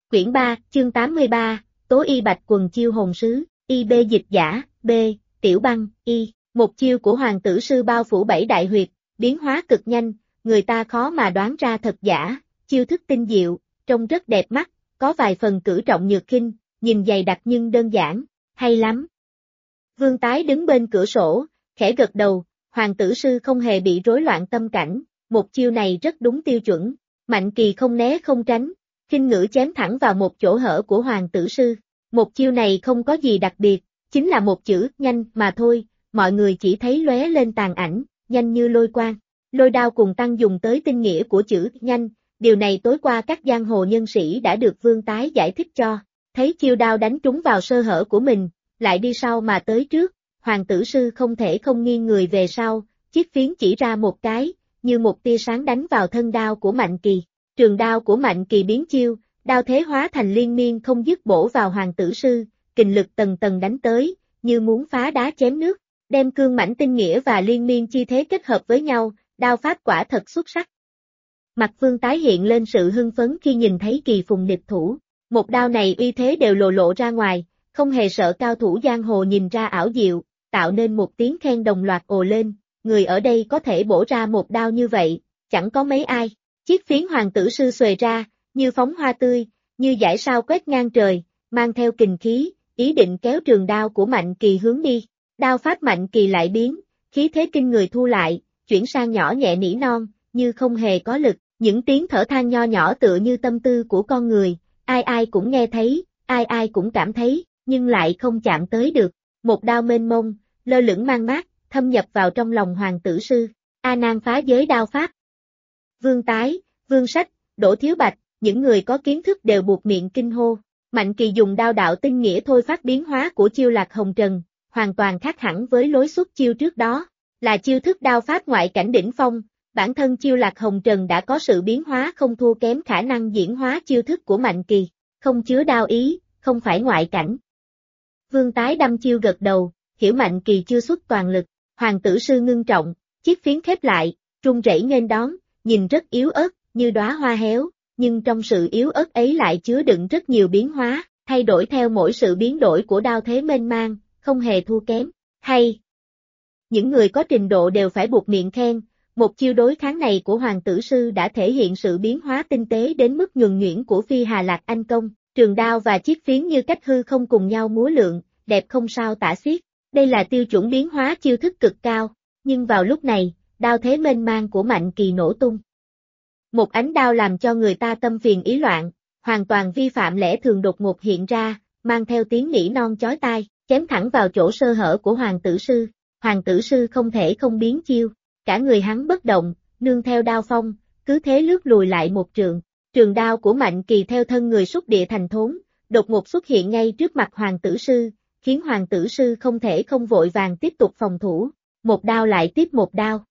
Quyển 3, chương 83, Tố Y Bạch Quần Chiêu Hồn Sứ, Y.B. Dịch giả, B. Tiểu Băng, Y. Một chiêu của hoàng tử sư bao phủ 7 đại huyệt, biến hóa cực nhanh, người ta khó mà đoán ra thật giả, chiêu thức tinh diệu, trông rất đẹp mắt, có vài phần cử trọng nhược khinh, nhìn dày đặc nhưng đơn giản, hay lắm. Vương Tái đứng bên cửa sổ, khẽ gật đầu, hoàng tử sư không hề bị rối loạn tâm cảnh, một chiêu này rất đúng tiêu chuẩn, Mạnh Kỳ không né không tránh, khinh ngữ chém thẳng vào một chỗ hở của hoàng tử sư. Một chiêu này không có gì đặc biệt, chính là một chữ nhanh mà thôi, mọi người chỉ thấy lóe lên tàn ảnh, nhanh như lôi quang. Lôi đao cùng tăng dùng tới tinh nghĩa của chữ nhanh, điều này tối qua các giang hồ nhân sĩ đã được Vương Tái giải thích cho. Thấy chiêu đao đánh trúng vào sơ hở của mình, lại đi sau mà tới trước, hoàng tử sư không thể không nghiêng người về sau, chiếc phiến chỉ ra một cái, như một tia sáng đánh vào thân đao của Mạnh Kỳ. Trường đao của Mạnh Kỳ biến chiêu, đao thế hóa thành liên miên không dứt bổ vào hoàng tử sư, kình lực tầng tầng đánh tới, như muốn phá đá chém nước, đem cương mãnh tinh nghĩa và liên miên chi thế kết hợp với nhau, đao pháp quả thật xuất sắc. Mặt Vương Tái hiện lên sự hưng phấn khi nhìn thấy Kỳ Phùng địch thủ, một đao này uy thế đều lộ ra ngoài, không hề sợ cao thủ giang hồ nhìn ra ảo diệu, tạo nên một tiếng khen đồng loạt ồ lên, người ở đây có thể bổ ra một đao như vậy, chẳng có mấy ai. Chiếc phiến hoàng tử sư xuề ra, như phóng hoa tươi, như dải sao quét ngang trời, mang theo kình khí, ý định kéo trường đao của Mạnh Kỳ hướng đi. Đao pháp Mạnh Kỳ lại biến, khí thế kinh người thu lại, chuyển sang nhỏ nhẹ nỉ non, như không hề có lực, những tiếng thở than nho nhỏ tựa như tâm tư của con người, ai ai cũng nghe thấy, ai ai cũng cảm thấy, nhưng lại không chạm tới được. Một đao mênh mông, lơ lửng mang mát, thâm nhập vào trong lòng hoàng tử sư. A Nan phá giới đao pháp. Vương Tái, Vương Sách, Đỗ Thiếu Bạch, những người có kiến thức đều buộc miệng kinh hô. Mạnh Kỳ dùng đao đạo tinh nghĩa thôi phát biến hóa của chiêu Lạc Hồng Trần, hoàn toàn khác hẳn với lối xuất chiêu trước đó, là chiêu thức đao pháp ngoại cảnh đỉnh phong, bản thân chiêu Lạc Hồng Trần đã có sự biến hóa không thua kém khả năng diễn hóa chiêu thức của Mạnh Kỳ, không chứa đao ý, không phải ngoại cảnh. Vương Tái đâm chiêu gật đầu, hiểu Mạnh Kỳ chưa xuất toàn lực, hoàng tử sư ngưng trọng, chiếc phiến khép lại, run rẩy nghênh đón, nhìn rất yếu ớt, như đóa hoa héo, nhưng trong sự yếu ớt ấy lại chứa đựng rất nhiều biến hóa, thay đổi theo mỗi sự biến đổi của đao thế mênh mang, không hề thua kém, hay. Những người có trình độ đều phải buộc miệng khen, một chiêu đối kháng này của hoàng tử sư đã thể hiện sự biến hóa tinh tế đến mức nhuần nhuyễn của Phi Hà Lạc Anh Công, trường đao và chiếc phiến như cách hư không cùng nhau múa lượn, đẹp không sao tả xiết. Đây là tiêu chuẩn biến hóa chiêu thức cực cao, nhưng vào lúc này, đao thế mênh mang của Mạnh Kỳ nổ tung. Một ánh đao làm cho người ta tâm phiền ý loạn, hoàn toàn vi phạm lẽ thường đột ngột hiện ra, mang theo tiếng nỉ non chói tai, chém thẳng vào chỗ sơ hở của hoàng tử sư. Hoàng tử sư không thể không biến chiêu, cả người hắn bất động, nương theo đao phong, cứ thế lướt lùi lại một trượng. Trường đao của Mạnh Kỳ theo thân người xúc địa thành thốn, đột ngột xuất hiện ngay trước mặt hoàng tử sư, khiến hoàng tử sư không thể không vội vàng tiếp tục phòng thủ, một đao lại tiếp một đao.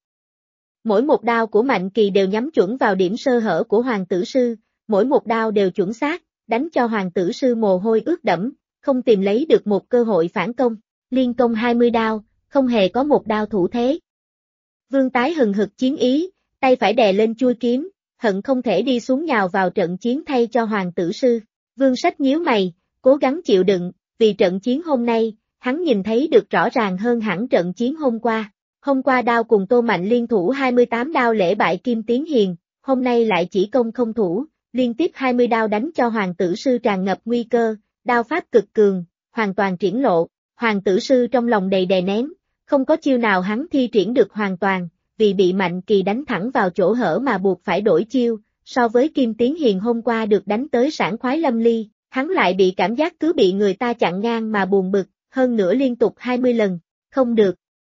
Mỗi một đao của Mạnh Kỳ đều nhắm chuẩn vào điểm sơ hở của hoàng tử sư, mỗi một đao đều chuẩn xác, đánh cho hoàng tử sư mồ hôi ướt đẫm, không tìm lấy được một cơ hội phản công, liên công 20 đao, không hề có một đao thủ thế. Vương Tái hừng hực chiến ý, tay phải đè lên chuôi kiếm, hận không thể đi xuống nhào vào trận chiến thay cho hoàng tử sư. Vương Sách nhíu mày, cố gắng chịu đựng, vì trận chiến hôm nay, hắn nhìn thấy được rõ ràng hơn hẳn trận chiến hôm qua. Hôm qua đao cùng Tô Mạnh liên thủ 28 đao lễ bại Kim Tiến Hiền, hôm nay lại chỉ công không thủ, liên tiếp 20 đao đánh cho hoàng tử sư tràn ngập nguy cơ, đao pháp cực cường, hoàn toàn triển lộ. Hoàng tử sư trong lòng đầy đè nén, không có chiêu nào hắn thi triển được hoàn toàn, vì bị Mạnh Kỳ đánh thẳng vào chỗ hở mà buộc phải đổi chiêu, so với Kim Tiến Hiền hôm qua được đánh tới sảng khoái lâm ly, hắn lại bị cảm giác cứ bị người ta chặn ngang mà buồn bực, hơn nữa liên tục 20 lần, không được.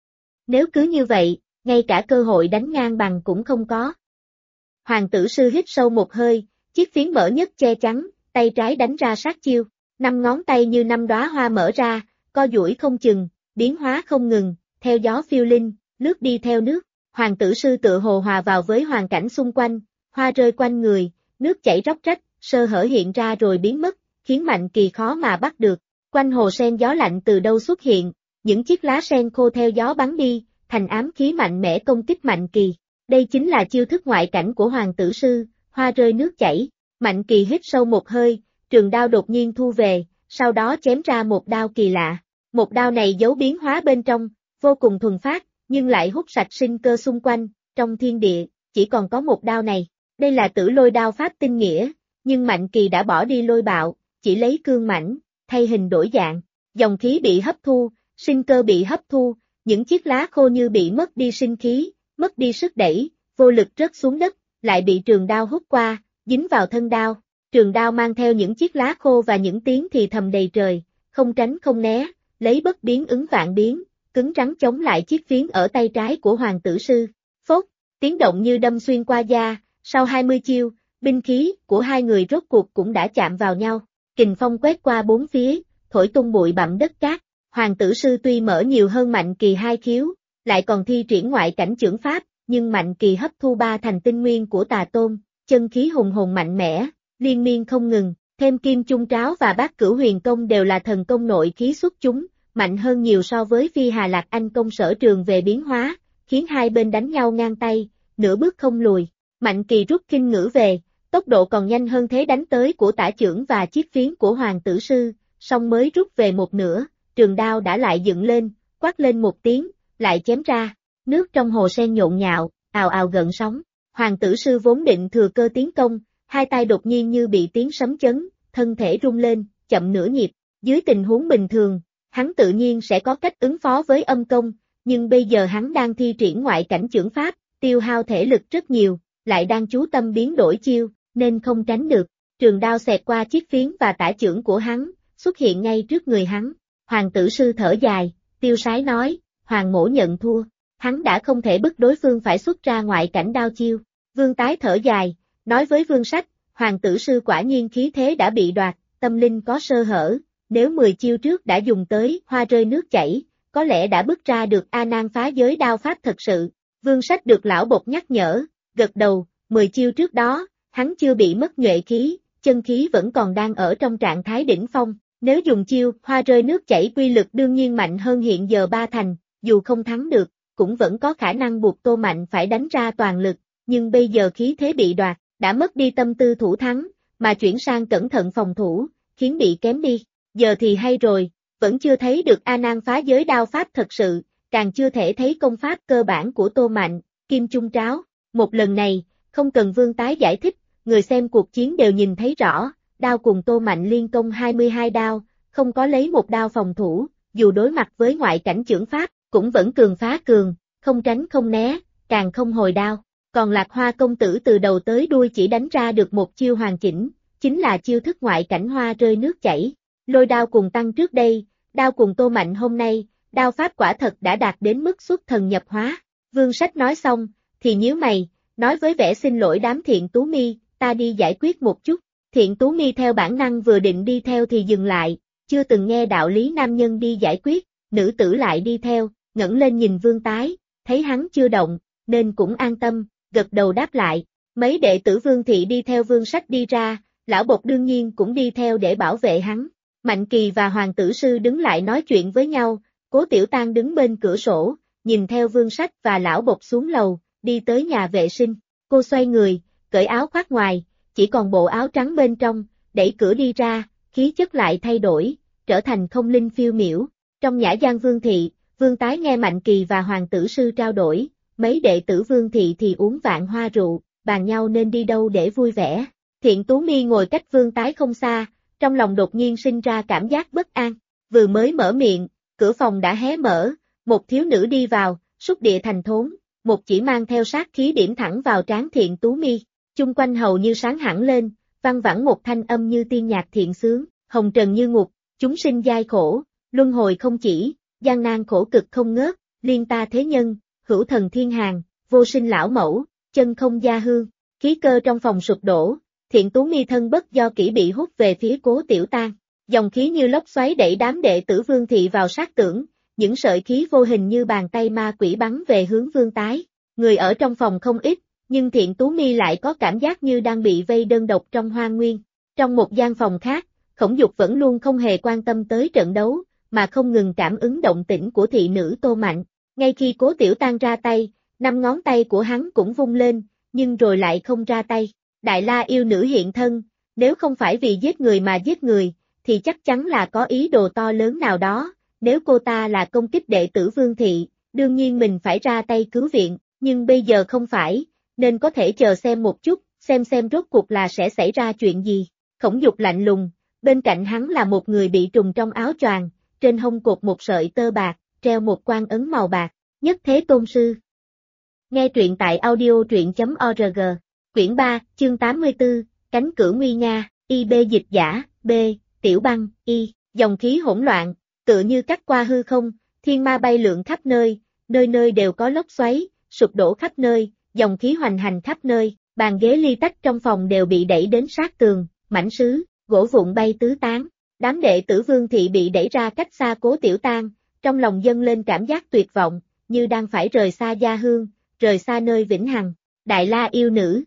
Nếu cứ như vậy, ngay cả cơ hội đánh ngang bằng cũng không có. Hoàng tử sư hít sâu một hơi, chiếc phiến mở nhất che chắn, tay trái đánh ra sát chiêu, 5 ngón tay như 5 đóa hoa mở ra, co duỗi không chừng, biến hóa không ngừng, theo gió phiêu linh, lướt đi theo nước. Hoàng tử sư tựa hồ hòa vào với hoàn cảnh xung quanh, hoa rơi quanh người, nước chảy róc rách, sơ hở hiện ra rồi biến mất, khiến Mạnh Kỳ khó mà bắt được. Quanh hồ sen gió lạnh từ đâu xuất hiện, những chiếc lá sen khô theo gió bắn đi, thành ám khí mạnh mẽ công kích Mạnh Kỳ. Đây chính là chiêu thức ngoại cảnh của hoàng tử sư, hoa rơi nước chảy. Mạnh Kỳ hít sâu một hơi, trường đao đột nhiên thu về, sau đó chém ra một đao kỳ lạ. Một đao này giấu biến hóa bên trong, vô cùng thuần phát, nhưng lại hút sạch sinh cơ xung quanh, trong thiên địa, chỉ còn có một đao này. Đây là Tử Lôi đao pháp tinh nghĩa, nhưng Mạnh Kỳ đã bỏ đi lôi bạo, chỉ lấy cương mãnh, thay hình đổi dạng. Dòng khí bị hấp thu, sinh cơ bị hấp thu, những chiếc lá khô như bị mất đi sinh khí, mất đi sức đẩy, vô lực rớt xuống đất, lại bị trường đao hút qua, dính vào thân đao. Trường đao mang theo những chiếc lá khô và những tiếng thì thầm đầy trời, không tránh không né, lấy bất biến ứng vạn biến, cứng rắn chống lại chiếc phiến ở tay trái của Hoàng Tử Sư. Phốt, tiếng động như đâm xuyên qua da, sau 20 chiêu, binh khí của hai người rốt cuộc cũng đã chạm vào nhau. Kình phong quét qua bốn phía, thổi tung bụi bặm đất cát. Hoàng Tử Sư tuy mở nhiều hơn Mạnh Kỳ hai khiếu, lại còn thi triển ngoại cảnh chưởng pháp, nhưng Mạnh Kỳ hấp thu ba thành tinh nguyên của Tà Tôn, chân khí hùng hồn mạnh mẽ, liên miên không ngừng, thêm Kim Chung Tráo và Bát Cửu Huyền Công đều là thần công nội khí xuất chúng, mạnh hơn nhiều so với Phi Hà Lạc Anh công sở trường về biến hóa, khiến hai bên đánh nhau ngang tay, nửa bước không lùi. Mạnh Kỳ rút kinh ngữ về, tốc độ còn nhanh hơn thế đánh tới của tả chưởng và chiếc phiến của Hoàng Tử Sư, song mới rút về một nửa, trường đao đã lại dựng lên, quát lên một tiếng, lại chém ra. Nước trong hồ sen nhộn nhạo, ào ào gợn sóng. Hoàng Tử Sư vốn định thừa cơ tiến công, hai tay đột nhiên như bị tiếng sấm chấn, thân thể rung lên, chậm nửa nhịp. Dưới tình huống bình thường, hắn tự nhiên sẽ có cách ứng phó với âm công, nhưng bây giờ hắn đang thi triển ngoại cảnh chưởng pháp, tiêu hao thể lực rất nhiều, lại đang chú tâm biến đổi chiêu, nên không tránh được. Trường đao xẹt qua chiếc phiến và tả chưởng của hắn, xuất hiện ngay trước người hắn. Hoàng Tử Sư thở dài, tiêu sái nói, Hoàng mỗ nhận thua. Hắn đã không thể bức đối phương phải xuất ra ngoại cảnh đao chiêu. Vương Tái thở dài, nói với Vương Sách, Hoàng Tử Sư quả nhiên khí thế đã bị đoạt, tâm linh có sơ hở, nếu 10 chiêu trước đã dùng tới hoa rơi nước chảy, có lẽ đã bức ra được A Nan phá giới đao pháp thật sự. Vương Sách được lão bột nhắc nhở, gật đầu, 10 chiêu trước đó, hắn chưa bị mất nhuệ khí, chân khí vẫn còn đang ở trong trạng thái đỉnh phong, nếu dùng chiêu hoa rơi nước chảy quy lực đương nhiên mạnh hơn hiện giờ 3 thành, dù không thắng được, cũng vẫn có khả năng buộc Tô Mạnh phải đánh ra toàn lực, nhưng bây giờ khí thế bị đoạt, đã mất đi tâm tư thủ thắng, mà chuyển sang cẩn thận phòng thủ, khiến bị kém đi. Giờ thì hay rồi, vẫn chưa thấy được A Nan phá giới đao pháp thật sự, càng chưa thể thấy công pháp cơ bản của Tô Mạnh, Kim Chung Tráo. Một lần này, không cần Vương Tái giải thích, người xem cuộc chiến đều nhìn thấy rõ, đao cùng Tô Mạnh liên công 22 đao, không có lấy một đao phòng thủ, dù đối mặt với ngoại cảnh chưởng pháp, cũng vẫn cường phá cường, không tránh không né, càng không hồi đao. Còn Lạc Hoa công tử từ đầu tới đuôi chỉ đánh ra được một chiêu hoàn chỉnh, chính là chiêu thức ngoại cảnh hoa rơi nước chảy. Lôi đao cùng tăng trước đây, đao cùng Tô Mạnh hôm nay, đao pháp quả thật đã đạt đến mức xuất thần nhập hóa. Vương Sách nói xong, thì nhíu mày, nói với vẻ xin lỗi đám Thiện Tú Mi, ta đi giải quyết một chút. Thiện Tú Mi theo bản năng vừa định đi theo thì dừng lại, chưa từng nghe đạo lý nam nhân đi giải quyết, nữ tử lại đi theo, ngẩng lên nhìn Vương Tái, thấy hắn chưa động, nên cũng an tâm, gật đầu đáp lại. Mấy đệ tử Vương Thị đi theo Vương Sách đi ra, lão bột đương nhiên cũng đi theo để bảo vệ hắn. Mạnh Kỳ và Hoàng Tử Sư đứng lại nói chuyện với nhau, Cố Tiểu Tang đứng bên cửa sổ, nhìn theo Vương Sách và lão bột xuống lầu, đi tới nhà vệ sinh. Cô xoay người, cởi áo khoác ngoài, chỉ còn bộ áo trắng bên trong, đẩy cửa đi ra, khí chất lại thay đổi, trở thành không linh phiêu miểu. Trong nhã gian Vương Thị, Vương Tái nghe Mạnh Kỳ và Hoàng Tử Sư trao đổi, mấy đệ tử Vương Thị thì uống vạn hoa rượu, bàn nhau nên đi đâu để vui vẻ. Thiện Tú Mi ngồi cách Vương Tái không xa, trong lòng đột nhiên sinh ra cảm giác bất an. Vừa mới mở miệng, cửa phòng đã hé mở, một thiếu nữ đi vào, xúc địa thành thốn, một chỉ mang theo sát khí điểm thẳng vào trán Thiện Tú Mi. Chung quanh hầu như sáng hẳn lên, văng vẳng một thanh âm như tiên nhạc thiện sướng, hồng trần như ngục, chúng sinh giai khổ, luân hồi không chỉ, gian nan khổ cực không ngớt, liên ta thế nhân, hữu thần thiên hàng, vô sinh lão mẫu, chân không gia hương. Khí cơ trong phòng sụp đổ, Thiện Tú Mi thân bất do kỹ bị hút về phía Cố Tiểu Tang. Dòng khí như lốc xoáy đẩy đám đệ tử Vương Thị vào sát tưởng, những sợi khí vô hình như bàn tay ma quỷ bắn về hướng Vương Tái. Người ở trong phòng không ít, nhưng Thiện Tú Mi lại có cảm giác như đang bị vây đơn độc trong hoang nguyên. Trong một gian phòng khác, Khổng Dục vẫn luôn không hề quan tâm tới trận đấu, mà không ngừng cảm ứng động tĩnh của thị nữ Tô Mạnh. Ngay khi Cố Tiểu Tang ra tay, 5 ngón tay của hắn cũng vung lên, nhưng rồi lại không ra tay. Đại La yêu nữ hiện thân, Nếu không phải vì giết người mà giết người, thì chắc chắn là có ý đồ to lớn nào đó, nếu cô ta là công kích đệ tử Vương Thị, đương nhiên mình phải ra tay cứu viện, nhưng bây giờ không phải, nên có thể chờ xem một chút, xem rốt cuộc là sẽ xảy ra chuyện gì. Khổng Dục lạnh lùng, bên cạnh hắn là một người bị trùng trong áo choàng, trên hông cột một sợi tơ bạc, treo một quan ấn màu bạc, Nhất Thế Tôn Sư. Nghe truyện tại audio.org, quyển 3, chương 84, Cánh cửa nguy nga, IB dịch giả, B, Tiểu Băng, Y, dòng khí hỗn loạn, tựa như cắt qua hư không, thiên ma bay lượn khắp nơi, nơi nơi đều có lốc xoáy, sụp đổ khắp nơi, dòng khí hoành hành khắp nơi, bàn ghế ly tách trong phòng đều bị đẩy đến sát tường, mảnh sứ, gỗ vụn bay tứ tán. Đám đệ tử Vương Thị bị đẩy ra cách xa Cố Tiểu Tang, trong lòng dâng lên cảm giác tuyệt vọng, như đang phải rời xa gia hương, rời xa nơi vĩnh hằng. Đại La yêu nữ.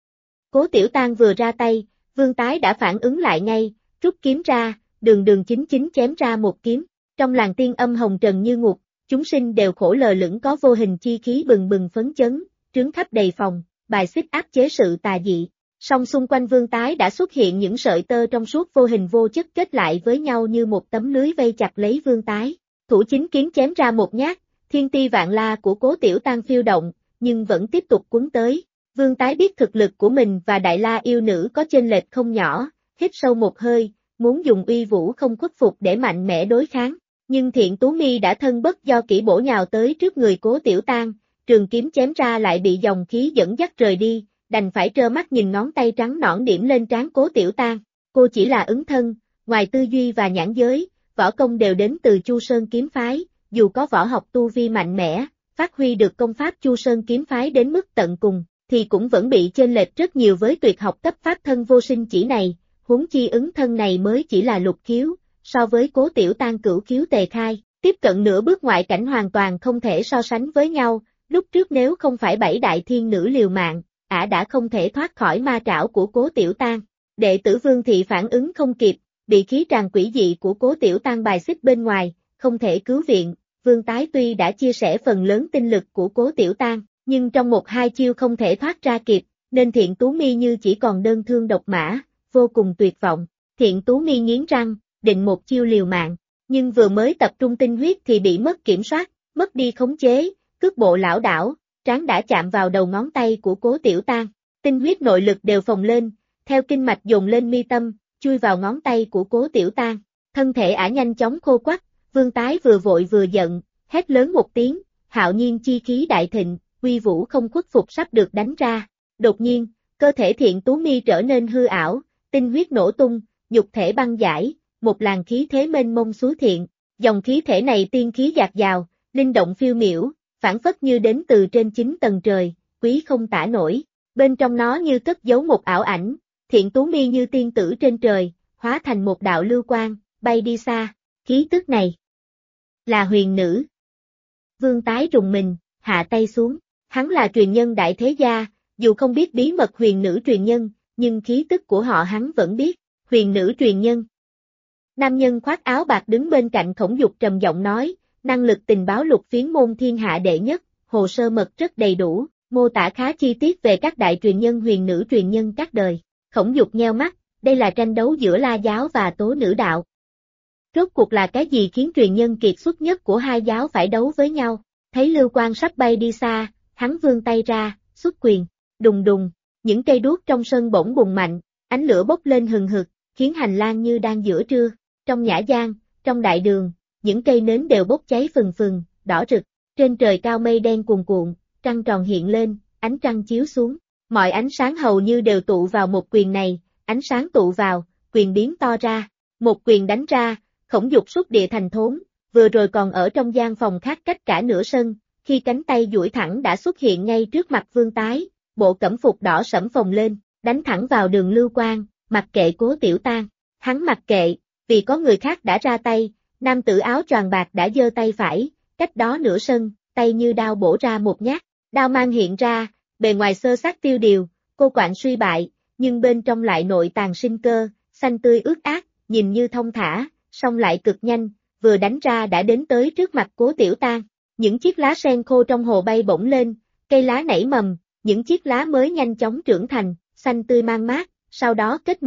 Cố Tiểu Tang vừa ra tay, Vương Tái đã phản ứng lại ngay, rút kiếm ra, đường chính chính chém ra một kiếm. Trong làng tiên âm hồng trần như ngục, chúng sinh đều khổ lờ lững có vô hình chi khí bừng bừng phấn chấn, trướng khắp đầy phòng, bài xích áp chế sự tà dị. Song xung quanh Vương Tái đã xuất hiện những sợi tơ trong suốt vô hình vô chất kết lại với nhau như một tấm lưới vây chặt lấy Vương Tái. Thủ chính kiếm chém ra một nhát, thiên ti vạn la của Cố Tiểu Tang phiêu động, nhưng vẫn tiếp tục quấn tới. Vương Tái biết thực lực của mình và Đại La yêu nữ có chênh lệch không nhỏ, hít sâu một hơi, muốn dùng uy vũ không khuất phục để mạnh mẽ đối kháng. Nhưng Thiện Tú Mi đã thân bất do kỹ bổ nhào tới trước người Cố Tiểu Tang, trường kiếm chém ra lại bị dòng khí dẫn dắt rời đi, đành phải trơ mắt nhìn ngón tay trắng nõn điểm lên trán Cố Tiểu Tang. Cô chỉ là ứng thân, ngoài tư duy và nhãn giới, võ công đều đến từ Chu Sơn kiếm phái, dù có võ học tu vi mạnh mẽ, phát huy được công pháp Chu Sơn kiếm phái đến mức tận cùng, thì cũng vẫn bị chênh lệch rất nhiều với tuyệt học cấp pháp thân vô sinh chỉ này, huống chi ứng thân này mới chỉ là lục khiếu, so với Cố Tiểu Tang cửu khiếu tề khai, tiếp cận nửa bước ngoại cảnh hoàn toàn không thể so sánh với nhau. Lúc trước nếu không phải 7 đại thiên nữ liều mạng, ả đã không thể thoát khỏi ma trảo của Cố Tiểu Tang. Đệ tử Vương Thị phản ứng không kịp, bị khí tràng quỷ dị của Cố Tiểu Tang bài xích bên ngoài, không thể cứu viện. Vương Tái tuy đã chia sẻ phần lớn tinh lực của Cố Tiểu Tang, nhưng trong một hai chiêu không thể thoát ra kịp, nên Thiện Tú Mi như chỉ còn đơn thương độc mã, vô cùng tuyệt vọng. Thiện Tú Mi nghiến răng, định một chiêu liều mạng, nhưng vừa mới tập trung tinh huyết thì bị mất kiểm soát, mất đi khống chế, cước bộ lảo đảo, trán đã chạm vào đầu ngón tay của Cố Tiểu Tang. Tinh huyết nội lực đều phồng lên, theo kinh mạch dồn lên mi tâm, chui vào ngón tay của Cố Tiểu Tang. Thân thể ả nhanh chóng khô quắt, Vương Tái vừa vội vừa giận, hét lớn một tiếng, hạo nhiên chi khí đại thịnh, uy vũ không khuất phục sắp được đánh ra. Đột nhiên, cơ thể Thiện Tú Mi trở nên hư ảo, tinh huyết nổ tung, nhục thể băng giải, một làn khí thế mênh mông xúa thiện. Dòng khí thể này tiên khí dạt dào, linh động phiêu miểu, phảng phất như đến từ trên 9 tầng trời, quý không tả nổi. Bên trong nó như cất giấu một ảo ảnh, Thiện Tú Mi như tiên tử trên trời, hóa thành một đạo lưu quang, bay đi xa. Khí tức này là huyền nữ. Vương Tái rùng mình, hạ tay xuống. Hắn là truyền nhân đại thế gia, dù không biết bí mật huyền nữ truyền nhân, nhưng khí tức của họ hắn vẫn biết. Huyền nữ truyền nhân. Nam nhân khoác áo bạc đứng bên cạnh Khổng Dục trầm giọng nói, năng lực tình báo lục phiến môn thiên hạ đệ nhất, hồ sơ mật rất đầy đủ, mô tả khá chi tiết về các đại truyền nhân huyền nữ truyền nhân các đời. Khổng Dục nheo mắt, đây là tranh đấu giữa La giáo và Tố nữ đạo. Rốt cuộc là cái gì khiến truyền nhân kiệt xuất nhất của hai giáo phải đấu với nhau? Thấy lưu quang sắp bay đi xa, hắn vươn tay ra, xuất quyền, đùng đùng, những cây đuốc trong sân bỗng bùng mạnh, ánh lửa bốc lên hừng hực, khiến hành lang như đang giữa trưa. Trong nhã gian, trong đại đường, những cây nến đều bốc cháy phừng phừng, đỏ rực. Trên trời cao mây đen cuồn cuộn, trăng tròn hiện lên, ánh trăng chiếu xuống. Mọi ánh sáng hầu như đều tụ vào một quyền này, ánh sáng tụ vào, quyền biến to ra. Một quyền đánh ra, Khổng Dục xuất địa thành thốn, vừa rồi còn ở trong gian phòng khác cách cả nửa sân, khi cánh tay duỗi thẳng đã xuất hiện ngay trước mặt Vương Tái, bộ cẩm phục đỏ sẫm phồng lên, đánh thẳng vào đường lưu quang, mặc kệ Cố Tiểu Tang. Hắn mặc kệ, vì có người khác đã ra tay, nam tử áo choàng bạc đã giơ tay phải, cách đó nửa sân, tay như đao bổ ra một nhát, đao mang hiện ra, bề ngoài xơ xác tiêu điều, cô quạnh suy bại, nhưng bên trong lại nội tàng sinh cơ, xanh tươi ướt át, nhìn như thông thả, song lại cực nhanh, vừa đánh ra đã đến tới trước mặt Cố Tiểu Tang. Những chiếc lá sen khô trong hồ bay bổng lên, cây lá nảy mầm, những chiếc lá mới nhanh chóng trưởng thành, xanh tươi mang mát, sau đó kết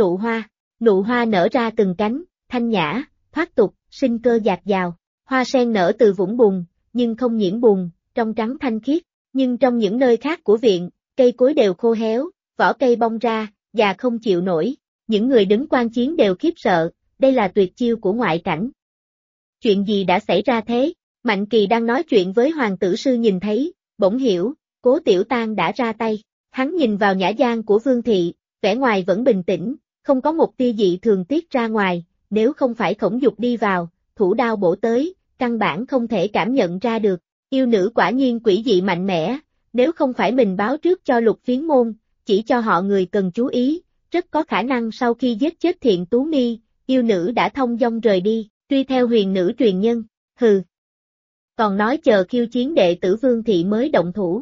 nụ hoa nở ra từng cánh, thanh nhã, thoát tục, sinh cơ dạt dào, hoa sen nở từ vũng bùn, nhưng không nhiễm bùn, trong trắng thanh khiết, nhưng trong những nơi khác của viện, cây cối đều khô héo, vỏ cây bong ra, già không chịu nổi, những người đứng quan chiến đều khiếp sợ, đây là tuyệt chiêu của ngoại cảnh. Chuyện gì đã xảy ra thế? Mạnh Kỳ đang nói chuyện với hoàng tử sư nhìn thấy, bỗng hiểu, Cố Tiểu Tang đã ra tay, hắn nhìn vào nhã gian của Vương Thị, vẻ ngoài vẫn bình tĩnh, không có một tia dị thường tiết ra ngoài, nếu không phải Khổng Dục đi vào, thủ đao bổ tới, căn bản không thể cảm nhận ra được, yêu nữ quả nhiên quỷ dị mạnh mẽ, nếu không phải mình báo trước cho Lục Phiến môn, chỉ cho họ người cần chú ý, rất có khả năng sau khi giết chết Thiện Tú Mi, yêu nữ đã thông dong rời đi, truy theo huyền nữ truyền nhân, hừ. Còn nói chờ khiêu chiến đệ tử Vương Thị mới động thủ.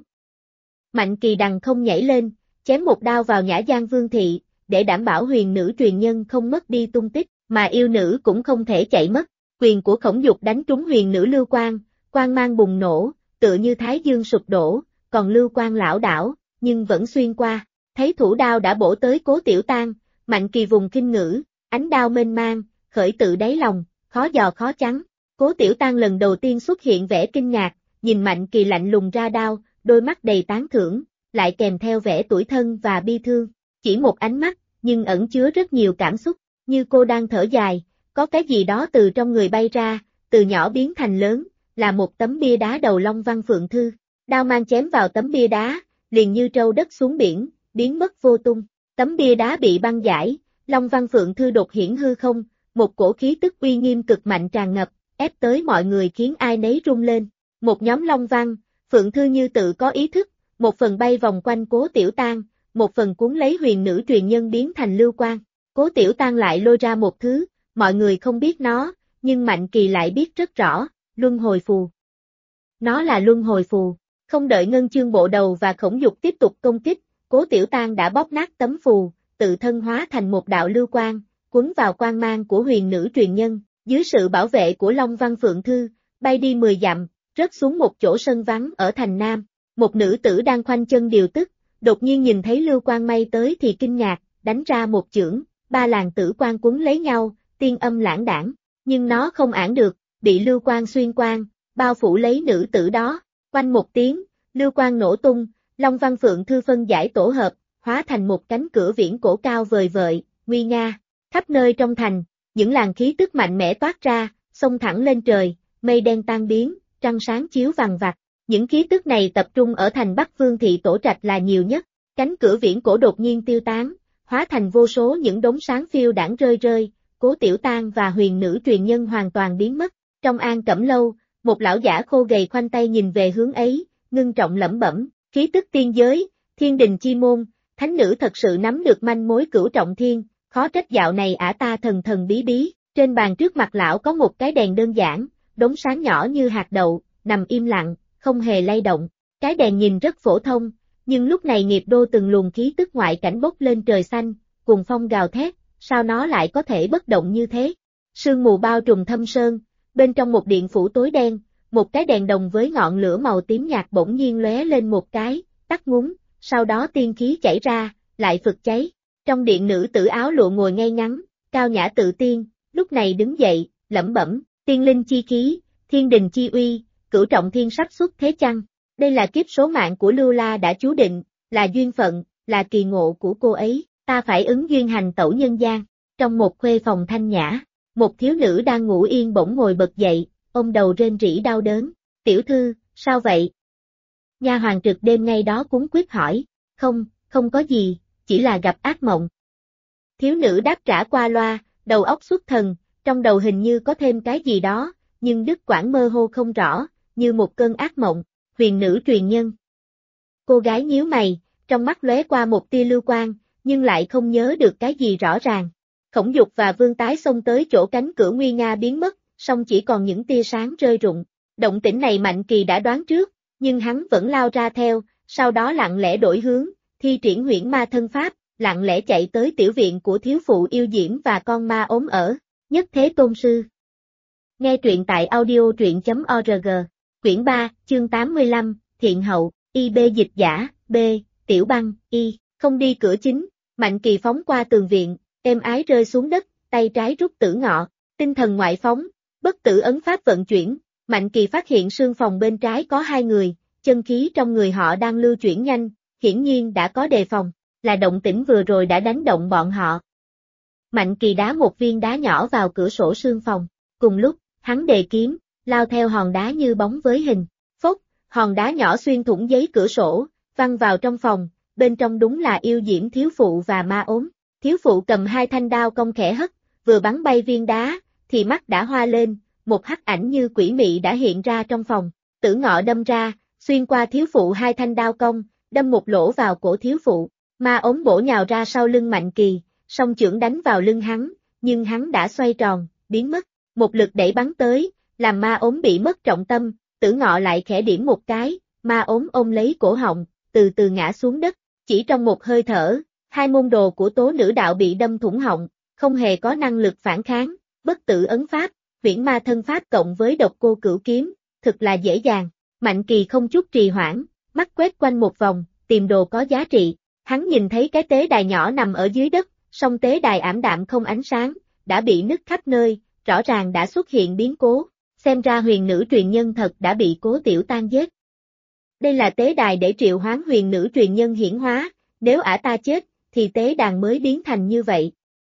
Mạnh Kỳ đằng không nhảy lên, chém một đao vào nhã gian Vương Thị, để đảm bảo huyền nữ truyền nhân không mất đi tung tích, mà yêu nữ cũng không thể chạy mất. Quyền của Khổng Dục đánh trúng huyền nữ lưu quang, quang mang bùng nổ, tựa như thái dương sụp đổ, còn lưu quang lảo đảo, nhưng vẫn xuyên qua. Thấy thủ đao đã bổ tới Cố Tiểu Tang, Mạnh Kỳ vùng kinh ngữ, ánh đao mênh mang, khởi tự đáy lòng, khó dò khó chắn. Cố Tiểu Tang lần đầu tiên xuất hiện vẻ kinh ngạc, nhìn Mạnh Kỳ lạnh lùng ra đao, đôi mắt đầy tán thưởng, lại kèm theo vẻ tủi thân và bi thương. Chỉ một ánh mắt, nhưng ẩn chứa rất nhiều cảm xúc, như cô đang thở dài, có cái gì đó từ trong người bay ra, từ nhỏ biến thành lớn, là một tấm bia đá đầu Long Văn Phượng Thư. Đao mang chém vào tấm bia đá, liền như trâu đất xuống biển, biến mất vô tung. Tấm bia đá bị băng giải, Long Văn Phượng Thư đột hiển hư không, một cổ khí tức uy nghiêm cực mạnh tràn ngập, ép tới mọi người khiến ai nấy rung lên. Một nhóm Long Văn, Phượng Thư như tự có ý thức, một phần bay vòng quanh Cố Tiểu Tang, một phần cuốn lấy huyền nữ truyền nhân biến thành lưu quang. Cố Tiểu Tang lại lôi ra một thứ, mọi người không biết nó, nhưng Mạnh Kỳ lại biết rất rõ, luân hồi phù. Nó là luân hồi phù. Không đợi Ngân Chương bộ đầu và Khổng Dục tiếp tục công kích, Cố Tiểu Tang đã bóp nát tấm phù, tự thân hóa thành một đạo lưu quang, quấn vào quang mang của huyền nữ truyền nhân, dưới sự bảo vệ của Long Văn Phượng Thư, bay đi 10 dặm, rớt xuống một chỗ sân vắng ở thành Nam. Một nữ tử đang khoanh chân điều tức, đột nhiên nhìn thấy lưu quang may tới thì kinh ngạc, đánh ra một chưởng, ba làn tử quang quấn lấy nhau, tiên âm lãng đãng, nhưng nó không ản được, bị lưu quang xuyên quang, bao phủ lấy nữ tử đó. Quanh một tiếng, lưu quang nổ tung, Long Văn Phượng Thư phân giải tổ hợp, hóa thành một cánh cửa viễn cổ cao vời vợi, nguy nga. Khắp nơi trong thành, những làn khí tức mạnh mẽ toát ra, xông thẳng lên trời, mây đen tan biến, trăng sáng chiếu vằng vặc. Những khí tức này tập trung ở thành Bắc Vương Thị Tổ Trạch là nhiều nhất. Cánh cửa viễn cổ đột nhiên tiêu tán, hóa thành vô số những đống sáng phiêu đãng rơi rơi. Cố Tiểu Tang và huyền nữ truyền nhân hoàn toàn biến mất. Trong An Cẩm Lâu, một lão giả khô gầy khoanh tay nhìn về hướng ấy, ngưng trọng lẩm bẩm, khí tức tiên giới, thiên đình chi môn, thánh nữ thật sự nắm được manh mối cửu trọng thiên, khó trách dạo này ả ta thần thần bí bí. Trên bàn trước mặt lão có một cái đèn đơn giản, đống sáng nhỏ như hạt đậu, nằm im lặng, không hề lay động. Cái đèn nhìn rất phổ thông, nhưng lúc này nghiệp đô từng luồng khí tức ngoại cảnh bốc lên trời xanh, cùng phong gào thét, sao nó lại có thể bất động như thế? Sương mù bao trùm thâm sơn, bên trong một điện phủ tối đen, một cái đèn đồng với ngọn lửa màu tím nhạt bỗng nhiên lóe lên một cái, tắt ngúm, sau đó tiên khí chảy ra, lại phực cháy. Trong điện nữ tử áo lụa ngồi ngay ngắn, cao nhã tự tiên, lúc này đứng dậy, lẩm bẩm, tiên linh chi khí, thiên đình chi uy, cửu trọng thiên sắp xuất thế chăng? Đây là kiếp số mạng của Lưu La đã chú định, là duyên phận, là kỳ ngộ của cô ấy, ta phải ứng duyên hành tẩu nhân gian. Trong một khuê phòng thanh nhã, một thiếu nữ đang ngủ yên bỗng ngồi bật dậy, ôm đầu rên rỉ đau đớn. Tiểu thư, sao vậy? Nha hoàn trực đêm ngay đó cuống quýt hỏi. Không có gì, chỉ là gặp ác mộng. Thiếu nữ đáp trả qua loa, đầu óc xuất thần, trong đầu hình như có thêm cái gì đó, nhưng đứt quãng mơ hồ không rõ, như một cơn ác mộng. Huyền nữ truyền nhân. Cô gái nhíu mày, trong mắt lóe qua một tia lưu quang, nhưng lại không nhớ được cái gì rõ ràng. Khổng Dục và Vương Tái xông tới chỗ cánh cửa nguy nga biến mất, song chỉ còn những tia sáng rơi rụng. Động tĩnh này Mạnh Kỳ đã đoán trước, nhưng hắn vẫn lao ra theo, sau đó lặng lẽ đổi hướng, thi triển huyễn ma thân pháp, lặng lẽ chạy tới tiểu viện của thiếu phụ yêu diễm và con ma ốm ở. Nhất Thế Tôn Sư. Nghe truyện tại audio.org. Quyển 3, chương 85, Thiện Hậu, IB dịch giả, B, Tiểu Băng, Y, không đi cửa chính, Mạnh Kỳ phóng qua tường viện, êm ái rơi xuống đất, tay trái rút tử ngọ, tinh thần ngoại phóng, bất tử ấn pháp vận chuyển, Mạnh Kỳ phát hiện sương phòng bên trái có 2 người, chân khí trong người họ đang lưu chuyển nhanh, hiển nhiên đã có đề phòng, là động tĩnh vừa rồi đã đánh động bọn họ. Mạnh Kỳ đá một viên đá nhỏ vào cửa sổ sương phòng, cùng lúc, hắn đề kiếm, lao theo hòn đá như bóng với hình, phốc, hòn đá nhỏ xuyên thủng giấy cửa sổ, văng vào trong phòng, bên trong đúng là yêu diễm thiếu phụ và ma ốm. Thiếu phụ cầm 2 thanh đao cong khẽ hất, vừa bắn bay viên đá, thì mắt đã hoa lên, một hắc ảnh như quỷ mị đã hiện ra trong phòng, tử ngọ đâm ra, xuyên qua thiếu phụ 2 thanh đao cong, đâm một lỗ vào cổ thiếu phụ, ma ốm bổ nhào ra sau lưng Mạnh Kỳ, song chưởng đánh vào lưng hắn, nhưng hắn đã xoay tròn, biến mất, một lực đẩy bắn tới, làm ma ốm bị mất trọng tâm, tử ngọ lại khẽ điểm một cái, ma ốm ôm lấy cổ họng, từ từ ngã xuống đất, chỉ trong một hơi thở, 2 môn đồ của tố nữ đạo bị đâm thủng họng, không hề có năng lực phản kháng, bất tử ấn pháp, huyễn ma thân pháp cộng với độc cô cửu kiếm, thực là dễ dàng, Mạnh Kỳ không chút trì hoãn, mắt quét quanh một vòng, tìm đồ có giá trị, hắn nhìn thấy cái tế đài nhỏ nằm ở dưới đất, song tế đài ảm đạm không ánh sáng, đã bị nứt khắp nơi, rõ ràng đã xuất hiện biến cố, xem ra huyền nữ truyền nhân thật đã bị Cố Tiểu Tan giết. Đây là tế đài để triệu hoán huyền nữ truyền nhân hiển hóa, nếu ả ta chết, thì tế đàn mới biến thành như vậy.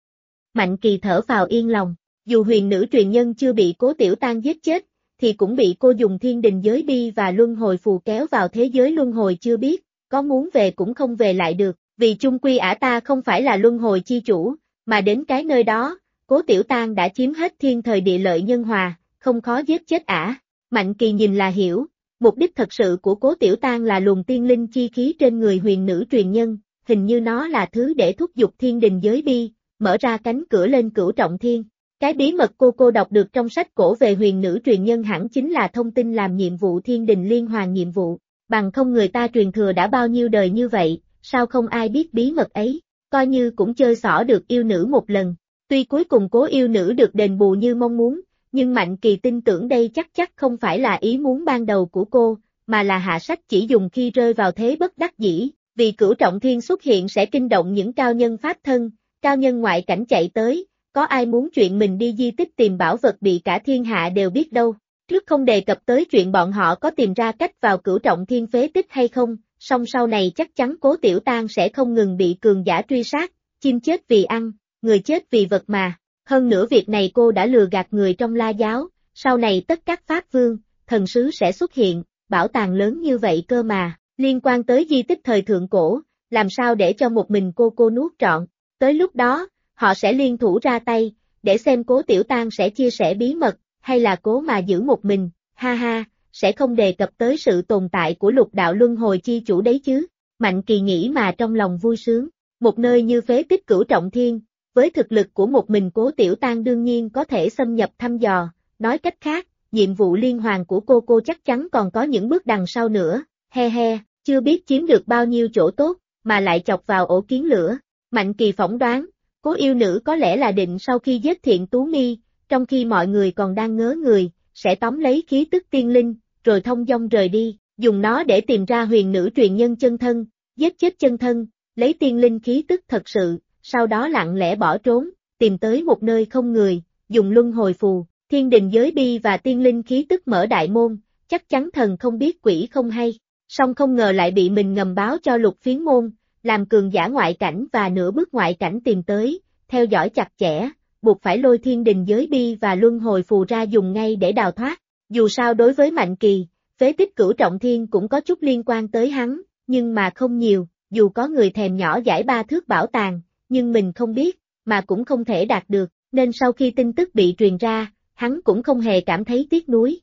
Mạnh Kỳ thở vào yên lòng, dù huyền nữ truyền nhân chưa bị Cố Tiểu Tan giết chết, thì cũng bị cô dùng thiên đình giới bi và luân hồi phù kéo vào thế giới luân hồi chưa biết, có muốn về cũng không về lại được, vì chung quy ả ta không phải là luân hồi chi chủ, mà đến cái nơi đó, Cố Tiểu Tan đã chiếm hết thiên thời địa lợi nhân hòa, không khó giết chết ả. Mạnh Kỳ nhìn là hiểu, mục đích thật sự của Cố Tiểu Tan là luồng tiên linh chi khí trên người huyền nữ truyền nhân, hình như nó là thứ để thúc giục thiên đình giới bi, mở ra cánh cửa lên cửu trọng thiên. Cái bí mật cô đọc được trong sách cổ về huyền nữ truyền nhân hẳn chính là thông tin làm nhiệm vụ thiên đình liên hoàn nhiệm vụ, bằng không người ta truyền thừa đã bao nhiêu đời như vậy, sao không ai biết bí mật ấy, coi như cũng chơi xỏ được yêu nữ một lần. Tuy cuối cùng Cố yêu nữ được đền bù như mong muốn, nhưng Mạnh Kỳ tin tưởng đây chắc không phải là ý muốn ban đầu của cô, mà là hạ sách chỉ dùng khi rơi vào thế bất đắc dĩ, vì cửu trọng thiên xuất hiện sẽ kinh động những cao nhân pháp thân, cao nhân ngoại cảnh chạy tới, có ai muốn chuyện mình đi di tích tìm bảo vật bị cả thiên hạ đều biết đâu. Trước không đề cập tới chuyện bọn họ có tìm ra cách vào cửu trọng thiên phế tích hay không, song sau này chắc chắn Cố Tiểu Tan sẽ không ngừng bị cường giả truy sát, chim chết vì ăn, người chết vì vật mà. Hơn nữa việc này cô đã lừa gạt người trong La giáo, sau này tất các pháp vương, thần sứ sẽ xuất hiện, bảo tàng lớn như vậy cơ mà, liên quan tới di tích thời thượng cổ, làm sao để cho một mình cô nuốt trọn. Tới lúc đó, họ sẽ liên thủ ra tay, để xem Cố Tiểu Tan sẽ chia sẻ bí mật, hay là cố mà giữ một mình, ha ha, sẽ không đề cập tới sự tồn tại của lục đạo luân hồi chi chủ đấy chứ. Mạnh Kỳ nghĩ mà trong lòng vui sướng, một nơi như phế tích cửu trọng thiên, với thực lực của một mình Cố Tiểu Tan đương nhiên có thể xâm nhập thăm dò, nói cách khác, nhiệm vụ liên hoàn của cô chắc chắn còn có những bước đằng sau nữa, he he, chưa biết chiếm được bao nhiêu chỗ tốt, mà lại chọc vào ổ kiến lửa. Mạnh Kỳ phỏng đoán, Cố yêu nữ có lẽ là định sau khi giết Thiện Tú Mi, trong khi mọi người còn đang ngớ người, sẽ tóm lấy khí tức tiên linh, rồi thông dong rời đi, dùng nó để tìm ra huyền nữ truyền nhân chân thân, giết chết chân thân, lấy tiên linh khí tức thật sự, sau đó lặng lẽ bỏ trốn, tìm tới một nơi không người, dùng luân hồi phù, thiên đình giới bi và tiên linh khí tức mở đại môn, chắc chắn thần không biết quỷ không hay, song không ngờ lại bị mình ngầm báo cho Lục Phiến môn, làm cường giả ngoại cảnh và nửa bước ngoại cảnh tìm tới, theo dõi chặt chẽ, buộc phải lôi thiên đình giới bi và luân hồi phù ra dùng ngay để đào thoát. Dù sao đối với Mạnh Kỳ, phế tích cửu trọng thiên cũng có chút liên quan tới hắn, nhưng mà không nhiều, dù có người thèm nhỏ giải 3 thước bảo tàng, nhưng mình không biết, mà cũng không thể đạt được, nên sau khi tin tức bị truyền ra, hắn cũng không hề cảm thấy tiếc nuối.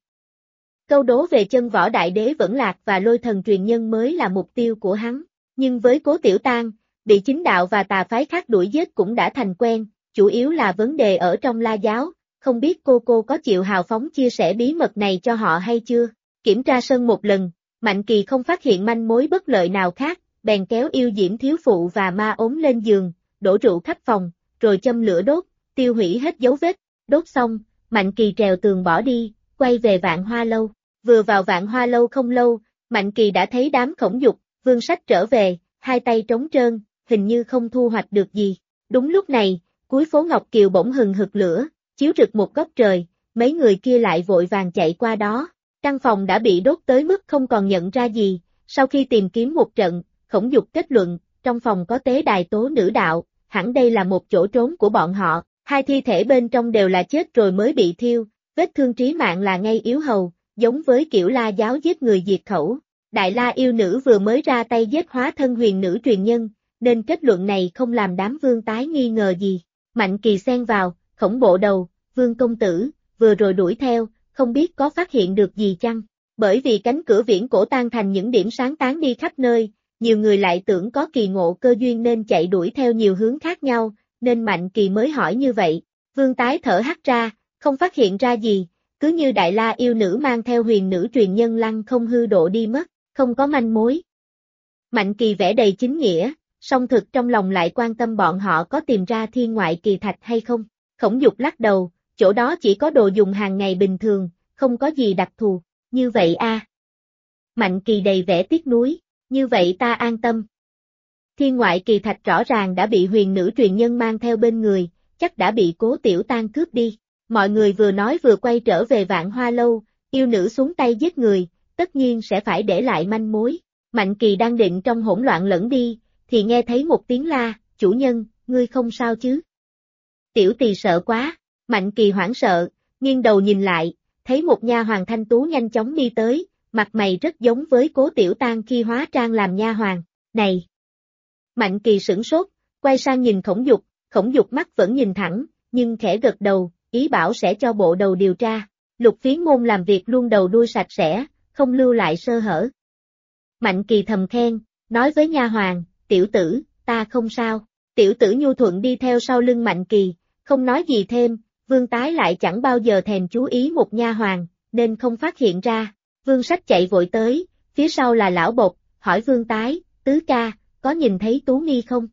Câu đố về chân võ đại đế vẫn lạc và lôi thần truyền nhân mới là mục tiêu của hắn, nhưng với Cố Tiểu Tan, bị chính đạo và tà phái khác đuổi giết cũng đã thành quen, chủ yếu là vấn đề ở trong La giáo, không biết cô có chịu hào phóng chia sẻ bí mật này cho họ hay chưa. Kiểm tra sân một lần, Mạnh Kỳ không phát hiện manh mối bất lợi nào khác, bèn kéo yêu diễm thiếu phụ và ma ốm lên giường, đổ rượu khắp phòng, rồi châm lửa đốt, tiêu hủy hết dấu vết, đốt xong, Mạnh Kỳ trèo tường bỏ đi, quay về Vạn Hoa Lâu. Vừa vào Vạn Hoa Lâu không lâu, Mạnh Kỳ đã thấy đám Khổng Dục, Vương Sách trở về, hai tay trống trơn, hình như không thu hoạch được gì. Đúng lúc này, cuối phố Ngọc Kiều bỗng hừng hực lửa, chiếu rực một góc trời, mấy người kia lại vội vàng chạy qua đó. Căn phòng đã bị đốt tới mức không còn nhận ra gì, sau khi tìm kiếm một trận, Khổng Dục kết luận, trong phòng có tế đài tố nữ đạo, hẳn đây là một chỗ trốn của bọn họ, hai thi thể bên trong đều là chết rồi mới bị thiêu, vết thương trí mạng là ngay yếu hầu, giống với kiểu La giáo giết người diệt khẩu. Đại La yêu nữ vừa mới ra tay giết hóa thân huyền nữ truyền nhân, nên kết luận này không làm đám Vương Tái nghi ngờ gì. Mạnh Kỳ xen vào, Khổng Bộ Đầu, Vương công tử, vừa rồi đuổi theo, không biết có phát hiện được gì chăng? Bởi vì cánh cửa viễn cổ tan thành những điểm sáng tán đi khắp nơi, nhiều người lại tưởng có kỳ ngộ cơ duyên nên chạy đuổi theo nhiều hướng khác nhau, nên Mạnh Kỳ mới hỏi như vậy. Vương Tái thở hắt ra, không phát hiện ra gì, cứ như Đại La yêu nữ mang theo huyền nữ truyền nhân lăng không hư độ đi mất, không có manh mối. Mạnh Kỳ vẻ đầy chính nghĩa, song thực trong lòng lại quan tâm bọn họ có tìm ra thiên ngoại kỳ thạch hay không. Khổng Dục lắc đầu, chỗ đó chỉ có đồ dùng hàng ngày bình thường, không có gì đặc thù, như vậy a. Mạnh Kỳ đầy vẻ tiếc nuối, như vậy ta an tâm. Thiên ngoại kỳ thạch rõ ràng đã bị huyền nữ truyền nhân mang theo bên người, chắc đã bị Cố Tiểu Tan cướp đi. Mọi người vừa nói vừa quay trở về Vạn Hoa Lâu, yêu nữ xuống tay giết người, tất nhiên sẽ phải để lại manh mối. Mạnh Kỳ đang định trong hỗn loạn lẫn đi, thì nghe thấy một tiếng la, chủ nhân, ngươi không sao chứ? Tiểu tỳ sợ quá, Mạnh Kỳ hoảng sợ, nghiêng đầu nhìn lại, thấy một nha hoàn thanh tú nhanh chóng đi tới, mặt mày rất giống với Cố Tiểu Tan khi hóa trang làm nha hoàn. Này! Mạnh Kỳ sửng sốt, quay sang nhìn Khổng Dục mắt vẫn nhìn thẳng, nhưng khẽ gật đầu, ý bảo sẽ cho bộ đầu điều tra. Lục Phiến Môn làm việc luôn đầu đuôi sạch sẽ, không lưu lại sơ hở. Mạnh Kỳ thầm khen, nói với nha hoàn, tiểu tử, ta không sao. Tiểu tử nhu thuận đi theo sau lưng Mạnh Kỳ, không nói gì thêm, Vương Tái lại chẳng bao giờ thèm chú ý một nha hoàn, nên không phát hiện ra. Vương Sách chạy vội tới, phía sau là Lão Bộc, hỏi Vương Tái, tứ ca, có nhìn thấy Tú Nghi không?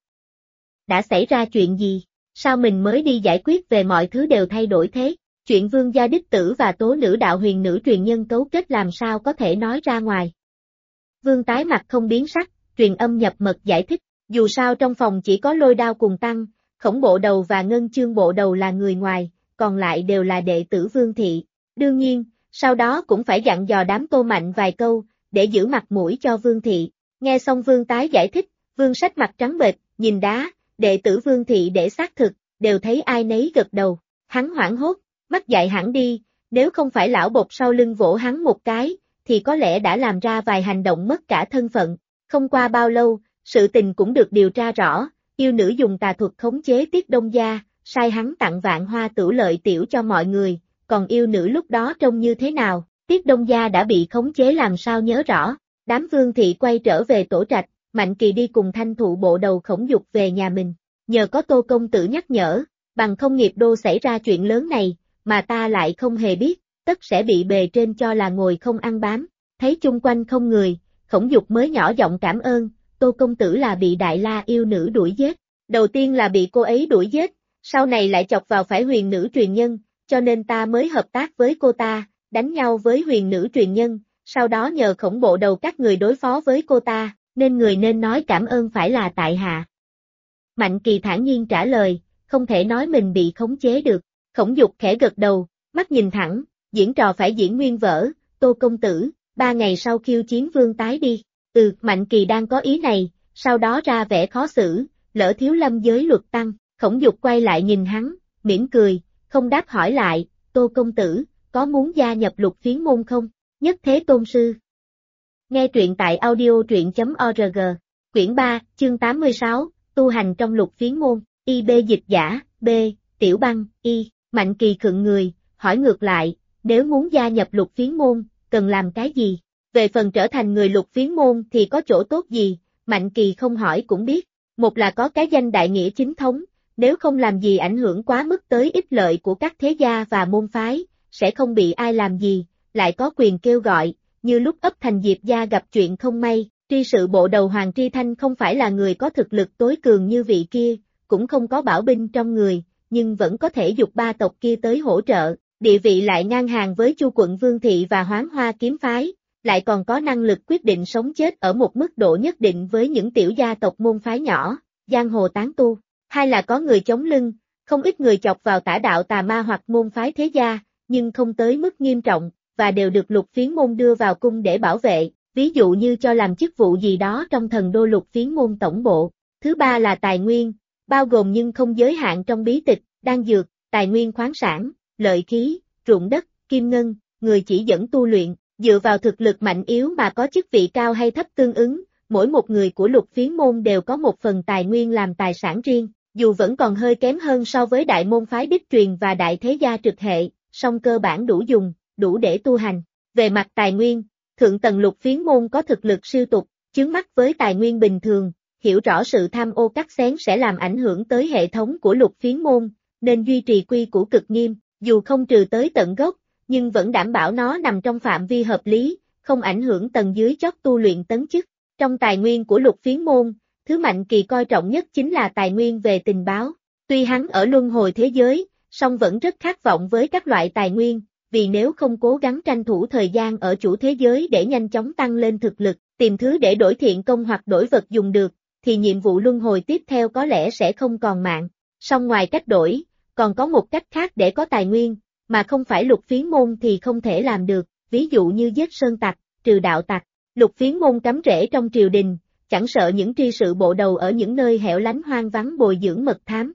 Đã xảy ra chuyện gì? Sao mình mới đi giải quyết về mọi thứ đều thay đổi thế? Chuyện Vương gia đích tử và tố nữ đạo huyền nữ truyền nhân cấu kết làm sao có thể nói ra ngoài? Vương Tái mặt không biến sắc, truyền âm nhập mật giải thích, dù sao trong phòng chỉ có Lôi Đao cùng Tăng, Khổng Bộ Đầu và Ngân Chương Bộ Đầu là người ngoài, còn lại đều là đệ tử Vương thị. Đương nhiên, sau đó cũng phải dặn dò đám Tô Mạnh vài câu, để giữ mặt mũi cho Vương thị. Nghe xong Vương Tái giải thích, Vương Sách mặt trắng bệch, nhìn đá, đệ tử Vương thị để xác thực, đều thấy ai nấy gật đầu. Hắn hoảng hốt, mắt dại hẳn đi, nếu không phải Lão Bộc sau lưng vỗ hắn một cái, thì có lẽ đã làm ra vài hành động mất cả thân phận. Không qua bao lâu, sự tình cũng được điều tra rõ, yêu nữ dùng tà thuật khống chế Tiết Đông Gia, sai hắn tặng Vạn Hoa Tửu Lợi tiểu cho mọi người, còn yêu nữ lúc đó trông như thế nào, Tiết Đông Gia đã bị khống chế làm sao nhớ rõ. Đám Vương thị quay trở về tổ trạch, Mạnh Kỳ đi cùng Thanh Thụ Bộ Đầu Khổng Dục về nhà mình, nhờ có Tô công tử nhắc nhở, bằng không nghiệp đô xảy ra chuyện lớn này, mà ta lại không hề biết, tất sẽ bị bề trên cho là ngồi không ăn bám. Thấy chung quanh không người, Khổng Dục mới nhỏ giọng cảm ơn, Tô công tử là bị Đại La yêu nữ đuổi giết. Đầu tiên là bị cô ấy đuổi giết, sau này lại chọc vào phải huyền nữ truyền nhân, cho nên ta mới hợp tác với cô ta, đánh nhau với huyền nữ truyền nhân, sau đó nhờ Khổng Bộ Đầu các người đối phó với cô ta, nên người nên nói cảm ơn phải là tại hạ. Mạnh Kỳ thản nhiên trả lời, không thể nói mình bị khống chế được. Khổng Dục khẽ gật đầu, mắt nhìn thẳng, diễn trò phải diễn nguyên vở, Tô công tử, 3 ngày sau khiêu chiến Vương Tái đi. Mạnh Kỳ đang có ý này, sau đó ra vẻ khó xử, lỡ thiếu lâm giới luật tăng. Khổng Dục quay lại nhìn hắn, mỉm cười, không đáp hỏi lại, Tô công tử, có muốn gia nhập Lục Phiến Môn không? Nhất Thế Tôn Sư. Nghe truyện tại audio.org, quyển 3, chương 86, tu hành trong Lục Phiến Môn, IB dịch giả, B, Tiểu Băng, Y. Mạnh Kỳ khựng người, hỏi ngược lại, nếu muốn gia nhập Lục Phiến Môn, cần làm cái gì? Về phần trở thành người Lục Phiến Môn thì có chỗ tốt gì, Mạnh Kỳ không hỏi cũng biết. Một là có cái danh đại nghĩa chính thống, nếu không làm gì ảnh hưởng quá mức tới ích lợi của các thế gia và môn phái, sẽ không bị ai làm gì, lại có quyền kêu gọi, như lúc ấp Thành Diệp gia gặp chuyện không may, tri sự bộ đầu Hoàng Tri Thanh không phải là người có thực lực tối cường như vị kia, cũng không có bảo binh trong người, nhưng vẫn có thể giục 3 tộc kia tới hỗ trợ, địa vị lại ngang hàng với Chu quận Vương thị và Hoán Hoa kiếm phái, lại còn có năng lực quyết định sống chết ở một mức độ nhất định với những tiểu gia tộc môn phái nhỏ, giang hồ tán tu, hai là có người chống lưng, không ít người chọc vào tả đạo tà ma hoặc môn phái thế gia, nhưng không tới mức nghiêm trọng, và đều được Lục Phiến môn đưa vào cung để bảo vệ, ví dụ như cho làm chức vụ gì đó trong thần đô Lục Phiến môn tổng bộ. Thứ ba là tài nguyên, bao gồm nhưng không giới hạn trong bí tịch, đan dược, tài nguyên khoáng sản, lợi khí, ruộng đất, kim ngân, người chỉ dẫn tu luyện, dựa vào thực lực mạnh yếu mà có chức vị cao hay thấp tương ứng, mỗi một người của Lục Phiến môn đều có một phần tài nguyên làm tài sản riêng, dù vẫn còn hơi kém hơn so với đại môn phái đích truyền và đại thế gia trực hệ, song cơ bản đủ dùng, đủ để tu hành. Về mặt tài nguyên, thượng tầng Lục Phiến môn có thực lực siêu tục, chướng mắt với tài nguyên bình thường, hiểu rõ sự tham ô cắt xén sẽ làm ảnh hưởng tới hệ thống của Lục Phiến môn, nên duy trì quy củ cực nghiêm, dù không trừ tới tận gốc, nhưng vẫn đảm bảo nó nằm trong phạm vi hợp lý, không ảnh hưởng tầng dưới chót tu luyện tấn chức. Trong tài nguyên của Lục Phiến môn, thứ Mạnh Kỳ coi trọng nhất chính là tài nguyên về tình báo. Tuy hắn ở luân hồi thế giới, song vẫn rất khát vọng với các loại tài nguyên, vì nếu không cố gắng tranh thủ thời gian ở chủ thế giới để nhanh chóng tăng lên thực lực, tìm thứ để đổi thiện công hoặc đổi vật dùng được, thì nhiệm vụ luân hồi tiếp theo có lẽ sẽ không còn mạng. Song ngoài cách đổi, còn có một cách khác để có tài nguyên, mà không phải Lục Phiến môn thì không thể làm được, ví dụ như giết sơn tặc, trừ đạo tặc. Lục Phiến môn cắm rễ trong triều đình, chẳng sợ những tri sự bộ đầu ở những nơi hẻo lánh hoang vắng bồi dưỡng mật thám.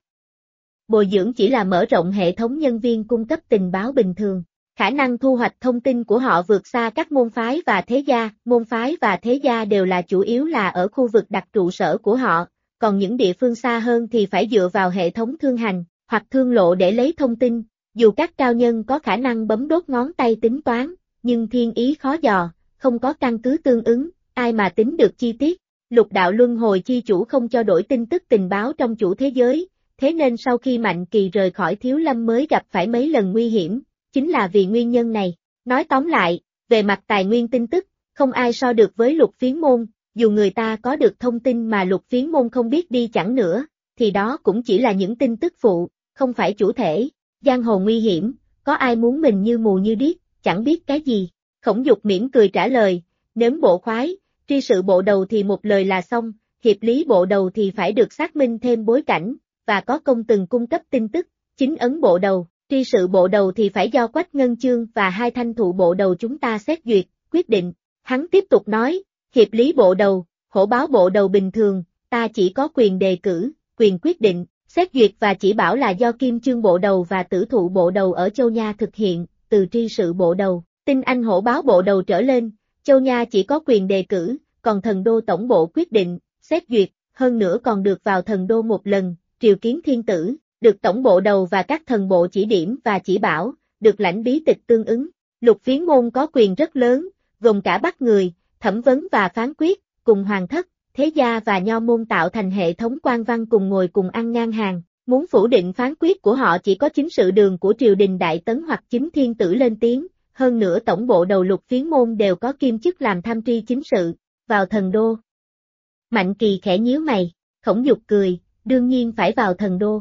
Bồi dưỡng chỉ là mở rộng hệ thống nhân viên cung cấp tình báo bình thường. Khả năng thu hoạch thông tin của họ vượt xa các môn phái và thế gia, môn phái và thế gia đều là chủ yếu là ở khu vực đặt trụ sở của họ, còn những địa phương xa hơn thì phải dựa vào hệ thống thương hành, hoặc thương lộ để lấy thông tin, dù các cao nhân có khả năng bấm đốt ngón tay tính toán, nhưng thiên ý khó dò, không có căn cứ tương ứng, ai mà tính được chi tiết. Lục đạo luân hồi chi chủ không cho đổi tin tức tình báo trong chủ thế giới, thế nên sau khi Mạnh Kỳ rời khỏi Thiếu Lâm mới gặp phải mấy lần nguy hiểm, chính là vì nguyên nhân này. Nói tóm lại, về mặt tài nguyên tin tức, không ai so được với Lục Phiến môn, dù người ta có được thông tin mà Lục Phiến môn không biết đi chẳng nữa, thì đó cũng chỉ là những tin tức phụ, không phải chủ thể. Giang hồ nguy hiểm, có ai muốn mình như mù như điếc, chẳng biết cái gì. Khổng Dục mỉm cười trả lời, nếm bộ khoái, tri sự bộ đầu thì một lời là xong, hiệp lý bộ đầu thì phải được xác minh thêm bối cảnh, và có công từng cung cấp tin tức, chính ấn bộ đầu, tri sự bộ đầu thì phải do Quách Ngân Chương và hai thanh thụ bộ đầu chúng ta xét duyệt, quyết định. Hắn tiếp tục nói, hiệp lý bộ đầu, hổ báo bộ đầu bình thường, ta chỉ có quyền đề cử, quyền quyết định, xét duyệt và chỉ bảo là do Kim Chương bộ đầu và Tử Thụ bộ đầu ở Châu Nha thực hiện, từ tri sự bộ đầu, tinh anh hổ báo bộ đầu trở lên, Châu Nha chỉ có quyền đề cử, còn thần đô tổng bộ quyết định, xét duyệt, hơn nữa còn được vào thần đô một lần, triều kiến thiên tử, được tổng bộ đầu và các thần bộ chỉ điểm và chỉ bảo, được lãnh bí tịch tương ứng. Lục Phiến môn có quyền rất lớn, gồm cả bắt người, thẩm vấn và phán quyết, cùng hoàng thất, thế gia và nho môn tạo thành hệ thống quan văn cùng ngồi cùng ăn ngang hàng. Muốn phủ định phán quyết của họ chỉ có chính sự đường của triều đình Đại Tấn hoặc chính thiên tử lên tiếng, hơn nữa tổng bộ đầu Lục Phiến môn đều có kiêm chức làm tham tri chính sự, vào thần đô. Mạnh Kỳ khẽ nhíu mày, Khổng Dục cười, đương nhiên phải vào thần đô.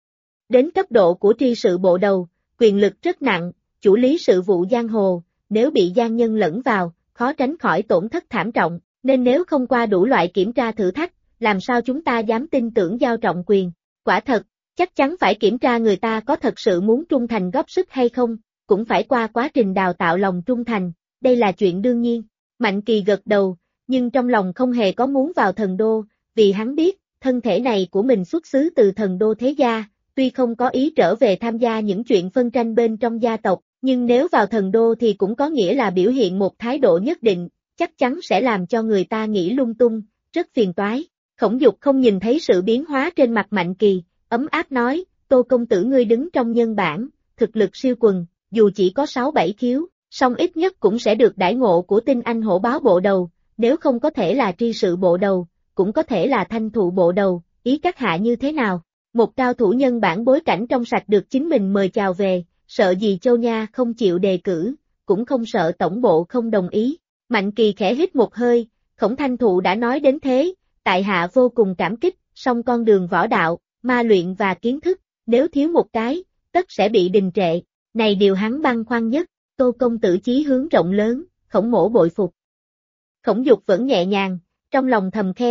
Đến cấp độ của tri sự bộ đầu, quyền lực rất nặng, chủ lý sự vụ giang hồ, nếu bị gian nhân lẫn vào, khó tránh khỏi tổn thất thảm trọng, nên nếu không qua đủ loại kiểm tra thử thách, làm sao chúng ta dám tin tưởng giao trọng quyền. Quả thật, chắc chắn phải kiểm tra người ta có thật sự muốn trung thành góp sức hay không, cũng phải qua quá trình đào tạo lòng trung thành, đây là chuyện đương nhiên. Mạnh Kỳ gật đầu, nhưng trong lòng không hề có muốn vào thần đô, vì hắn biết, thân thể này của mình xuất xứ từ thần đô thế gia, tuy không có ý trở về tham gia những chuyện phân tranh bên trong gia tộc, nhưng nếu vào thần đô thì cũng có nghĩa là biểu hiện một thái độ nhất định, chắc chắn sẽ làm cho người ta nghĩ lung tung, rất phiền toái. Khổng Dục không nhìn thấy sự biến hóa trên mặt Mạnh Kỳ, ấm áp nói, Tô công tử ngươi đứng trong nhân bản, thực lực siêu quần, dù chỉ có 6-7 khiếu, song ít nhất cũng sẽ được đãi ngộ của tinh anh hổ báo bộ đầu, nếu không có thể là tri sự bộ đầu, cũng có thể là thanh thụ bộ đầu, ý các hạ như thế nào? Một cao thủ nhân bản bối cảnh trong sạch được chính mình mời chào về, sợ gì Châu Nha không chịu đề cử, cũng không sợ tổng bộ không đồng ý. Mạnh Kỳ khẽ hít một hơi, Khổng thanh thụ đã nói đến thế, tại hạ vô cùng cảm kích, song con đường võ đạo, ma luyện và kiến thức, nếu thiếu một cái, tất sẽ bị đình trệ, này điều hắn băn khoăn nhất. Tô công tử chí hướng rộng lớn, Khổng mỗ bội phục. Khổng Dục vẫn nhẹ nhàng, trong lòng thầm khen,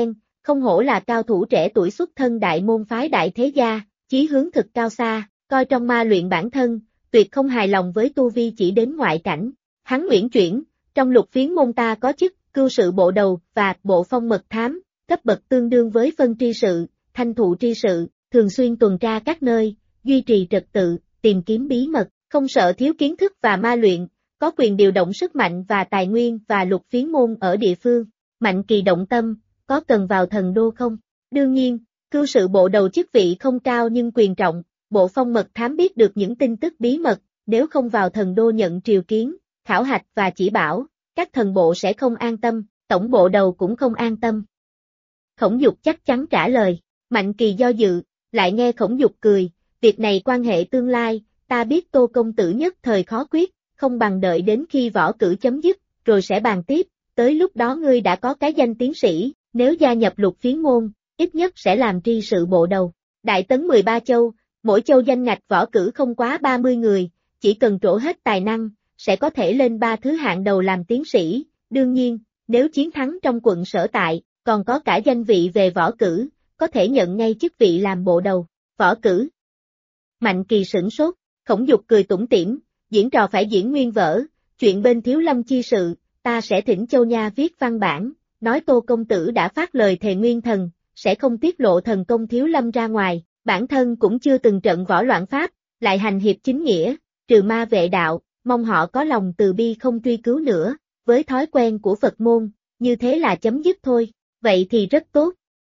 không hổ là cao thủ trẻ tuổi xuất thân đại môn phái đại thế gia, chí hướng thực cao xa, coi trong ma luyện bản thân, tuyệt không hài lòng với tu vi chỉ đến ngoại cảnh. Hắn uyển chuyển, trong Lục Phiến môn ta có chức cưu sự bộ đầu và bộ phong mật thám, cấp bậc tương đương với phân tri sự, thanh thụ tri sự, thường xuyên tuần tra các nơi, duy trì trật tự, tìm kiếm bí mật, không sợ thiếu kiến thức và ma luyện, có quyền điều động sức mạnh và tài nguyên và Lục Phiến môn ở địa phương. Mạnh Kỳ động tâm, có cần vào thần đô không? Đương nhiên, cưu sự bộ đầu chức vị không cao nhưng quyền trọng, bộ phong mật thám biết được những tin tức bí mật, nếu không vào thần đô nhận triều kiến, khảo hạch và chỉ bảo, các thần bộ sẽ không an tâm, tổng bộ đầu cũng không an tâm. Khổng Dục chắc chắn trả lời, Mạnh Kỳ do dự, lại nghe Khổng Dục cười, việc này quan hệ tương lai, ta biết Tô công tử nhất thời khó quyết, không bằng đợi đến khi võ cử chấm dứt, rồi sẽ bàn tiếp, tới lúc đó ngươi đã có cái danh tiến sĩ, nếu gia nhập Lục Phiến môn, ít nhất sẽ làm tri sự bộ đầu. Đại tấn 13 châu, mỗi châu danh ngạch võ cử không quá 30 người, chỉ cần trổ hết tài năng, sẽ có thể lên 3 thứ hạng đầu làm tiến sĩ, đương nhiên, nếu chiến thắng trong quận sở tại, còn có cả danh vị về võ cử, có thể nhận ngay chức vị làm bộ đầu. Võ cử. Mạnh Kỳ sửng sốt, Khổng Dục cười tủm tỉm, diễn trò phải diễn nguyên vở, chuyện bên Thiếu Lâm chi sự, ta sẽ thỉnh Châu Nha viết văn bản, nói Tô công tử đã phát lời thề nguyên thần, sẽ không tiết lộ thần công Thiếu Lâm ra ngoài, bản thân cũng chưa từng trận võ loạn pháp, lại hành hiệp chính nghĩa, trừ ma vệ đạo, mong họ có lòng từ bi không truy cứu nữa, với thói quen của Phật môn, như thế là chấm dứt thôi, vậy thì rất tốt.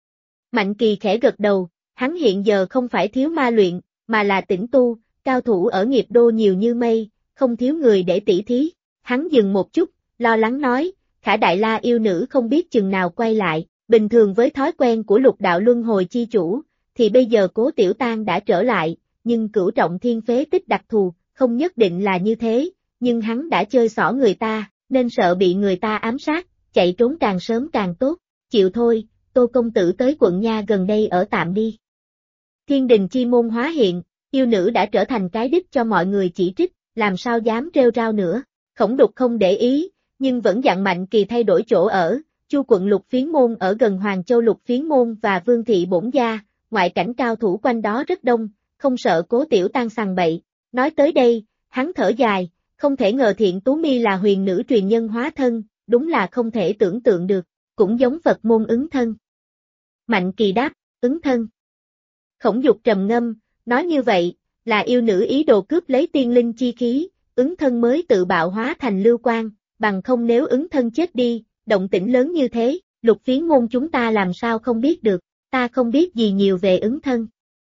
Mạnh Kỳ khẽ gật đầu, hắn hiện giờ không phải thiếu ma luyện, mà là tĩnh tu, cao thủ ở nghiệp đô nhiều như mây, không thiếu người để tỉ thí. Hắn dừng một chút, lo lắng nói, Khả Đại La yêu nữ không biết chừng nào quay lại, bình thường với thói quen của lục đạo luân hồi chi chủ, thì bây giờ Cố Tiểu Tang đã trở lại, nhưng Cửu Trọng Thiên phế tích đặc thù, không nhất định là như thế, nhưng hắn đã chơi xỏ người ta, nên sợ bị người ta ám sát, chạy trốn càng sớm càng tốt, chịu thôi, Tô công tử tới quận Nha gần đây ở tạm đi. Thiên đình chi môn hóa hiện, yêu nữ đã trở thành cái đích cho mọi người chỉ trích, làm sao dám rêu rao nữa. Khổng Đục không để ý, nhưng vẫn dặn Mạnh Kỳ thay đổi chỗ ở, Chu quận Lục Phiến môn ở gần Hoàng Châu Lục Phiến môn và Vương thị bổn gia, ngoại cảnh cao thủ quanh đó rất đông, không sợ Cố Tiểu Tang sằng bậy. Nói tới đây, hắn thở dài, không thể ngờ Thiện Tú Mi là huyền nữ truyền nhân hóa thân, đúng là không thể tưởng tượng được, cũng giống Phật môn ứng thân. Mạnh Kỳ đáp, ứng thân. Khổng Dục trầm ngâm, nói như vậy, là yêu nữ ý đồ cướp lấy tiên linh chi khí, ứng thân mới tự bạo hóa thành lưu quang, bằng không nếu ứng thân chết đi, động tĩnh lớn như thế, Lục Phiến môn chúng ta làm sao không biết được, ta không biết gì nhiều về ứng thân.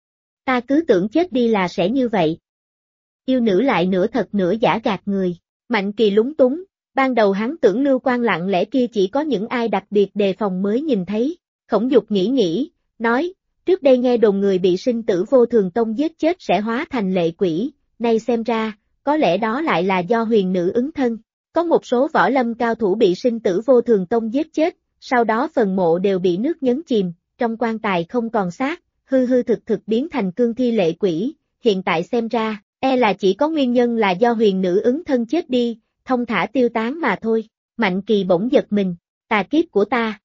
Ta cứ tưởng chết đi là sẽ như vậy. Yêu nữ lại nửa thật nửa giả gạt người, Mạnh Kỳ lúng túng, ban đầu hắn tưởng lưu quang lặng lẽ kia chỉ có những ai đặc biệt đề phòng mới nhìn thấy, Khổng Dục nghĩ, nói, trước đây nghe đồn người bị sinh tử vô thường tông giết chết sẽ hóa thành lệ quỷ, nay xem ra, có lẽ đó lại là do huyền nữ ứng thân. Có một số võ lâm cao thủ bị sinh tử vô thường tông giết chết, sau đó phần mộ đều bị nước nhấn chìm, trong quan tài không còn xác, hư hư thực thực biến thành cương thi lệ quỷ, hiện tại xem ra, là chỉ có nguyên nhân là do huyền nữ ứng thân chết đi, thông thả tiêu tán mà thôi. Mạnh Kỳ bỗng giật mình, tà kiếp của ta.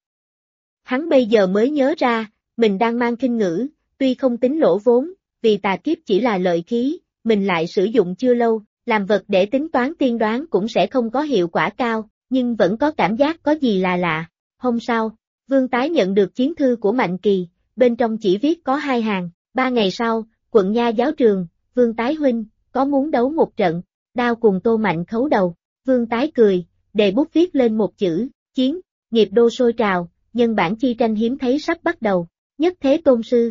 Hắn bây giờ mới nhớ ra, mình đang mang kinh ngữ, tuy không tính lỗ vốn, vì tà kiếp chỉ là lợi khí, mình lại sử dụng chưa lâu, làm vật để tính toán tiên đoán cũng sẽ không có hiệu quả cao, nhưng vẫn có cảm giác có gì là lạ. Hôm sau, Vương Tái nhận được chiến thư của Mạnh Kỳ, bên trong chỉ viết có 2 hàng, 3 ngày sau, quận Nha giáo trường, Vương Tái huynh, có muốn đấu một trận, đao cùng Tô Mạnh khấu đầu, Vương Tái cười, đề bút viết lên một chữ, chiến, nghiệp đô sôi trào, nhân bản chi tranh hiếm thấy sắp bắt đầu, nhất thế tôn sư.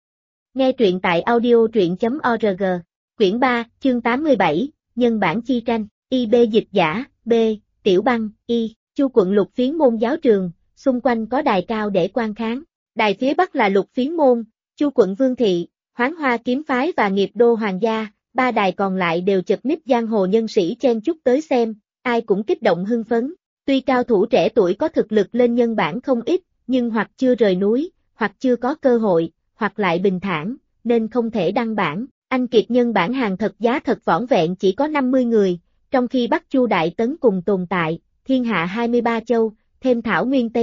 Nghe truyện tại audio.org, quyển 3, chương 87, nhân bản chi tranh, IB dịch giả, B, Tiểu Băng, Y, Chu quận Lục Phiến môn giáo trường, xung quanh có đài cao để quan kháng, đài phía bắc là Lục Phiến môn, Chu quận Vương thị, Hoán Hoa kiếm phái và nghiệp đô hoàng gia, 3 đài còn lại đều chật ních giang hồ nhân sĩ chen chúc tới xem, ai cũng kích động hưng phấn. Tuy cao thủ trẻ tuổi có thực lực lên nhân bản không ít, nhưng hoặc chưa rời núi, hoặc chưa có cơ hội, hoặc lại bình thản, nên không thể đăng bản. Anh Kiệt nhân bản hàng thật giá thật vỏn vẹn chỉ có 50 người, trong khi Bắc Chu Đại Tấn cùng tồn tại, thiên hạ 23 châu, thêm thảo nguyên Tây Vực,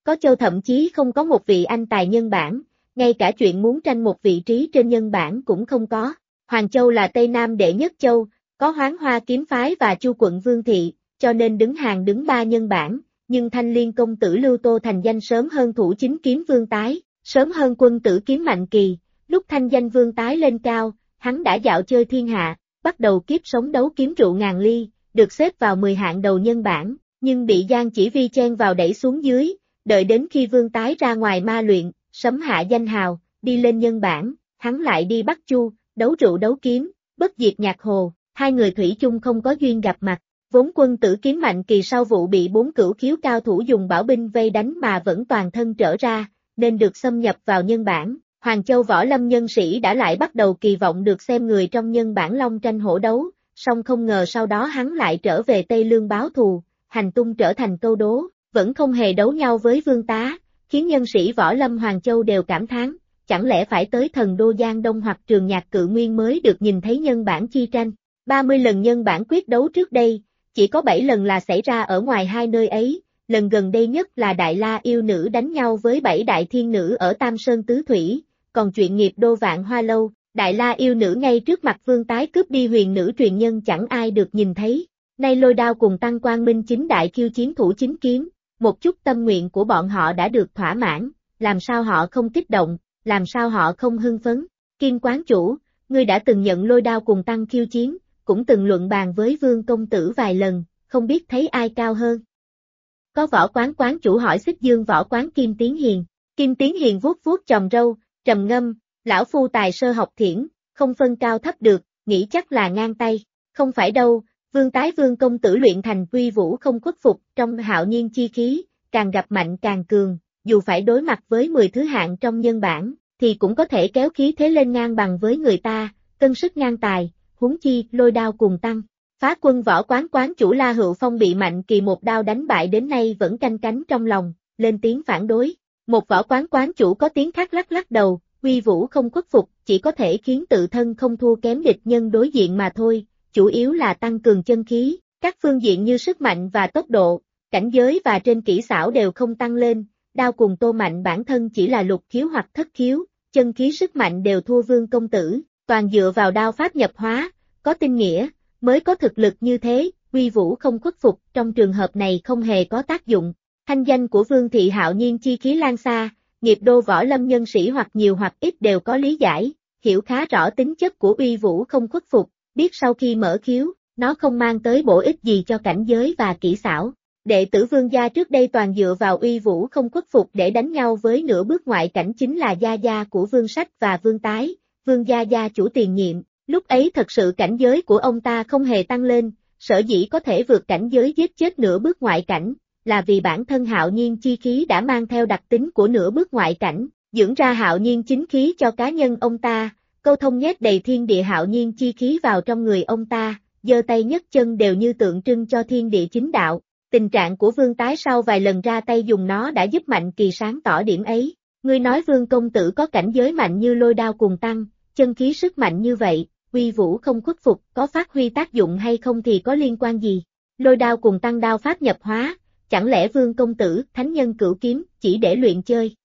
Có châu thậm chí không có một vị anh tài nhân bản, ngay cả chuyện muốn tranh một vị trí trên nhân bản cũng không có. Hoàng Châu là Tây Nam đệ nhất châu, có Hoán Hoa kiếm phái và Chu quận Vương thị, cho nên đứng hàng đứng ba nhân bản, nhưng Thanh Liên công tử Lưu Tô thành danh sớm hơn thủ chính kiếm Vương Tái, sớm hơn quân tử kiếm Mạnh Kỳ. Lúc thanh danh Vương Tái lên cao, hắn đã dạo chơi thiên hạ, bắt đầu kiếp sống đấu kiếm rượu ngàn ly, được xếp vào 10 hạng đầu nhân bản, nhưng bị Giang Chỉ Vi chen vào đẩy xuống dưới, đợi đến khi Vương Tái ra ngoài ma luyện, sấm hạ danh hào, đi lên nhân bản, hắn lại đi Bắc Chu, đấu rượu đấu kiếm, bất diệt nhạc hồ, hai người thủy chung không có duyên gặp mặt. Vốn quân tử kiếm Mạnh Kỳ sau vụ bị 4 cửu khiếu cao thủ dùng bảo binh vây đánh mà vẫn toàn thân trở ra, nên được xâm nhập vào nhân bản. Hoàng Châu võ lâm nhân sĩ đã lại bắt đầu kỳ vọng được xem người trong nhân bản long tranh hổ đấu, song không ngờ sau đó hắn lại trở về Tây Lương báo thù, hành tung trở thành câu đố, vẫn không hề đấu nhau với Vương Tá, khiến nhân sĩ võ lâm Hoàng Châu đều cảm thán, chẳng lẽ phải tới thần đô Giang Đông hoặc Trường Nhạc Cự Nguyên mới được nhìn thấy nhân bản chi tranh. 30 lần nhân bản quyết đấu trước đây, chỉ có 7 lần là xảy ra ở ngoài hai nơi ấy, lần gần đây nhất là Đại La yêu nữ đánh nhau với 7 đại thiên nữ ở Tam Sơn Tứ Thủy, còn chuyện nghiệp đô Vạn Hoa Lâu, Đại La yêu nữ ngay trước mặt Vương Tái cướp đi huyền nữ truyền nhân chẳng ai được nhìn thấy. Nay Lôi Đao cùng Tăng Quang Minh chính đại khiêu chiến thủ chính kiếm, một chút tâm nguyện của bọn họ đã được thỏa mãn, làm sao họ không kích động, làm sao họ không hưng phấn. Kim quán chủ, ngươi đã từng nhận Lôi Đao cùng Tăng khiêu chiến, cũng từng luận bàn với Vương công tử vài lần, không biết thấy ai cao hơn. Có Võ quán chủ hỏi Xích Dương Võ quán Kim Tiến Hiền. Kim Tiến Hiền vuốt vuốt chòm râu, trầm ngâm, lão phu tài sơ học thiển, không phân cao thấp được, nghĩ chắc là ngang tay. Không phải đâu, Vương Tái Vương công tử luyện thành quy vũ không khuất phục, trong hạo nhiên chi khí, càng gặp mạnh càng cường, dù phải đối mặt với 10 thứ hạng trong nhân bản, thì cũng có thể kéo khí thế lên ngang bằng với người ta, cân sức ngang tài, huống chi Lôi Đao cùng Tăng. Phá quân Võ quán chủ La Hữu Phong bị Mạnh Kỳ một đao đánh bại đến nay vẫn canh cánh trong lòng, lên tiếng phản đối. Một Võ quán chủ có tiếng khác lắc lắc đầu, quy vũ không khuất phục, chỉ có thể khiến tự thân không thua kém địch nhân đối diện mà thôi, chủ yếu là tăng cường chân khí, các phương diện như sức mạnh và tốc độ, cảnh giới và trên kỹ xảo đều không tăng lên, Đao cùng Tô Mạnh bản thân chỉ là lục khiếu hoặc thất khiếu, chân khí sức mạnh đều thua Vương công tử, toàn dựa vào đao pháp nhập hóa, có tinh nghĩa, mới có thực lực như thế, quy vũ không khuất phục, trong trường hợp này không hề có tác dụng. Thanh danh của Vương thị hạo nhiên chi khí lan xa, nghiệp đô võ lâm nhân sĩ hoặc nhiều hoặc ít đều có lý giải, hiểu khá rõ tính chất của uy vũ không khuất phục, biết sau khi mở khiếu, nó không mang tới bổ ích gì cho cảnh giới và kỹ xảo. Đệ tử Vương gia trước đây toàn dựa vào uy vũ không khuất phục để đánh nhau với nửa bước ngoại cảnh chính là gia gia của Vương Sách và Vương Tái, Vương gia gia chủ tiền nhiệm. Lúc ấy thật sự cảnh giới của ông ta không hề tăng lên, sở dĩ có thể vượt cảnh giới giết chết nửa bước ngoại cảnh, là vì bản thân hạo nhiên chi khí đã mang theo đặc tính của nửa bước ngoại cảnh, dưỡng ra hạo nhiên chính khí cho cá nhân ông ta, câu thông nhét đầy thiên địa hạo nhiên chi khí vào trong người ông ta, giơ tay nhấc chân đều như tượng trưng cho thiên địa chính đạo. Tình trạng của Vương Tái sau vài lần ra tay dùng nó đã giúp Mạnh Kỳ sáng tỏ điểm ấy. Ngươi nói Vương công tử có cảnh giới mạnh như Lôi Đao cùng Tăng, chân khí sức mạnh như vậy, uy vũ không khuất phục, có phát huy tác dụng hay không thì có liên quan gì? Lôi Đao cùng Tăng đao pháp nhập hóa, chẳng lẽ Vương công tử, thánh nhân cửu kiếm, chỉ để luyện chơi?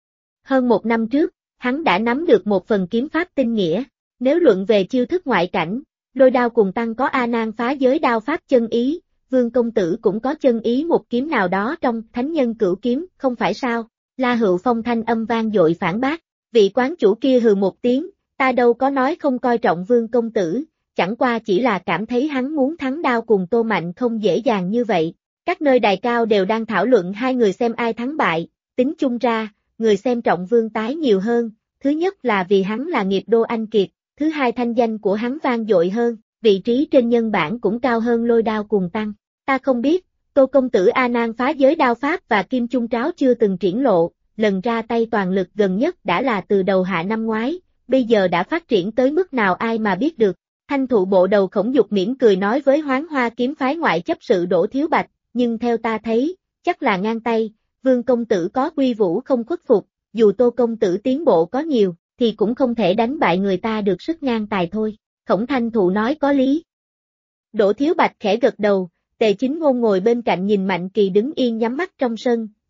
Hơn 1 năm trước, hắn đã nắm được một phần kiếm pháp tinh nghĩa, nếu luận về chiêu thức ngoại cảnh, Lôi Đao cùng Tăng có A Nan phá giới đao pháp chân ý, Vương công tử cũng có chân ý một kiếm nào đó trong thánh nhân cửu kiếm, không phải sao? La Hữu Phong thanh âm vang dội phản bác, vị quán chủ kia hừ một tiếng, ta đâu có nói không coi trọng Vương công tử, chẳng qua chỉ là cảm thấy hắn muốn thắng Đao cùng Tô Mạnh không dễ dàng như vậy. Các nơi đài cao đều đang thảo luận hai người xem ai thắng bại, tính chung ra, người xem trọng Vương Tái nhiều hơn, thứ nhất là vì hắn là nghiệp đô anh kiệt, thứ hai thanh danh của hắn vang dội hơn, vị trí trên nhân bản cũng cao hơn Lôi Đao cùng Tăng. Ta không biết, Tô công tử A Nan phá giới đao pháp và Kim Trung Tráo chưa từng triển lộ, lần ra tay toàn lực gần nhất đã là từ đầu hạ năm ngoái, bây giờ đã phát triển tới mức nào ai mà biết được. Thanh thụ bộ đầu Khổng Dục mỉm cười nói với Hoán Hoa kiếm phái ngoại chấp sự Đỗ Thiếu Bạch, nhưng theo ta thấy, chắc là ngang tay, Vương công tử có uy vũ không khuất phục, dù Tô công tử tiến bộ có nhiều, thì cũng không thể đánh bại người ta được sức ngang tài thôi. Khổng Thanh thụ nói có lý. Đỗ Thiếu Bạch khẽ gật đầu, Tề Chính Ngôn ngồi bên cạnh nhìn Mạnh Kỳ đứng yên nhắm mắt trong sân,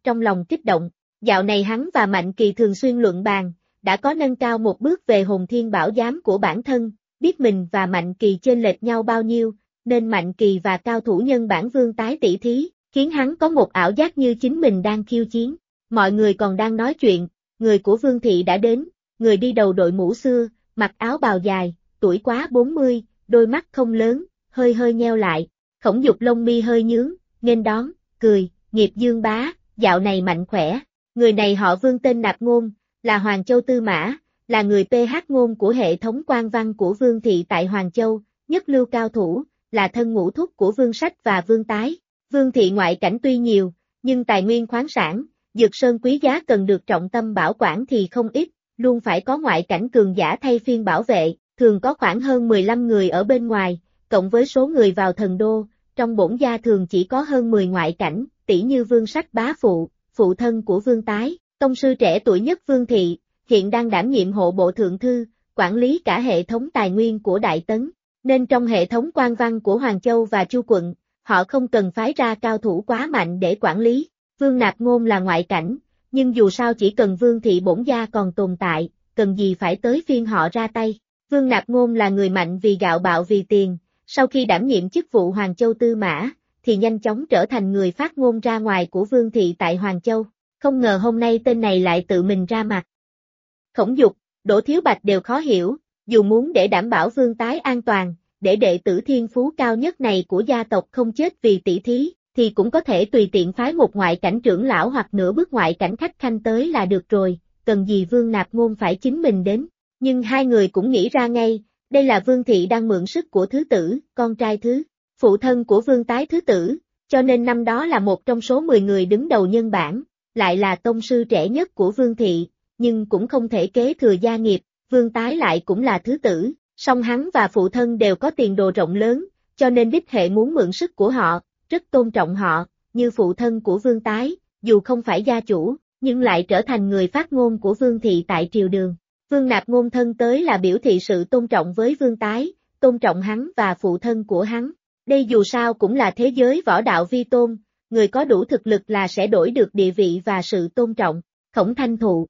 trong lòng kích động. Dạo này hắn và Mạnh Kỳ thường xuyên luận bàn, đã có nâng cao một bước về hồn thiên bảo giám của bản thân, biết mình và Mạnh Kỳ chênh lệch nhau bao nhiêu, nên Mạnh Kỳ và cao thủ nhân bản Vương Tái tỷ thí, khiến hắn có một ảo giác như chính mình đang khiêu chiến. Mọi người còn đang nói chuyện, người của Vương Thị đã đến, người đi đầu đội mũ xưa, mặc áo bào dài, tuổi quá 40, đôi mắt không lớn, hơi hơi nheo lại, Khổng Dục lông mi hơi nhướng, nghênh đón, cười, Nghiệp Dương bá, dạo này mạnh khỏe. Người này họ Vương tên Nạp Ngôn, là Hoàng Châu Tư Mã, là người PH ngôn của hệ thống quan văn của Vương Thị tại Hoàng Châu, nhất lưu cao thủ, là thân ngũ thúc của Vương Sách và Vương Tái. Vương Thị ngoại cảnh tuy nhiều, nhưng tài nguyên khoáng sản, dược sơn quý giá cần được trọng tâm bảo quản thì không ít, luôn phải có ngoại cảnh cường giả thay phiên bảo vệ, thường có khoảng hơn 15 người ở bên ngoài, cộng với số người vào thần đô, trong bổn gia thường chỉ có hơn 10 ngoại cảnh, tỷ như Vương Sách bá phụ, phụ thân của Vương Tái, tông sư trẻ tuổi nhất Vương Thị, hiện đang đảm nhiệm hộ bộ thượng thư, quản lý cả hệ thống tài nguyên của Đại Tấn, nên trong hệ thống quan văn của Hoàng Châu và Chu quận, họ không cần phái ra cao thủ quá mạnh để quản lý. Vương Nạp Ngôn là ngoại cảnh, nhưng dù sao chỉ cần Vương Thị bổn gia còn tồn tại, cần gì phải tới phiên họ ra tay. Vương Nạp Ngôn là người mạnh vì gạo bạo vì tiền, sau khi đảm nhiệm chức vụ Hoàng Châu Tư Mã, thì nhanh chóng trở thành người phát ngôn ra ngoài của Vương Thị tại Hoàng Châu. Không ngờ hôm nay tên này lại tự mình ra mặt. Khổng Dục, Đỗ Thiếu Bạch đều khó hiểu, dù muốn để đảm bảo Vương Tái an toàn, để đệ tử thiên phú cao nhất này của gia tộc không chết vì tỷ thí, thì cũng có thể tùy tiện phái một ngoại cảnh trưởng lão hoặc nửa bước ngoại cảnh khách khanh tới là được rồi, cần gì Vương Nạp Ngôn phải chính mình đến. Nhưng hai người cũng nghĩ ra ngay, đây là Vương Thị đang mượn sức của Thứ Tử, con trai Thứ, phụ thân của Vương Tái Thứ Tử, cho nên năm đó là một trong số 10 người đứng đầu nhân bản, lại là tông sư trẻ nhất của Vương Thị, nhưng cũng không thể kế thừa gia nghiệp, Vương Tái lại cũng là Thứ Tử, song hắn và phụ thân đều có tiền đồ rộng lớn, cho nên đích hệ muốn mượn sức của họ, rất tôn trọng họ, như phụ thân của Vương Tái, dù không phải gia chủ, nhưng lại trở thành người phát ngôn của Vương Thị tại triều đường. Vương Nạp Ngôn thân tới là biểu thị sự tôn trọng với Vương Tái, tôn trọng hắn và phụ thân của hắn. Đây dù sao cũng là thế giới võ đạo vi tôn, người có đủ thực lực là sẽ đổi được địa vị và sự tôn trọng. Khổng Thanh Thụ.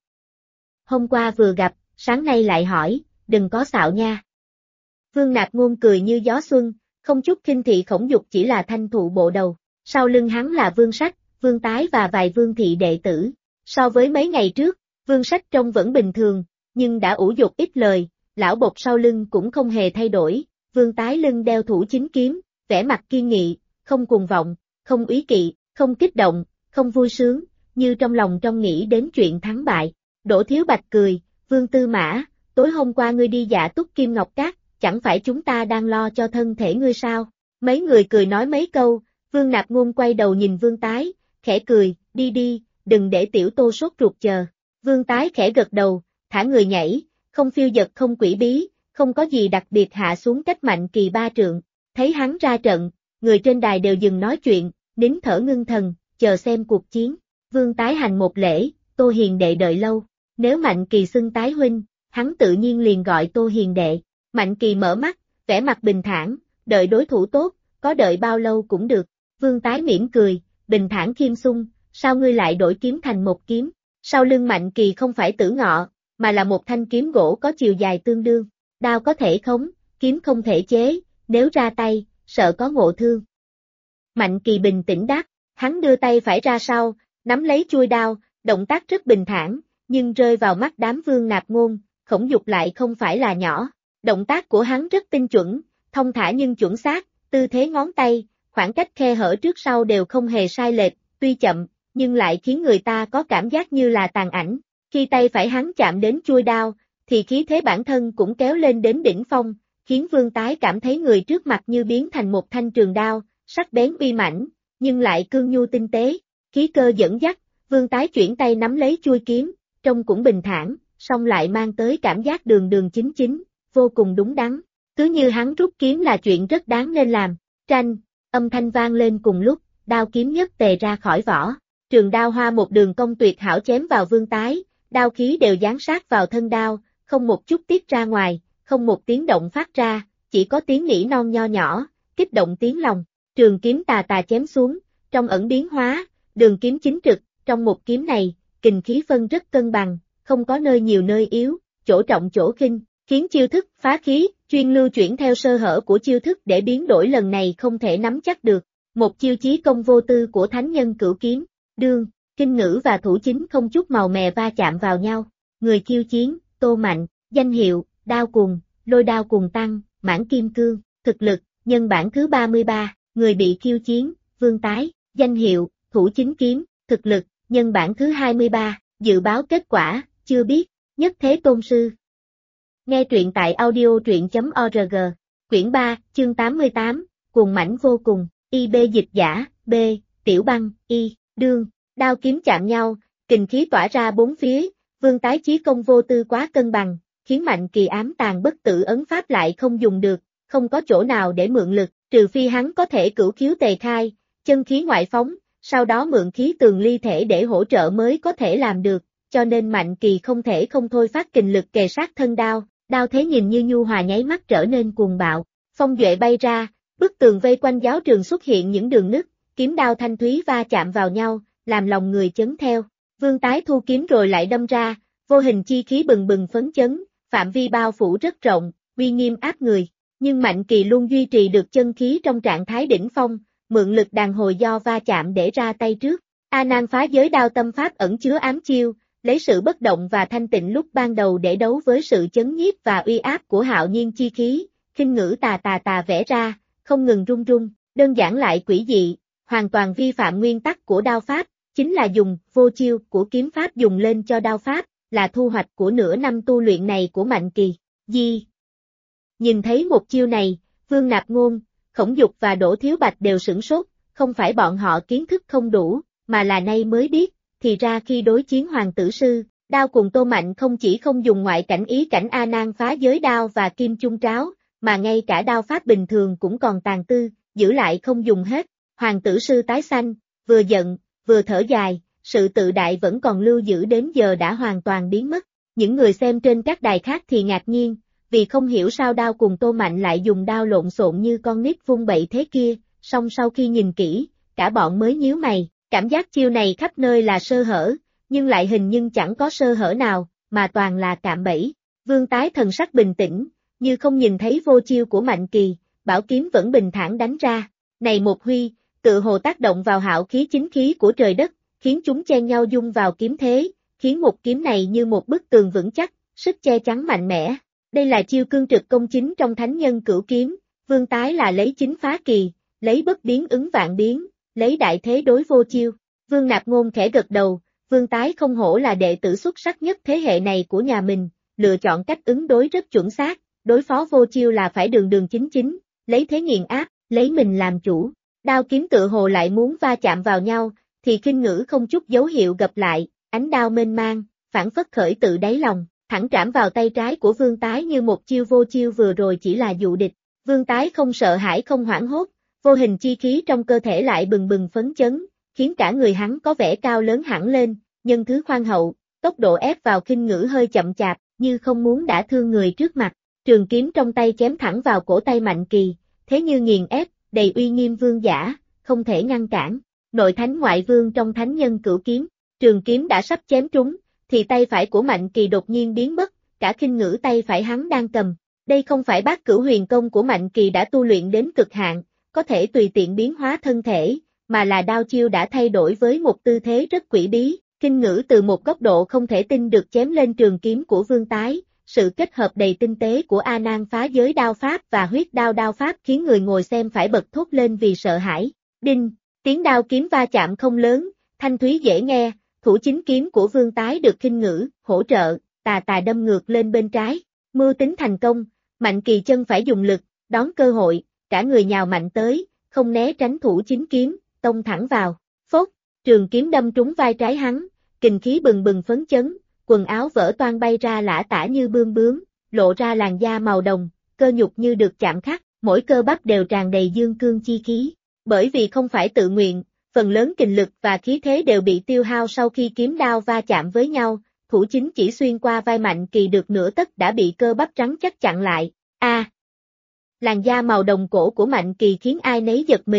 Hôm qua vừa gặp, sáng nay lại hỏi, đừng có xạo nha. Vương Nạp Ngôn cười như gió xuân, không chút khinh thị Khổng Dục chỉ là Thanh Thụ bộ đầu, sau lưng hắn là Vương Sách, Vương Tái và vài Vương Thị đệ tử. So với mấy ngày trước, Vương Sách trông vẫn bình thường, nhưng đã ủ dột ít lời, lão bộc sau lưng cũng không hề thay đổi, Vương Tái lưng đeo thủ chính kiếm, vẻ mặt kiên nghị, không cuồng vọng, không úy kỵ, không kích động, không vui sướng, như trong lòng nghĩ đến chuyện thắng bại. Đỗ Thiếu Bạch cười, Vương Tư Mã, tối hôm qua ngươi đi Dạ Túc Kim Ngọc Cát, chẳng phải chúng ta đang lo cho thân thể ngươi sao? Mấy người cười nói mấy câu, Vương Nạp Ngôn quay đầu nhìn Vương Tái, khẽ cười, đi đi, đừng để tiểu Tô sốt ruột chờ. Vương Tái khẽ gật đầu, thả người nhảy, không phiêu dật không quỷ bí, không có gì đặc biệt hạ xuống cách Mạnh Kỳ 3 trượng. Thấy hắn ra trận, người trên đài đều dừng nói chuyện, nín thở ngưng thần, chờ xem cuộc chiến. Vương Tái hành một lễ, Tô Hiền đệ đợi lâu. Nếu Mạnh Kỳ xưng Tái huynh, hắn tự nhiên liền gọi Tô Hiền đệ. Mạnh Kỳ mở mắt, vẻ mặt bình thản, đợi đối thủ tốt, có đợi bao lâu cũng được. Vương Tái mỉm cười, bình thản khiêm sung, sao ngươi lại đổi kiếm thành một kiếm? Sau lưng Mạnh Kỳ không phải Tử Ngọ, mà là một thanh kiếm gỗ có chiều dài tương đương. Đao có thể khống, kiếm không thể chế, nếu ra tay, sợ có ngộ thương. Mạnh Kỳ bình tĩnh đáp, hắn đưa tay phải ra sau, nắm lấy chuôi đao, động tác rất bình thản, nhưng rơi vào mắt đám Vương Nạp Ngôn, Khổng Dục lại không phải là nhỏ. Động tác của hắn rất tinh chuẩn, thông thả nhưng chuẩn xác, tư thế ngón tay, khoảng cách khe hở trước sau đều không hề sai lệch, tuy chậm, nhưng lại khiến người ta có cảm giác như là tàn ảnh. Khi tay phải hắn chạm đến chuôi đao, thì khí thế bản thân cũng kéo lên đến đỉnh phong, khiến Vương Tái cảm thấy người trước mặt như biến thành một thanh trường đao, sắc bén uy mãnh, nhưng lại cương nhu tinh tế. Khí cơ dẫn dắt, Vương Tái chuyển tay nắm lấy chuôi kiếm, trông cũng bình thản, song lại mang tới cảm giác đường đường chính chính, vô cùng đúng đắn. Cứ như hắn rút kiếm là chuyện rất đáng nên làm. Tranh, âm thanh vang lên cùng lúc, đao kiếm nhất tề ra khỏi vỏ. Trường đao hoa một đường cong tuyệt hảo chém vào Vương Tái, đao khí đều dán sát vào thân đao, không một chút tiết ra ngoài, không một tiếng động phát ra, chỉ có tiếng nỉ non nho nhỏ, kích động tiếng lòng. Trường kiếm tà tà chém xuống, trong ẩn biến hóa, đường kiếm chính trực, trong một kiếm này, kình khí phân rất cân bằng, không có nơi nhiều nơi yếu, chỗ trọng chỗ khinh, khiến chiêu thức phá khí, chuyên lưu chuyển theo sơ hở của chiêu thức để biến đổi lần này không thể nắm chắc được. Một chiêu chí công vô tư của thánh nhân cửu kiếm, đương, kinh ngữ và thủ chính không chút màu mè va chạm vào nhau. Người khiêu chiến, Tô Mạnh, danh hiệu, đao cùng, lôi đao cùng tăng, mãn kim cương, thực lực, nhân bản thứ 33, người bị khiêu chiến, Vương Tái, danh hiệu, thủ chính kiếm, thực lực, nhân bản thứ 23, dự báo kết quả, chưa biết, nhất thế tôn sư. Nghe truyện tại audio truyện.org, quyển 3, chương 88, cuồng mãnh vô cùng, IB dịch giả, B, tiểu băng, Y, đương, đao kiếm chạm nhau, kình khí tỏa ra bốn phía, Vương Tái chí công vô tư quá cân bằng, khiến Mạnh Kỳ ám tàng bất tử ấn pháp lại không dùng được, không có chỗ nào để mượn lực, trừ phi hắn có thể cửu khiếu tề khai, chân khí ngoại phóng, sau đó mượn khí tường ly thể để hỗ trợ mới có thể làm được, cho nên Mạnh Kỳ không thể không thôi phát kình lực kề sát thân đao, đao thế nhìn như nhu hòa nháy mắt trở nên cuồng bạo, phong duệ bay ra, bức tường vây quanh giáo trường xuất hiện những đường nứt, kiếm đao thanh thúy va chạm vào nhau, làm lòng người chấn theo. Vương Tái thu kiếm rồi lại đâm ra, vô hình chi khí bừng bừng phấn chấn, phạm vi bao phủ rất rộng, uy nghiêm áp người, nhưng Mạnh Kỳ luôn duy trì được chân khí trong trạng thái đỉnh phong, mượn lực đàn hồi do va chạm để ra tay trước. A Nan phá giới đao tâm pháp ẩn chứa ám chiêu, lấy sự bất động và thanh tịnh lúc ban đầu để đấu với sự chấn nhiếp và uy áp của hạo nhiên chi khí, khinh ngữ tà vẽ ra, không ngừng rung rung, đơn giản lại quỷ dị, hoàn toàn vi phạm nguyên tắc của đao pháp, chính là dùng vô chiêu của kiếm pháp dùng lên cho đao pháp, là thu hoạch của nửa năm tu luyện này của Mạnh Kỳ. Nhìn thấy một chiêu này, Vương Nạp Ngôn, Khổng Dục và Đỗ Thiếu Bạch đều sửng sốt, không phải bọn họ kiến thức không đủ, mà là nay mới biết, thì ra khi đối chiến Hoàng Tử Sư, đao cùng Tô Mạnh không chỉ không dùng ngoại cảnh ý cảnh A Nan phá giới đao và kim chung tráo, mà ngay cả đao pháp bình thường cũng còn tàn tư, giữ lại không dùng hết. Hoàng Tử Sư tái xanh, vừa giận, vừa thở dài, sự tự đại vẫn còn lưu giữ đến giờ đã hoàn toàn biến mất. Những người xem trên các đài khác thì ngạc nhiên, vì không hiểu sao đao cùng Tô Mạnh lại dùng đao lộn xộn như con nít vung bậy thế kia, song sau khi nhìn kỹ, cả bọn mới nhíu mày, cảm giác chiêu này khắp nơi là sơ hở, nhưng lại hình như chẳng có sơ hở nào, mà toàn là cạm bẫy. Vương Tái thần sắc bình tĩnh, như không nhìn thấy vô chiêu của Mạnh Kỳ, bảo kiếm vẫn bình thản đánh ra. Này một huy, tự hồ tác động vào hạo khí chính khí của trời đất, khiến chúng chen nhau dung vào kiếm thế, khiến một kiếm này như một bức tường vững chắc, sức che chắn mạnh mẽ. Đây là chiêu cương trực công chính trong thánh nhân cửu kiếm, Vương Tái là lấy chính phá kỳ, lấy bất biến ứng vạn biến, lấy đại thế đối vô chiêu. Vương Nạp Ngôn khẽ gật đầu, Vương Tái không hổ là đệ tử xuất sắc nhất thế hệ này của nhà mình, lựa chọn cách ứng đối rất chuẩn xác, đối phó vô chiêu là phải đường đường chính chính, lấy thế nghiền áp, lấy mình làm chủ. Đao kiếm tự hồ lại muốn va chạm vào nhau, thì khinh ngữ không chút dấu hiệu gập lại, ánh đao mênh mang, phản phất khởi tự đáy lòng, thẳng trảm vào tay trái của Vương Tái như một chiêu vô chiêu vừa rồi chỉ là dụ địch. Vương Tái không sợ hãi không hoảng hốt, vô hình chi khí trong cơ thể lại bừng bừng phấn chấn, khiến cả người hắn có vẻ cao lớn hẳn lên, nhân thứ khoan hậu, tốc độ ép vào khinh ngữ hơi chậm chạp, như không muốn đả thương người trước mặt. Trường kiếm trong tay chém thẳng vào cổ tay Mạnh Kỳ, thế như nghiền ép, đầy uy nghiêm vương giả, không thể ngăn cản. Nội thánh ngoại vương trong thánh nhân cửu kiếm, trường kiếm đã sắp chém trúng, thì tay phải của Mạnh Kỳ đột nhiên biến mất, cả khinh ngữ tay phải hắn đang cầm. Đây không phải bát cửu huyền công của Mạnh Kỳ đã tu luyện đến cực hạn, có thể tùy tiện biến hóa thân thể, mà là đao chiêu đã thay đổi với một tư thế rất quỷ bí. Khinh ngữ từ một góc độ không thể tin được chém lên trường kiếm của Vương Tái. Sự kết hợp đầy tinh tế của A Nan phá giới đao pháp và huyết đao pháp khiến người ngồi xem phải bật thốt lên vì sợ hãi. Đinh, tiếng đao kiếm va chạm không lớn, thanh thúy dễ nghe, thủ chính kiếm của Vương Tái được khinh ngữ, hỗ trợ, tà đâm ngược lên bên trái. Mưu tính thành công, Mạnh Kỳ chân phải dùng lực, đón cơ hội, cả người nhào mạnh tới, không né tránh thủ chính kiếm, tông thẳng vào. Phốt, trường kiếm đâm trúng vai trái hắn, kình khí bừng bừng phấn chấn. Quần áo vỡ toang bay ra lả tả như bươm bướm, lộ ra làn da màu đồng, cơ nhục như được chạm khắc, mỗi cơ bắp đều tràn đầy dương cương chi khí. Bởi vì không phải tự nguyện, phần lớn kình lực và khí thế đều bị tiêu hao sau khi kiếm đao va chạm với nhau, thủ chính chỉ xuyên qua vai Mạnh Kỳ được nửa tấc đã bị cơ bắp trắng chắc chặn lại. Làn da màu đồng cổ của Mạnh Kỳ khiến ai nấy giật mình,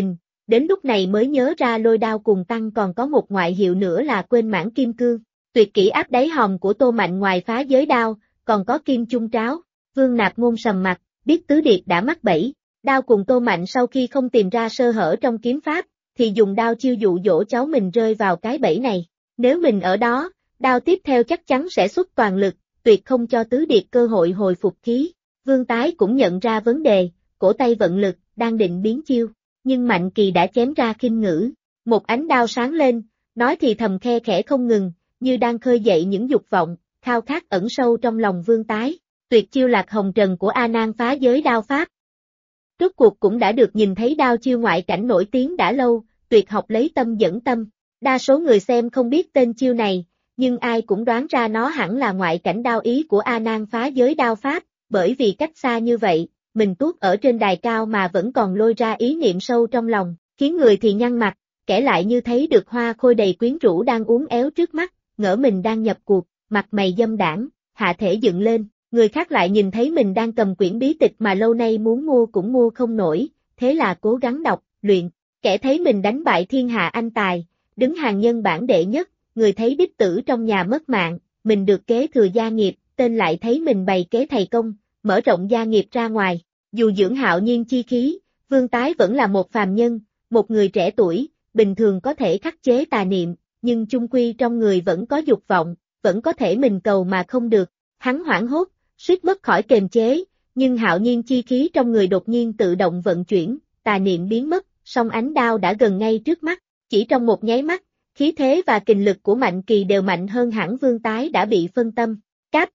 đến lúc này mới nhớ ra lôi đao cùng tăng còn có một ngoại hiệu nữa là quên mãn kim cương. Tuyệt kỹ áp đáy hòm của Tô Mạnh ngoài phá giới đao, còn có kim chung tráo. Vương Nạp Ngôn sầm mặt, biết Tứ Điệt đã mắc bẫy. Đao cùng Tô Mạnh sau khi không tìm ra sơ hở trong kiếm pháp, thì dùng đao chiêu dụ dỗ cháu mình rơi vào cái bẫy này. Nếu mình ở đó, đao tiếp theo chắc chắn sẽ xuất toàn lực, tuyệt không cho Tứ Điệt cơ hội hồi phục khí. Vương Tái cũng nhận ra vấn đề, cổ tay vận lực, đang định biến chiêu. Nhưng Mạnh Kỳ đã chém ra khinh ngữ. Một ánh đao sáng lên, nói thì thầm khe khẽ không ngừng, như đang khơi dậy những dục vọng, khao khát ẩn sâu trong lòng Vương Tái. Tuyệt chiêu Lạc Hồng Trần của A Nan phá giới đao pháp. Rốt cuộc cũng đã được nhìn thấy đao chiêu ngoại cảnh nổi tiếng đã lâu, tuyệt học lấy tâm dẫn tâm. Đa số người xem không biết tên chiêu này, nhưng ai cũng đoán ra nó hẳn là ngoại cảnh đao ý của A Nan phá giới đao pháp, bởi vì cách xa như vậy, mình tuốt ở trên đài cao mà vẫn còn lôi ra ý niệm sâu trong lòng, khiến người thì nhăn mặt, kẻ lại như thấy được hoa khôi đầy quyến rũ đang uốn éo trước mắt, ngỡ mình đang nhập cuộc, mặt mày dâm đãng, hạ thể dựng lên. Người khác lại nhìn thấy mình đang cầm quyển bí tịch mà lâu nay muốn mua cũng mua không nổi, thế là cố gắng đọc, luyện. Kẻ thấy mình đánh bại thiên hạ anh tài, đứng hàng nhân bảng đệ nhất, người thấy đích tử trong nhà mất mạng, mình được kế thừa gia nghiệp, tên lại thấy mình bày kế thầy công, mở rộng gia nghiệp ra ngoài. Dù dưỡng hạo nhiên chi khí, Vương Tái vẫn là một phàm nhân, một người trẻ tuổi, bình thường có thể khắc chế tà niệm, nhưng chung quy trong người vẫn có dục vọng, vẫn có thể mình cầu mà không được. Hắn hoảng hốt, suýt mất khỏi kềm chế, nhưng hạo nhiên chi khí trong người đột nhiên tự động vận chuyển, tà niệm biến mất, song ánh đao đã gần ngay trước mắt, chỉ trong một nháy mắt, khí thế và kình lực của Mạnh Kỳ đều mạnh hơn hẳn. Vương Tái đã bị phân tâm, cáp.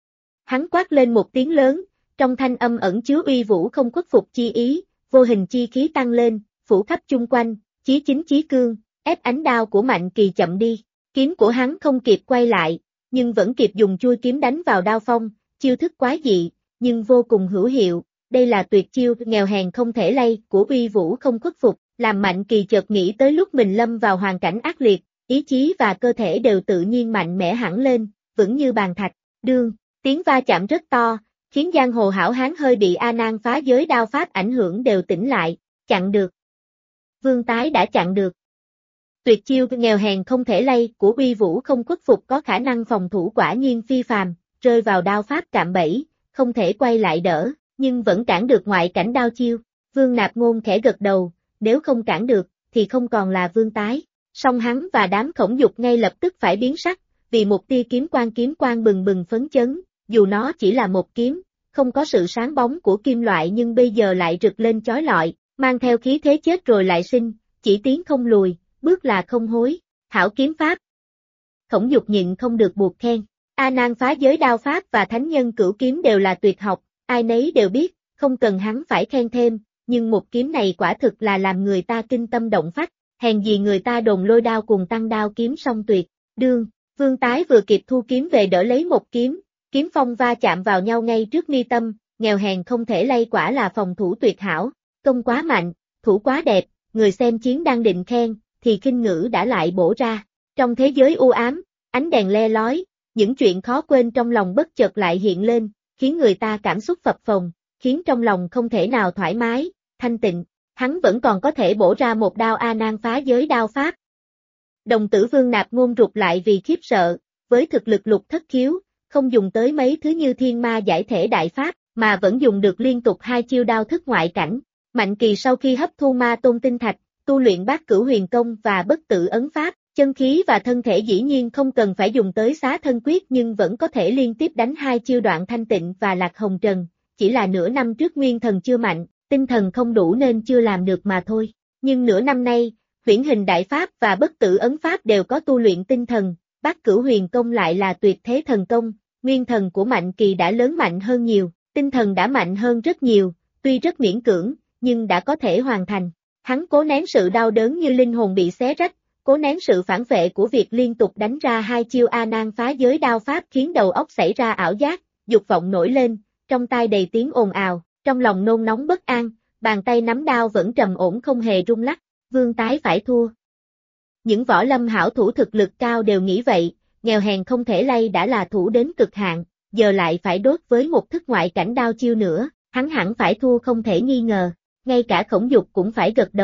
Hắn quát lên một tiếng lớn, trong thanh âm ẩn chứa uy vũ không khuất phục chi ý, vô hình chi khí tăng lên, phủ khắp chung quanh, chí chính chí cương, ép ánh đao của Mạnh Kỳ chậm đi, kiếm của hắn không kịp quay lại, nhưng vẫn kịp dùng chuôi kiếm đánh vào đao phong. Chiêu thức quái dị, nhưng vô cùng hữu hiệu, đây là tuyệt chiêu nghèo hèn không thể lay của uy vũ không khuất phục, làm Mạnh Kỳ chợt nghĩ tới lúc mình lâm vào hoàn cảnh ác liệt, ý chí và cơ thể đều tự nhiên mạnh mẽ hẳn lên, vững như bàn thạch. Đương, tiếng va chạm rất to, khiến giang hồ hảo hán hơi bị A Nan phá giới đao pháp ảnh hưởng đều tỉnh lại, chặn được. Vương Tái đã chặn được. Tuyệt chiêu nghèo hèn không thể lay của uy vũ không khuất phục có khả năng phòng thủ quả nhiên phi phàm. Rơi vào đao pháp cạm bẫy, không thể quay lại đỡ, nhưng vẫn cản được ngoại cảnh đao chiêu. Vương Nạp Ngôn khẽ gật đầu, nếu không cản được, thì không còn là Vương Tái. Song hắn và đám Khổng Dục ngay lập tức phải biến sắc, vì một tia kiếm quang bừng bừng phấn chấn, dù nó chỉ là một kiếm, không có sự sáng bóng của kim loại nhưng bây giờ lại rực lên chói lọi, mang theo khí thế chết rồi lại sinh, chỉ tiến không lùi, bước là không hối. Hảo kiếm pháp. Khổng Dục nhịn không được buộc khen. A Nan phá giới đao pháp và thánh nhân cửu kiếm đều là tuyệt học, ai nấy đều biết, không cần hắn phải khen thêm, nhưng một kiếm này quả thực là làm người ta kinh tâm động phách, hèn gì người ta đồn lôi đao cùng tăng đao kiếm song tuyệt. Đương, Vương Tái vừa kịp thu kiếm về đỡ lấy một kiếm, kiếm phong va chạm vào nhau ngay trước mi tâm, nghèo hèn không thể lay quả là phòng thủ tuyệt hảo, công quá mạnh, thủ quá đẹp, người xem chiến đang định khen, thì khinh ngữ đã lại bổ ra. Trong thế giới u ám, ánh đèn le lói, những chuyện khó quên trong lòng bất chợt lại hiện lên, khiến người ta cảm xúc phập phồng, khiến trong lòng không thể nào thoải mái, thanh tịnh. Hắn vẫn còn có thể bổ ra một đao A Nan phá giới đao pháp. Đồng tử Vương Nạp Ngôn rụt lại vì khiếp sợ, với thực lực lục thất khiếu, không dùng tới mấy thứ như thiên ma giải thể đại pháp, mà vẫn dùng được liên tục hai chiêu đao thức ngoại cảnh. Mạnh Kỳ sau khi hấp thu ma tôn tinh thạch, tu luyện bát cửu huyền công và bất tử ấn pháp, chân khí và thân thể dĩ nhiên không cần phải dùng tới xá thân quyết nhưng vẫn có thể liên tiếp đánh hai chiêu Đoạn Thanh Tịnh và Lạc Hồng Trần, chỉ là nửa năm trước nguyên thần chưa mạnh, tinh thần không đủ nên chưa làm được mà thôi. Nhưng nửa năm nay, huyễn hình đại pháp và bất tử ấn pháp đều có tu luyện tinh thần, bát cửu huyền công lại là tuyệt thế thần công, nguyên thần của Mạnh Kỳ đã lớn mạnh hơn nhiều, tinh thần đã mạnh hơn rất nhiều, tuy rất miễn cưỡng, nhưng đã có thể hoàn thành. Hắn cố nén sự đau đớn như linh hồn bị xé rách, cố nén sự phản vệ của việc liên tục đánh ra hai chiêu A Nan phá giới đao pháp khiến đầu óc xảy ra ảo giác, dục vọng nổi lên, trong tai đầy tiếng ồn ào, trong lòng nôn nóng bất an, bàn tay nắm đao vẫn trầm ổn không hề rung lắc. Vương Tái phải thua. Những võ lâm hảo thủ thực lực cao đều nghĩ vậy, nghèo hèn không thể lay đã là thủ đến cực hạn, giờ lại phải đốt với một thức ngoại cảnh đao chiêu nữa, hắn hẳn phải thua không thể nghi ngờ. Ngay cả Khổng Dục cũng phải gật đầu,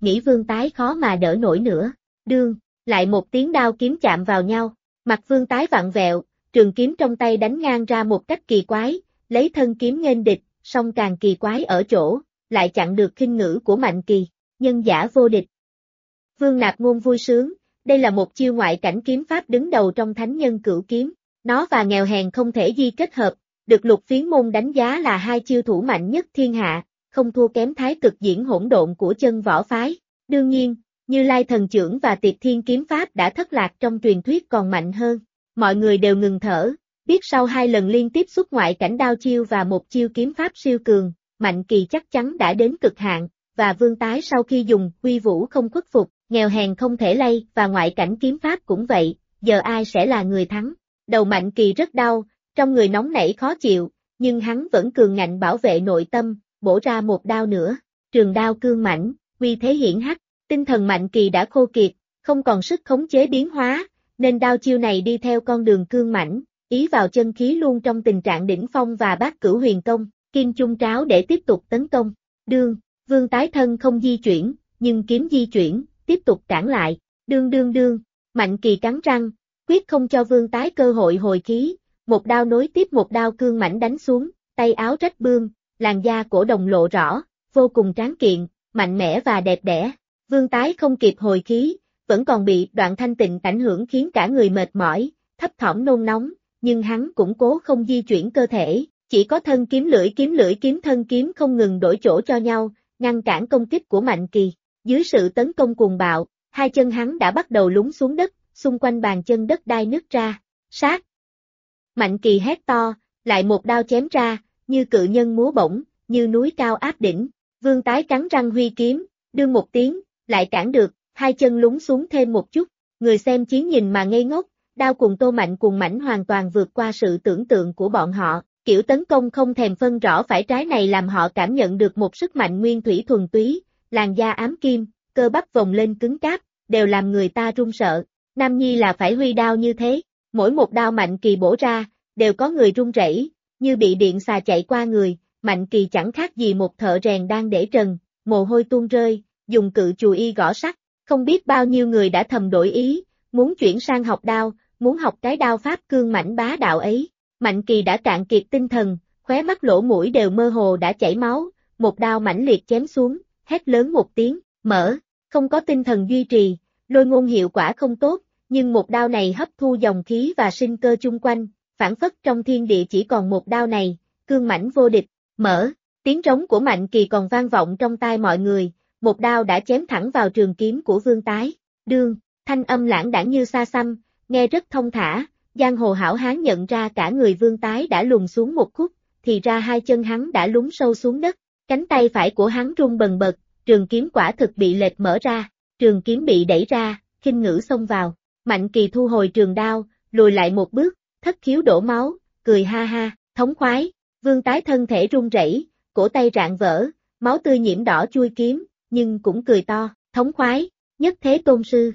nghĩ Vương Tái khó mà đỡ nổi nữa. Đương, lại một tiếng đao kiếm chạm vào nhau, mặt Vương Tái vặn vẹo, trường kiếm trong tay đánh ngang ra một cách kỳ quái, lấy thân kiếm nghênh địch, song càng kỳ quái ở chỗ, lại chặn được khinh ngữ của Mạnh Kỳ, nhân giả vô địch. Vương Nạp Ngôn vui sướng, đây là một chiêu ngoại cảnh kiếm pháp đứng đầu trong thánh nhân cửu kiếm, nó và nghèo hèn không thể di kết hợp, được Lục Phiến môn đánh giá là hai chiêu thủ mạnh nhất thiên hạ, không thua kém thái cực diễn hỗn độn của chân võ phái. Đương nhiên, Như Lai thần chưởng và Tiệt Thiên kiếm pháp đã thất lạc trong truyền thuyết còn mạnh hơn. Mọi người đều ngừng thở, biết sau 2 lần liên tiếp xuất ngoại cảnh đao chiêu và một chiêu kiếm pháp siêu cường, Mạnh Kỳ chắc chắn đã đến cực hạn, và Vương Tái sau khi dùng uy vũ không khuất phục, nghèo hèn không thể lay và ngoại cảnh kiếm pháp cũng vậy, giờ ai sẽ là người thắng? Đầu Mạnh Kỳ rất đau, trong người nóng nảy khó chịu, nhưng hắn vẫn cường ngạnh bảo vệ nội tâm, bổ ra một đao nữa, trường đao cương mãnh, uy thế hiển hách, tinh thần Mạnh Kỳ đã khô kiệt, không còn sức khống chế biến hóa, nên đao chiêu này đi theo con đường cương mãnh, ý vào chân khí luôn trong tình trạng đỉnh phong và bát cửu huyền công, kim chung tráo để tiếp tục tấn công. Đương, Vương Tái thân không di chuyển, nhưng kiếm di chuyển, tiếp tục cản lại, đương, Mạnh Kỳ cắn răng, quyết không cho Vương Tái cơ hội hồi khí, một đao nối tiếp một đao cương mãnh đánh xuống, tay áo rách bươm, làn da cổ đồng lộ rõ, vô cùng tráng kiện, mạnh mẽ và đẹp đẽ. Vương Tái không kịp hồi khí, vẫn còn bị Đoạn Thanh Tịnh ảnh hưởng khiến cả người mệt mỏi, thấp thỏm nôn nóng, nhưng hắn cũng cố không di chuyển cơ thể, chỉ có thân kiếm lưỡi kiếm thân kiếm không ngừng đổi chỗ cho nhau, ngăn cản công kích của Mạnh Kỳ. Dưới sự tấn công cuồng bạo, hai chân hắn đã bắt đầu lún xuống đất, xung quanh bàn chân đất đai nứt ra. Sát! Mạnh Kỳ hét to, lại một đao chém ra, như cự nhân múa bổng, như núi cao áp đỉnh. Vương Tái cắn răng huy kiếm, đương một tiếng, lại cản được, hai chân lún xuống thêm một chút. Người xem chiến nhìn mà ngây ngốc, đao cùng Tô Mạnh cuồng mãnh hoàn toàn vượt qua sự tưởng tượng của bọn họ. Kiểu tấn công không thèm phân rõ phải trái này làm họ cảm nhận được một sức mạnh nguyên thủy thuần túy, làn da ám kim, cơ bắp vồng lên cứng cáp, đều làm người ta run sợ. Nam Nhi là phải huy đao như thế, mỗi một đao Mạnh Kỳ bổ ra, đều có người run rẩy, như bị điện xà chạy qua người. Mạnh Kỳ chẳng khác gì một thợ rèn đang để trần, mồ hôi tuôn rơi, dùng cự chùy y gõ sắt. Không biết bao nhiêu người đã thầm đổi ý, muốn chuyển sang học đao, muốn học cái đao pháp cương mãnh bá đạo ấy. Mạnh Kỳ đã cạn kiệt tinh thần, khóe mắt lỗ mũi đều mơ hồ đã chảy máu, một đao mãnh liệt chém xuống, hét lớn một tiếng, mở, không có tinh thần duy trì, lôi ngôn hiệu quả không tốt, nhưng một đao này hấp thu dòng khí và sinh cơ chung quanh, phản phất trong thiên địa chỉ còn một đao này, cương mãnh vô địch, mở, tiếng trống của Mạnh Kỳ còn vang vọng trong tai mọi người, một đao đã chém thẳng vào trường kiếm của Vương Tái, đương, thanh âm lãng đãng như xa xăm, nghe rất thông thả. Giang hồ hảo hán nhận ra cả người Vương Tái đã lùn xuống một khúc, thì ra hai chân hắn đã lún sâu xuống đất, cánh tay phải của hắn rung bần bật, trường kiếm quả thực bị lệch mở ra, trường kiếm bị đẩy ra, khinh ngữ xông vào, Mạnh Kỳ thu hồi trường đao, lùi lại một bước, thất khiếu đổ máu, cười ha ha, thống khoái, Vương Tái thân thể run rẩy, cổ tay rạn vỡ, máu tươi nhiễm đỏ chui kiếm, nhưng cũng cười to, thống khoái, nhất thế tôn sư.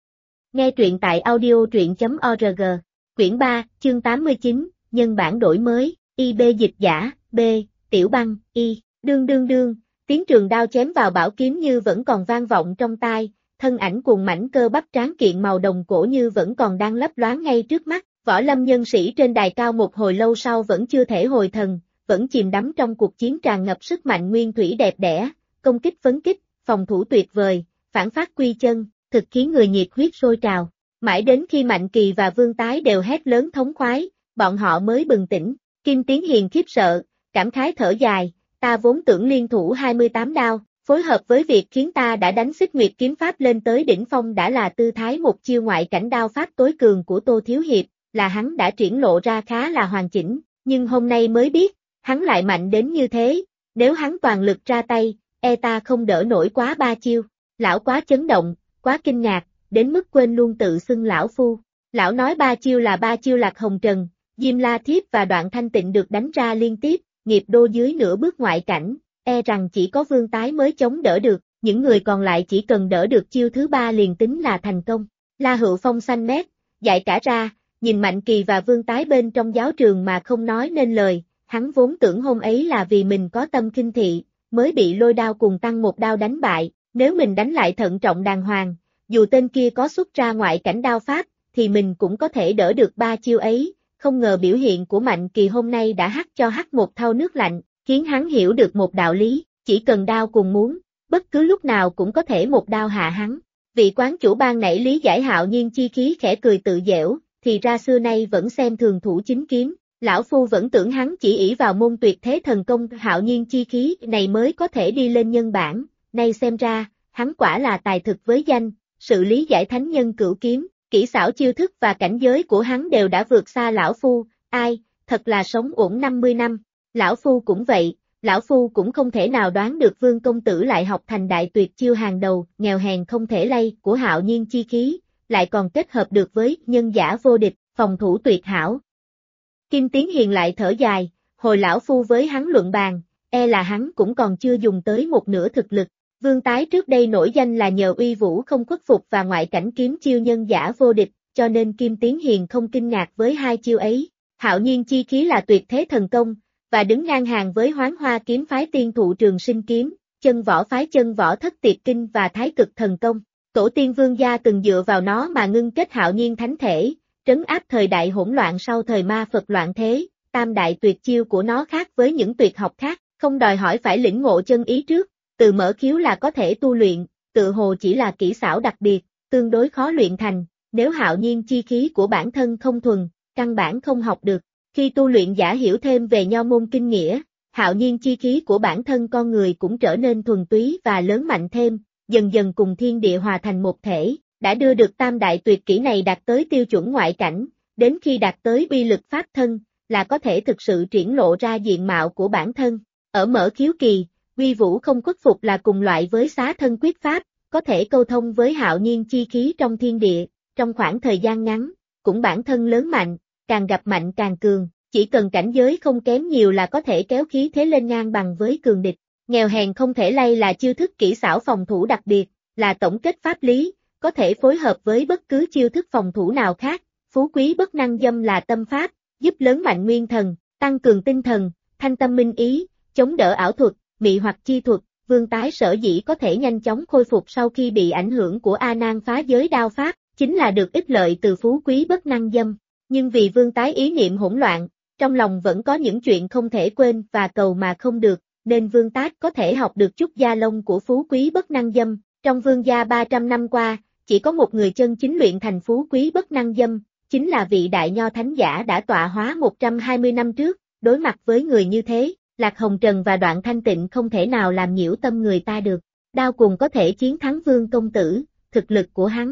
Nghe truyện tại audio.org. Quyển 3, chương 89, nhân bản đổi mới, IB dịch giả, B, Tiểu Băng, Y, đương, tiếng trường đao chém vào bảo kiếm như vẫn còn vang vọng trong tai, thân ảnh cuồng mãnh cơ bắp tráng kiện màu đồng cổ như vẫn còn đang lấp loáng ngay trước mắt, võ lâm nhân sĩ trên đài cao một hồi lâu sau vẫn chưa thể hồi thần, vẫn chìm đắm trong cuộc chiến tràn ngập sức mạnh nguyên thủy đẹp đẽ, công kích phấn kích, phòng thủ tuyệt vời, phản phát quy chân, thực khiến người nhiệt huyết sôi trào. Mãi đến khi Mạnh Kỳ và Vương Tái đều hét lớn thống khoái, bọn họ mới bừng tỉnh. Kim Tiến Hiền khiếp sợ, cảm khái thở dài, ta vốn tưởng liên thủ 28 đao, phối hợp với việc khiến ta đã đánh Xích Nguyệt kiếm pháp lên tới đỉnh phong đã là tư thái một chiêu ngoại cảnh đao pháp tối cường của Tô Thiếu Hiệp, là hắn đã triển lộ ra khá là hoàn chỉnh, nhưng hôm nay mới biết, hắn lại mạnh đến như thế, nếu hắn toàn lực ra tay, ta không đỡ nổi quá 3 chiêu. Lão quá chấn động, quá kinh ngạc, đến mức quên luôn tự xưng lão phu. Lão nói 3 chiêu là 3 chiêu Lạc Hồng Trần, Diêm La Thiếp và Đoạn Thanh Tịnh được đánh ra liên tiếp, nghiệp đô dưới nửa bước ngoại cảnh, rằng chỉ có Vương Tái mới chống đỡ được, những người còn lại chỉ cần đỡ được chiêu thứ 3 liền tính là thành công. La Hữu Phong xanh mét, dại cả ra, nhìn Mạnh Kỳ và Vương Tái bên trong giáo trường mà không nói nên lời, hắn vốn tưởng hôm ấy là vì mình có tâm khinh thị, mới bị Lôi Đao cùng Tăng một đao đánh bại, Nếu mình đánh lại thận trọng đàng hoàng, dù tên kia có xuất ra ngoại cảnh đao pháp, thì mình cũng có thể đỡ được 3 chiêu ấy. Không ngờ biểu hiện của Mạnh Kỳ hôm nay đã hắt cho hắn một thau nước lạnh, khiến hắn hiểu được một đạo lý, chỉ cần đao cùng muốn, bất cứ lúc nào cũng có thể một đao hạ hắn. Vị quán chủ ban nãy lý giải Hạo Nhiên chi khí khẽ cười tự giễu, thì ra xưa nay vẫn xem thường thủ chính kiếm, lão phu vẫn tưởng hắn chỉ ỷ vào môn tuyệt thế thần công Hạo Nhiên chi khí này mới có thể đi lên nhân bản, nay xem ra, hắn quả là tài thực với danh, sự lý giải thánh nhân cửu kiếm, kỹ xảo chiêu thức và cảnh giới của hắn đều đã vượt xa lão phu, ai, thật là sống uổng 50 năm, lão phu cũng vậy. Lão phu cũng không thể nào đoán được Vương công tử lại học thành đại tuyệt chiêu hàng đầu, nghèo hèn không thể lay của Hạo Nhiên chi khí, lại còn kết hợp được với nhân giả vô địch, phòng thủ tuyệt hảo. Kim Tiến Hiền lại thở dài, hồi lão phu với hắn luận bàn, là hắn cũng còn chưa dùng tới một nửa thực lực. Vương Tái trước đây nổi danh là nhờ uy vũ không khuất phục và ngoại cảnh kiếm chiêu nhân giả vô địch, cho nên Kim Tiến Hiền không kinh ngạc với hai chiêu ấy. Hạo Nhiên chi khí là tuyệt thế thần công, và đứng ngang hàng với Hoán Hoa kiếm phái tiên thụ Trường Sinh kiếm, chân võ phái chân võ thất tiệt kinh và thái cực thần công. Tổ tiên Vương gia từng dựa vào nó mà ngưng kết Hạo Nhiên thánh thể, trấn áp thời đại hỗn loạn sau thời ma Phật loạn thế. Tam đại tuyệt chiêu của nó khác với những tuyệt học khác, không đòi hỏi phải lĩnh ngộ chân ý trước, từ mở khiếu là có thể tu luyện, tự hồ chỉ là kỹ xảo đặc biệt, tương đối khó luyện thành. Nếu Hạo Nhiên chi khí của bản thân không thuần, căn bản không học được. Khi tu luyện giả hiểu thêm về nho môn kinh nghĩa, Hạo Nhiên chi khí của bản thân con người cũng trở nên thuần túy và lớn mạnh thêm, dần dần cùng thiên địa hòa thành một thể, đã đưa được tam đại tuyệt kỹ này đạt tới tiêu chuẩn ngoại cảnh, đến khi đạt tới uy lực pháp thân, là có thể thực sự triển lộ ra diện mạo của bản thân. Ở mở khiếu kỳ, uy vũ không khuất phục là cùng loại với xá thân quyết pháp, có thể câu thông với Hạo Nhiên chi khí trong thiên địa, trong khoảng thời gian ngắn, cũng bản thân lớn mạnh. Càng gặp mạnh càng cường, chỉ cần cảnh giới không kém nhiều là có thể kéo khí thế lên ngang bằng với cường địch. Nghèo hèn không thể lay là chiêu thức kỹ xảo phòng thủ đặc biệt, là tổng kết pháp lý, có thể phối hợp với bất cứ chiêu thức phòng thủ nào khác. Phú quý bất năng dâm là tâm pháp, giúp lớn mạnh nguyên thần, tăng cường tinh thần, thanh tâm minh ý, chống đỡ ảo thuật, mị hoặc chi thuật. Vương Tái sở dĩ có thể nhanh chóng khôi phục sau khi bị ảnh hưởng của A Nan phá giới đao pháp, chính là được ích lợi từ phú quý bất năng dâm. Nhưng vì Vương Tái ý niệm hỗn loạn, trong lòng vẫn có những chuyện không thể quên và cầu mà không được, nên Vương Tái có thể học được chút gia lông của phú quý bất năng dâm. Trong Vương gia 300 năm qua, chỉ có một người chân chính luyện thành phú quý bất năng dâm, chính là vị đại nho thánh giả đã tọa hóa 120 năm trước. Đối mặt với người như thế, Lạc Hồng Trần và Đoạn Thanh Tịnh không thể nào làm nhiễu tâm người ta được. Đao cùng có thể chiến thắng Vương công tử, thực lực của hắn.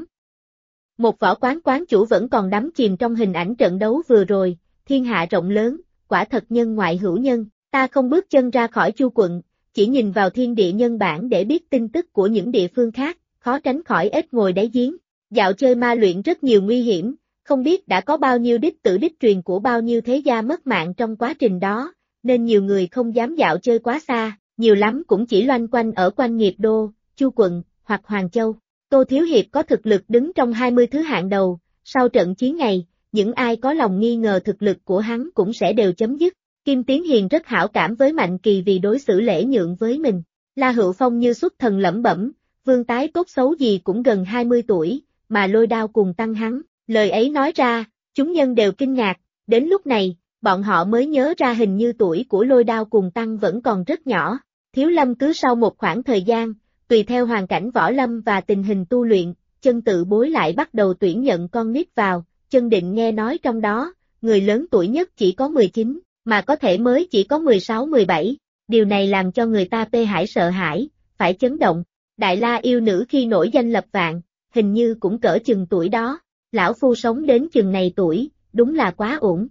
Một võ quán chủ vẫn còn đắm chìm trong hình ảnh trận đấu vừa rồi, thiên hạ rộng lớn, quả thật nhân ngoại hữu nhân, ta không bước chân ra khỏi Chu quận, chỉ nhìn vào thiên địa nhân bản để biết tin tức của những địa phương khác, khó tránh khỏi ếch ngồi đáy giếng. Dạo chơi ma luyện rất nhiều nguy hiểm, không biết đã có bao nhiêu đích tử đích truyền của bao nhiêu thế gia mất mạng trong quá trình đó, nên nhiều người không dám dạo chơi quá xa, nhiều lắm cũng chỉ loanh quanh ở quanh Nghiệp Đô, Chu quận, hoặc Hoàng Châu. Tô Thiếu Hiệp có thực lực đứng trong 20 thứ hạng đầu, sau trận chiến này, những ai có lòng nghi ngờ thực lực của hắn cũng sẽ đều chấm dứt. Kim Tiến Hiền rất hảo cảm với Mạnh Kỳ vì đối xử lễ nhượng với mình. La Hữu Phong như xuất thần lẩm bẩm, Vương Tái tốt xấu gì cũng gần 20 tuổi, mà lôi đao cùng tăng hắn. Lời ấy nói ra, chúng nhân đều kinh ngạc, đến lúc này, bọn họ mới nhớ ra hình như tuổi của lôi đao cùng tăng vẫn còn rất nhỏ. Thiếu Lâm cứ sau một khoảng thời gian, tùy theo hoàn cảnh võ lâm và tình hình tu luyện, chân tự bối lại bắt đầu tuyển nhận con nít vào, chân định nghe nói trong đó, người lớn tuổi nhất chỉ có 19, mà có thể mới chỉ có 16-17, điều này làm cho người ta tê hãi sợ hãi, phải chấn động. Đại La yêu nữ khi nổi danh lập vạn, hình như cũng cỡ chừng tuổi đó, lão phu sống đến chừng này tuổi, đúng là quá uổng.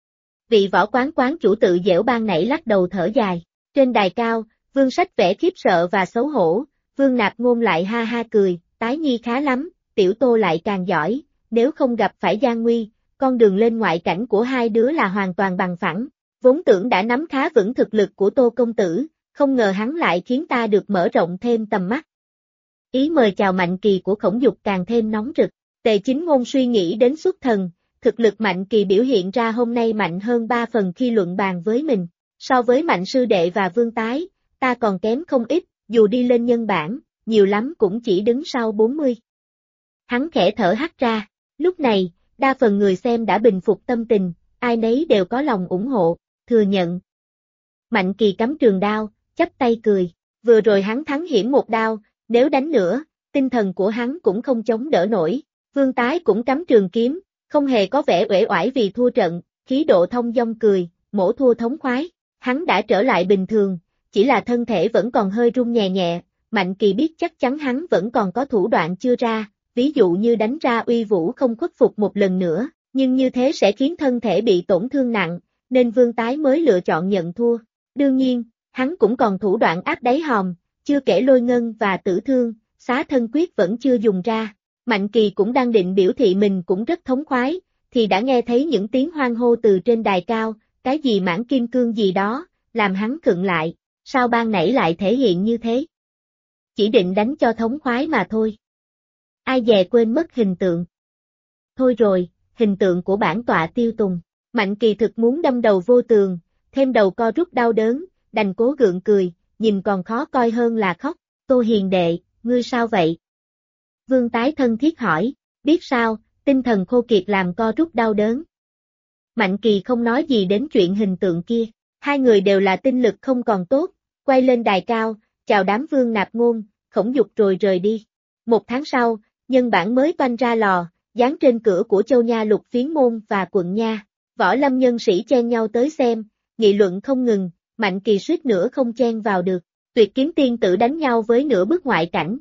Vị võ quán chủ tự dẻo ban nãy lắc đầu thở dài, trên đài cao, Vương Sách vẻ khiếp sợ và xấu hổ. Vương Nạp Ngôn lại ha ha cười, Tái nhi khá lắm, tiểu Tô lại càng giỏi, nếu không gặp phải gian nguy, con đường lên ngoại cảnh của hai đứa là hoàn toàn bằng phẳng, vốn tưởng đã nắm khá vững thực lực của Tô công tử, không ngờ hắn lại khiến ta được mở rộng thêm tầm mắt. Ý mời chào Mạnh Kỳ của Khổng Dục càng thêm nóng rực, Tề Chính Ngôn suy nghĩ đến xuất thần, thực lực Mạnh Kỳ biểu hiện ra hôm nay mạnh hơn 3 phần khi luận bàn với mình, so với Mạnh sư đệ và Vương Tái, ta còn kém không ít. Dù đi lên nhân bản, nhiều lắm cũng chỉ đứng sau 40. Hắn khẽ thở hắt ra, lúc này, đa phần người xem đã bình phục tâm tình, ai nấy đều có lòng ủng hộ, thừa nhận. Mạnh Kỳ cắm trường đao, chắp tay cười, vừa rồi hắn thắng hiểm một đao, nếu đánh nữa, tinh thần của hắn cũng không chống đỡ nổi. Vương Tái cũng cắm trường kiếm, không hề có vẻ uể oải vì thua trận, khí độ thông dong cười, mổ thua thống khoái. Hắn đã trở lại bình thường, chỉ là thân thể vẫn còn hơi run nhẹ nhẹ. Mạnh Kỳ biết chắc chắn hắn vẫn còn có thủ đoạn chưa ra, ví dụ như đánh ra uy vũ không khuất phục một lần nữa, nhưng như thế sẽ khiến thân thể bị tổn thương nặng, nên Vương Tái mới lựa chọn nhận thua. Đương nhiên, hắn cũng còn thủ đoạn áp đáy hòm, chưa kể lôi ngân và tử thương, xá thân quyết vẫn chưa dùng ra. Mạnh Kỳ cũng đang định biểu thị mình cũng rất thống khoái, thì đã nghe thấy những tiếng hoan hô từ trên đài cao, cái gì mãn kim cương gì đó, làm hắn khựng lại, sao ban nãy lại thể hiện như thế? Chỉ định đánh cho thống khoái mà thôi. Ai dè quên mất hình tượng. Thôi rồi, hình tượng của bản tọa tiêu tùng. Mạnh Kỳ thực muốn đâm đầu vô tường, thêm đầu co rút đau đớn, đành cố gượng cười, nhìn còn khó coi hơn là khóc. Tô Hiền đệ, ngươi sao vậy? Vương Tái thân thiết hỏi, biết sao, tinh thần khô kiệt làm co rút đau đớn. Mạnh Kỳ không nói gì đến chuyện hình tượng kia, hai người đều là tinh lực không còn tốt, quay lên đài cao, chào đám Vương Nạp Ngôn, Khổng Dục rồi rời đi. Một tháng sau, nhân bản mới toanh ra lò, dán trên cửa của Châu Nha Lục Phiến Môn và quận Nha. Võ lâm nhân sĩ chen nhau tới xem, nghị luận không ngừng, Mạnh Kỳ suýt nữa không chen vào được. Tuyệt Kiếm tiên tử đánh nhau với nửa bước ngoại cảnh.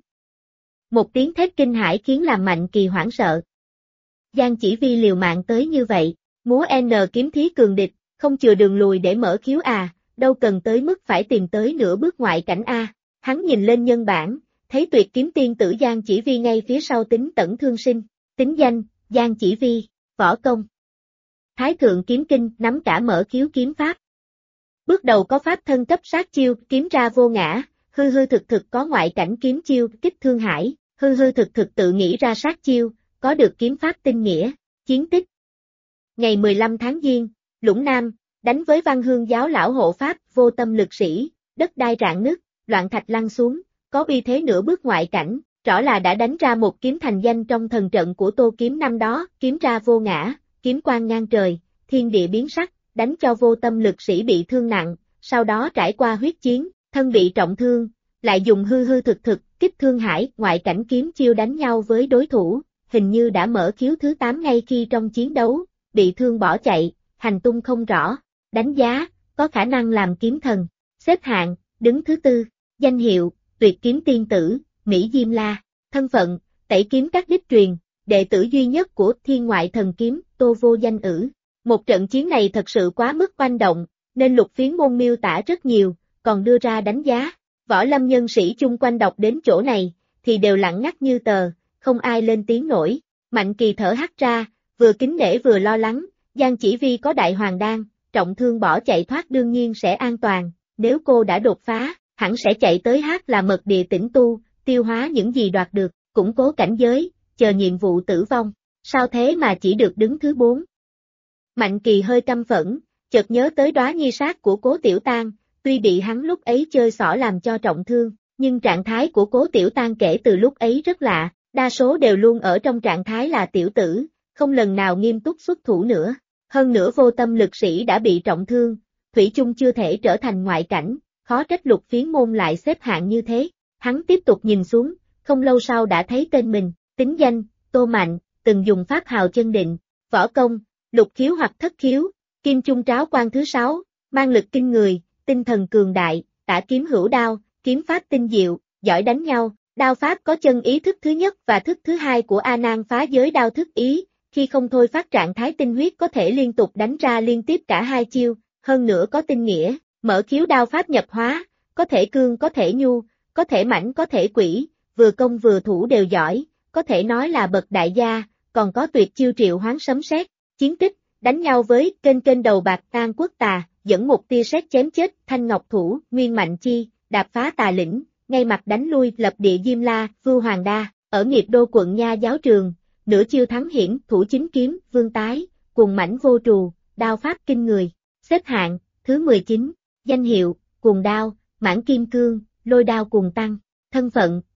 Một tiếng thét kinh hãi khiến làm Mạnh Kỳ hoảng sợ. Giang Chỉ Vi liều mạng tới như vậy, múa N kiếm thí cường địch, không chừa đường lùi để mở khiếu à, đâu cần tới mức phải tìm tới nửa bước ngoại cảnh a. Hắn nhìn lên nhân bản, thấy Tuyệt Kiếm tiên tử Giang Chỉ Vi ngay phía sau Tính Tẩn Thương Sinh, tính danh, Giang Chỉ Vi, võ công. Thái thượng kiếm kinh nắm cả mở khiếu kiếm pháp. Bước đầu có pháp thân cấp sát chiêu, kiếm ra vô ngã, hư hư thực thực có ngoại cảnh kiếm chiêu, kích thương hải, hư hư thực thực tự nghĩ ra sát chiêu, có được kiếm pháp tinh nghĩa, chiến tích. Ngày 15 tháng Giêng, Lũng Nam, đánh với Văn Hương giáo lão hộ pháp, vô tâm lực sĩ, đất đai rạn nứt, loạn thạch lăn xuống, có uy thế nửa bước ngoại cảnh, rõ là đã đánh ra một kiếm thành danh trong thần trận của Tô Kiếm năm đó, kiếm ra vô ngã, kiếm quang ngang trời, thiên địa biến sắc, đánh cho vô tâm lực sĩ bị thương nặng, sau đó trải qua huyết chiến, thân bị trọng thương, lại dùng hư hư thực thực, kích thương hải, ngoại cảnh kiếm chiêu đánh nhau với đối thủ, hình như đã mở khiếu thứ 8 ngay khi trong chiến đấu, bị thương bỏ chạy, hành tung không rõ, đánh giá, có khả năng làm kiếm thần, xếp hạng, đứng thứ 4, danh hiệu, Tuyệt Kiếm tiên tử, Mỹ Diêm La, thân phận, tẩy kiếm các đích truyền, đệ tử duy nhất của Thiên Ngoại Thần Kiếm, Tô Vô Danh Ử. Một trận chiến này thật sự quá mức oanh động, nên Lục Phiến Môn miêu tả rất nhiều, còn đưa ra đánh giá. Võ lâm nhân sĩ chung quanh đọc đến chỗ này, thì đều lặng ngắt như tờ, không ai lên tiếng nổi. Mạnh Kỳ thở hắt ra, vừa kính nể vừa lo lắng, Giang Chỉ Vi có đại hoàng đan, trọng thương bỏ chạy thoát đương nhiên sẽ an toàn, nếu cô đã đột phá, hẳn sẽ chạy tới hát là mật địa tĩnh tu, tiêu hóa những gì đoạt được, củng cố cảnh giới, chờ nhiệm vụ tử vong. Sao thế mà chỉ được đứng thứ 4? Mạnh Kỳ hơi căm phẫn, chợt nhớ tới đóa nhi sát của Cố Tiểu Tang, tuy bị hắn lúc ấy chơi xỏ làm cho trọng thương, nhưng trạng thái của Cố Tiểu Tang kể từ lúc ấy rất lạ, đa số đều luôn ở trong trạng thái là tiểu tử, không lần nào nghiêm túc xuất thủ nữa. Hơn nữa vô tâm lực sĩ đã bị trọng thương, thủy chung chưa thể trở thành ngoại cảnh, khó trách Lục Phiến Môn lại xếp hạng như thế. Hắn tiếp tục nhìn xuống, không lâu sau đã thấy tên mình, tính danh, Tô Mạnh, từng dùng pháp hào chân định, võ công, lục khiếu hoặc thất khiếu, kim chung tráo quan thứ 6, mang lực kinh người, tinh thần cường đại, tả kiếm hữu đao, kiếm pháp tinh diệu, giỏi đánh nhau, đao pháp có chân ý thức thứ nhất và thức thứ 2 của A Nan phá giới đao thức ý, khi không thôi phát trạng thái tinh huyết có thể liên tục đánh ra liên tiếp cả hai chiêu, hơn nữa có tinh nghĩa, mở khiếu đao pháp nhập hóa, có thể cương có thể nhu, có thể mãnh có thể quỷ, vừa công vừa thủ đều giỏi, có thể nói là bậc đại gia, còn có tuyệt chiêu triệu hoán sấm sét, chiến tích, đánh nhau với kênh đầu bạc An Quốc Tà, dẫn một tia sét chém chết Thanh Ngọc Thủ, Nguyên Mạnh Chi, đạp phá tà lĩnh, ngay mặt đánh lui lập địa Diêm La, Vưu Hoàng Đa, ở nghiệp đô quận Nha giáo trường, nửa chiêu thắng hiển, thủ chính kiếm, Vương Tái, cuồng mãnh vô trù, đao pháp kinh người, xếp hạng, thứ 19, danh hiệu, cuồng đao, mãn kim cương, lôi đao cuồng tăng, thân phận,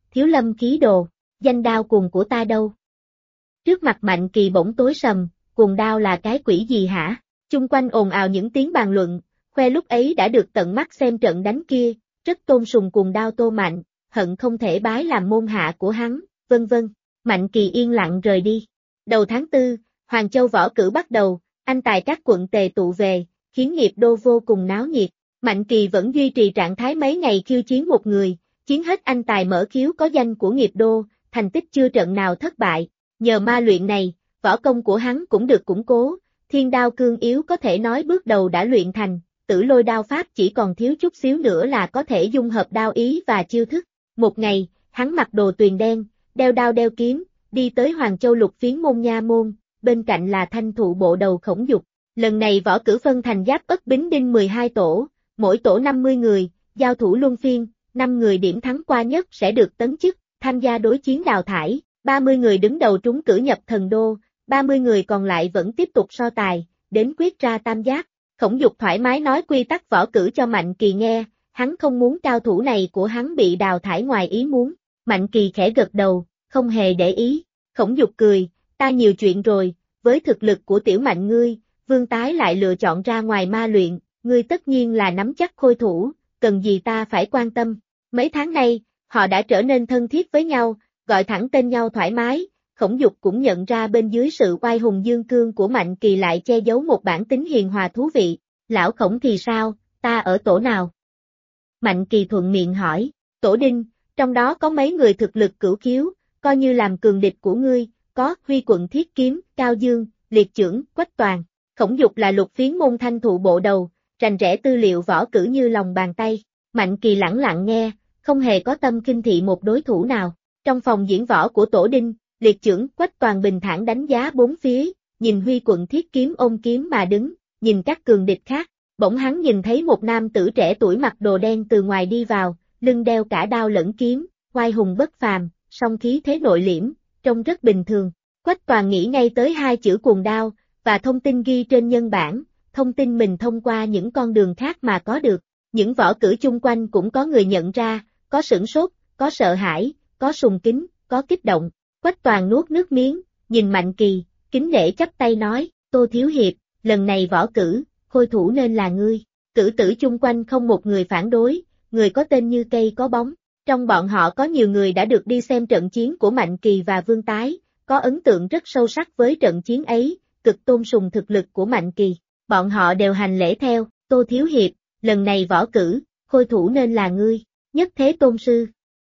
Thiếu Lâm khí đồ, danh đao cuồng của ta đâu? Trước mặt Mạnh Kỳ bỗng tối sầm, cuồng đao là cái quỷ gì hả? Chung quanh ồn ào những tiếng bàn luận, khoe lúc ấy đã được tận mắt xem trận đánh kia, rất tôn sùng cuồng đao Tô Mạnh, hận không thể bái làm môn hạ của hắn, vân vân. Mạnh Kỳ yên lặng rời đi. Đầu tháng 4, Hoàng Châu võ cử bắt đầu, anh tài các quận tề tụ về, khiến nghiệp đô vô cùng náo nhiệt. Mạnh Kỳ vẫn duy trì trạng thái mấy ngày khiêu chiến một người, chiến hết anh tài mở khiếu có danh của nghiệp đô, thành tích chưa trận nào thất bại. Nhờ ma luyện này, võ công của hắn cũng được củng cố, thiên đao cương yếu có thể nói bước đầu đã luyện thành, tử lôi đao pháp chỉ còn thiếu chút xíu nữa là có thể dung hợp đao ý và chiêu thức. Một ngày, hắn mặc đồ tuyền đen, đeo đao đeo kiếm, đi tới Hoàng Châu Lục Phiến môn nha môn, bên cạnh là thanh thụ bộ đầu Khổng Dục. Lần này võ cử phân thành Giáp Ất Bính Đinh 12 tổ, mỗi tổ 50 người, giao thủ luân phiên, 5 người điểm thắng qua nhất sẽ được tấn chức, tham gia đối chiến đào thải, 30 người đứng đầu trúng cử nhập thần đô, 30 người còn lại vẫn tiếp tục so tài, đến quyết ra tam giác. Khổng Dục thoải mái nói quy tắc võ cử cho Mạnh Kỳ nghe, hắn không muốn cao thủ này của hắn bị đào thải ngoài ý muốn. Mạnh Kỳ khẽ gật đầu, không hề để ý. Khổng Dục cười, ta nhiều chuyện rồi, với thực lực của tiểu Mạnh ngươi, Vương Tái lại lựa chọn ra ngoài ma luyện, ngươi tất nhiên là nắm chắc khôi thủ, cần gì ta phải quan tâm. Mấy tháng nay, họ đã trở nên thân thiết với nhau, gọi thẳng tên nhau thoải mái. Khổng Dục cũng nhận ra bên dưới sự oai hùng dương cương của Mạnh Kỳ lại che giấu một bản tính hiền hòa thú vị. Lão Khổng thì sao, ta ở tổ nào? Mạnh Kỳ thuận miệng hỏi, tổ Đinh, trong đó có mấy người thực lực cửu khiếu, coi như làm cường địch của ngươi, có Huy Quận Thiết Kiếm, Cao Dương, Liệt Chưởng, Quách Toàn. Khổng Dục là Lục Phiến môn thanh thụ bộ đầu, rành rẽ tư liệu võ cử như lòng bàn tay. Mạnh Kỳ lẳng lặng nghe, không hề có tâm khinh thị một đối thủ nào. Trong phòng diễn võ của tổ Đinh, Liệt Chưởng, Quách Toàn bình thản đánh giá bốn phía, nhìn Huy Quận Thiết Kiếm ôm kiếm mà đứng, nhìn các cường địch khác. Bỗng hắn nhìn thấy một nam tử trẻ tuổi mặc đồ đen từ ngoài đi vào, lưng đeo cả đao lẫn kiếm, oai hùng bất phàm, song khí thế nội liễm, trông rất bình thường. Quách Toàn nghĩ ngay tới hai chữ cuồng đao, và thông tin ghi trên nhân bản, thông tin mình thông qua những con đường khác mà có được. Những võ cử chung quanh cũng có người nhận ra, có sửng sốt, có sợ hãi, có sùng kính, có kích động. Quách Toàn nuốt nước miếng, nhìn Mạnh Kỳ, kính nể chắp tay nói, Tô Thiếu Hiệp, lần này võ cử, khôi thủ nên là ngươi. Cử tử chung quanh không một người phản đối, người có tên như cây có bóng. Trong bọn họ có nhiều người đã được đi xem trận chiến của Mạnh Kỳ và Vương Tái, có ấn tượng rất sâu sắc với trận chiến ấy, cực tôn sùng thực lực của Mạnh Kỳ. Bọn họ đều hành lễ theo, Tô Thiếu Hiệp, lần này võ cử, khôi thủ nên là ngươi, Nhất Thế Tôn Sư.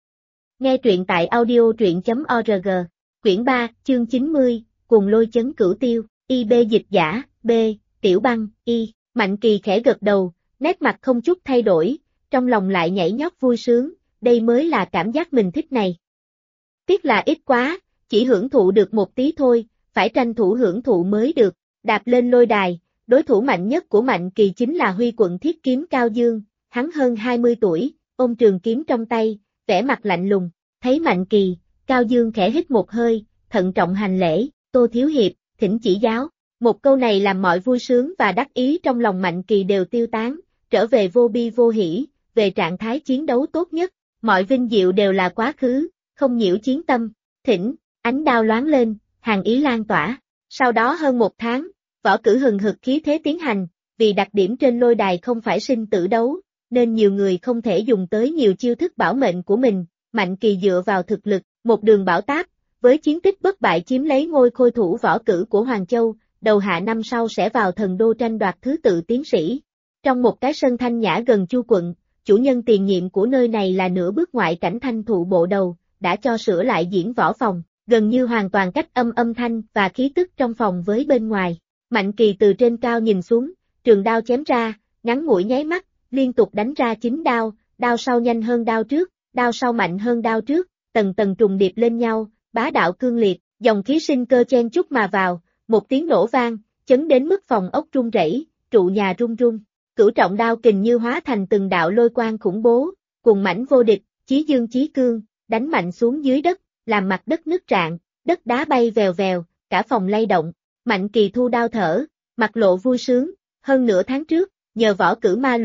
Nghe truyện tại audio.org, quyển 3, chương 90, Cuồng Lôi Chấn Cửu Tiêu, IB dịch giả, B, Tiểu Băng, Y. Mạnh Kỳ khẽ gật đầu, nét mặt không chút thay đổi, trong lòng lại nhảy nhót vui sướng, đây mới là cảm giác mình thích này. Tiếc là ít quá, chỉ hưởng thụ được một tí thôi, phải tranh thủ hưởng thụ mới được. Đạp lên lôi đài, đối thủ mạnh nhất của Mạnh Kỳ chính là Huy Quận Thiết Kiếm Cao Dương, hắn hơn 20 tuổi, ôm trường kiếm trong tay, vẻ mặt lạnh lùng. Thấy Mạnh Kỳ, Cao Dương khẽ hít một hơi, thận trọng hành lễ, Tô Thiếu Hiệp, thỉnh chỉ giáo. Một câu này làm mọi vui sướng và đắc ý trong lòng Mạnh Kỳ đều tiêu tán, trở về vô bi vô hỉ, về trạng thái chiến đấu tốt nhất, mọi vinh diệu đều là quá khứ, không nhiễu chiến tâm. Thỉnh, ánh đao loáng lên, hàn ý lan tỏa. Sau đó hơn một tháng, võ cử hừng hực khí thế tiến hành, vì đặc điểm trên lôi đài không phải sinh tử đấu, nên nhiều người không thể dùng tới nhiều chiêu thức bảo mệnh của mình. Mạnh Kỳ dựa vào thực lực, một đường bảo táp, với chiến tích bất bại chiếm lấy ngôi khôi thủ võ cử của Hoàng Châu, đầu hạ năm sau sẽ vào thần đô tranh đoạt thứ tự tiến sĩ. Trong một cái sân thanh nhã gần Chu quận, chủ nhân tiền nhiệm của nơi này là nửa bước ngoại cảnh thanh thụ bộ đầu, đã cho sửa lại diễn võ phòng, gần như hoàn toàn cách âm thanh và khí tức trong phòng với bên ngoài. Mạnh Kỳ từ trên cao nhìn xuống, trường đao chém ra, ngắn ngủi nháy mắt, liên tục đánh ra 9 đao, đao sau nhanh hơn đao trước, đao sau mạnh hơn đao trước, tầng tầng trùng điệp lên nhau, bá đạo cương liệt, dòng khí sinh cơ chen chúc mà vào, một tiếng nổ vang, chấn đến mức phòng ốc rung rẩy, trụ nhà rung rung. Cửu trọng đao kình như hóa thành từng đạo lôi quang khủng bố, cuồng mãnh vô địch, chí dương chí cương, đánh mạnh xuống dưới đất, làm mặt đất nứt rạn, đất đá bay vèo vèo, cả phòng lay động. Mạnh Kỳ thu đao thở, mặt lộ vui sướng, hơn nửa tháng trước, nhờ võ cử ma luyện,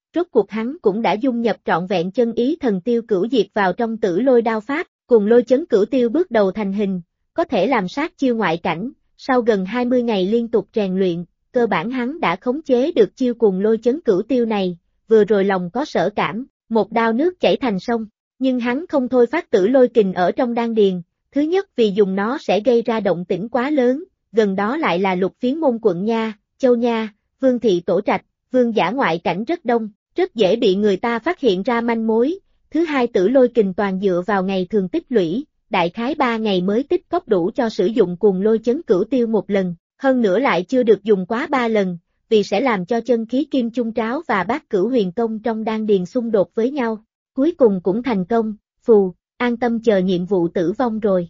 Rốt cuộc hắn cũng đã dung nhập trọn vẹn chân ý thần tiêu cửu diệt vào trong Tử Lôi đao pháp, cùng lôi chấn cửu tiêu bước đầu thành hình, có thể làm sát chiêu ngoại cảnh, sau gần 20 ngày liên tục rèn luyện, cơ bản hắn đã khống chế được chiêu cùng lôi chấn cửu tiêu này, vừa rồi lòng có sở cảm, một đao nước chảy thành sông, nhưng hắn không thôi phát Tử Lôi kình ở trong đan điền, thứ nhất vì dùng nó sẽ gây ra động tĩnh quá lớn, gần đó lại là Lục Phiến môn quận nha, châu nha, vương thị tổ trạch, vương giả ngoại cảnh rất đông, rất dễ bị người ta phát hiện ra manh mối. Thứ hai Tử Lôi kình toàn dựa vào ngày thường tích lũy, đại khái 3 ngày mới tích cóp đủ cho sử dụng cùng lôi chấn cửu tiêu một lần, hơn nữa lại chưa được dùng quá 3 lần, vì sẽ làm cho chân khí kim chung tráo và bát cửu huyền công trong đan điền xung đột với nhau. Cuối cùng cũng thành công, phù, an tâm chờ nhiệm vụ tử vong rồi.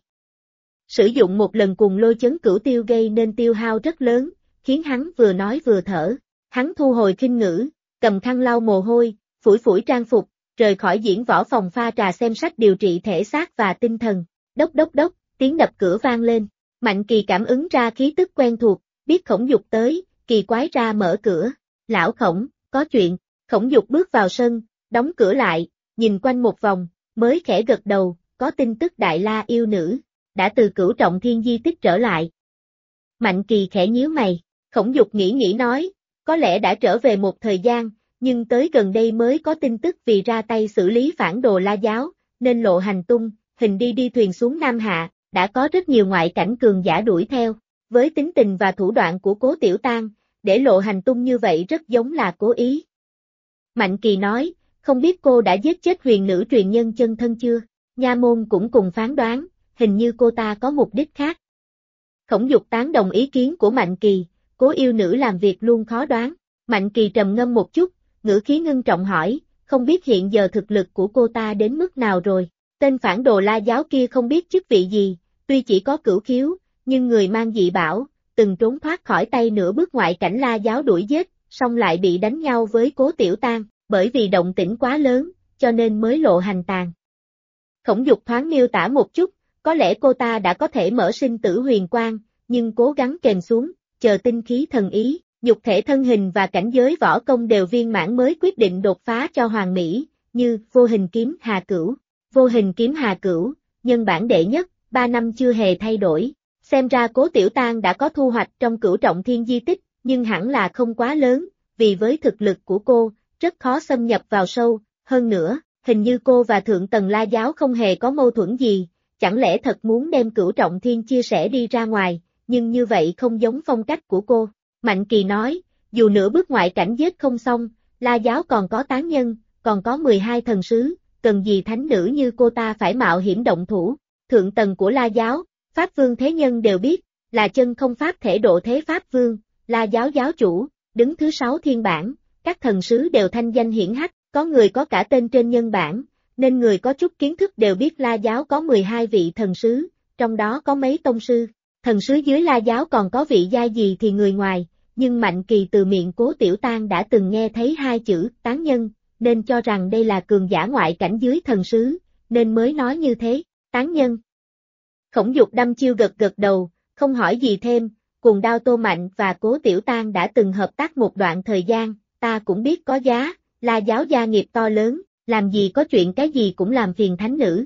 Sử dụng một lần cùng lôi chấn cửu tiêu gây nên tiêu hao rất lớn, khiến hắn vừa nói vừa thở. Hắn thu hồi khinh ngữ, cầm khăn lau mồ hôi, phủi phủi trang phục, rời khỏi diễn võ phòng pha trà xem sách điều trị thể xác và tinh thần. Đốc đốc đốc, tiếng đập cửa vang lên. Mạnh Kỳ cảm ứng ra khí tức quen thuộc, biết Khổng Dục tới, kỳ quái ra mở cửa. Lão Khổng, có chuyện. Khổng Dục bước vào sân, đóng cửa lại, nhìn quanh một vòng, mới khẽ gật đầu, có tin tức Đại La yêu nữ, đã từ Cửu Trọng Thiên di tích trở lại. Mạnh Kỳ khẽ nhíu mày, Khổng Dục nghĩ nói, có lẽ đã trở về một thời gian, nhưng tới gần đây mới có tin tức vì ra tay xử lý phản đồ La giáo, nên lộ hành tung, hình đi thuyền xuống Nam Hạ, đã có rất nhiều ngoại cảnh cường giả đuổi theo. Với tính tình và thủ đoạn của Cố Tiểu Tang, để lộ hành tung như vậy rất giống là cố ý. Mạnh Kỳ nói, không biết cô đã giết chết huyền nữ truyền nhân chân thân chưa? Nha môn cũng cùng phán đoán, hình như cô ta có mục đích khác. Khổng Dục tán đồng ý kiến của Mạnh Kỳ, Cố yêu nữ làm việc luôn khó đoán. Mạnh Kỳ trầm ngâm một chút, ngữ khí ngưng trọng hỏi, không biết hiện giờ thực lực của cô ta đến mức nào rồi? Tên phản đồ La giáo kia không biết chức vị gì, tuy chỉ có cửu khiếu, nhưng người mang dị bảo, từng trốn thoát khỏi tay nửa bước ngoại cảnh La giáo đuổi giết, xong lại bị đánh nhau với Cố Tiểu Tang, bởi vì động tĩnh quá lớn, cho nên mới lộ hành tàn. Khổng Dục thoáng miêu tả một chút, có lẽ cô ta đã có thể mở sinh tử huyền quang, nhưng cố gắng kềm xuống, chờ tinh khí thần ý, nhục thể thân hình và cảnh giới võ công đều viên mãn mới quyết định đột phá cho hoàn mỹ, như Vô Hình Kiếm Hà Cửu. Vô Hình Kiếm Hà Cửu, nhân bản đệ nhất, 3 năm chưa hề thay đổi. Xem ra Cố Tiểu Tang đã có thu hoạch trong Cửu Trọng Thiên di tích, nhưng hẳn là không quá lớn, vì với thực lực của cô, rất khó xâm nhập vào sâu, hơn nữa, hình như cô và Thượng Tầng La giáo không hề có mâu thuẫn gì, chẳng lẽ thật muốn đem Cửu Trọng Thiên chia sẻ đi ra ngoài, nhưng như vậy không giống phong cách của cô. Mạnh Kỳ nói, dù nửa bước ngoại cảnh giết không xong, La giáo còn có tán nhân, còn có 12 thần sứ, cần gì thánh nữ như cô ta phải mạo hiểm động thủ. Thượng tầng của La giáo, Pháp Vương thế nhân đều biết, là chân không pháp thể độ thế Pháp Vương, La giáo giáo chủ, đứng thứ 6 thiên bảng, các thần sứ đều thanh danh hiển hách, có người có cả tên trên nhân bảng, nên người có chút kiến thức đều biết La giáo có 12 vị thần sứ, trong đó có mấy tông sư. Thần sứ dưới La giáo còn có vị giai gì thì người ngoài, nhưng Mạnh Kỳ từ miệng Cố Tiểu Tang đã từng nghe thấy 2 chữ tán nhân, nên cho rằng đây là cường giả ngoại cảnh dưới thần sứ, nên mới nói như thế, tán nhân. Khổng Dục đăm chiêu gật đầu, không hỏi gì thêm, Cuồng Đao Tô Mạnh và Cố Tiểu Tang đã từng hợp tác một đoạn thời gian, ta cũng biết có giá, La giáo gia nghiệp to lớn, làm gì có chuyện cái gì cũng làm phiền thánh nữ.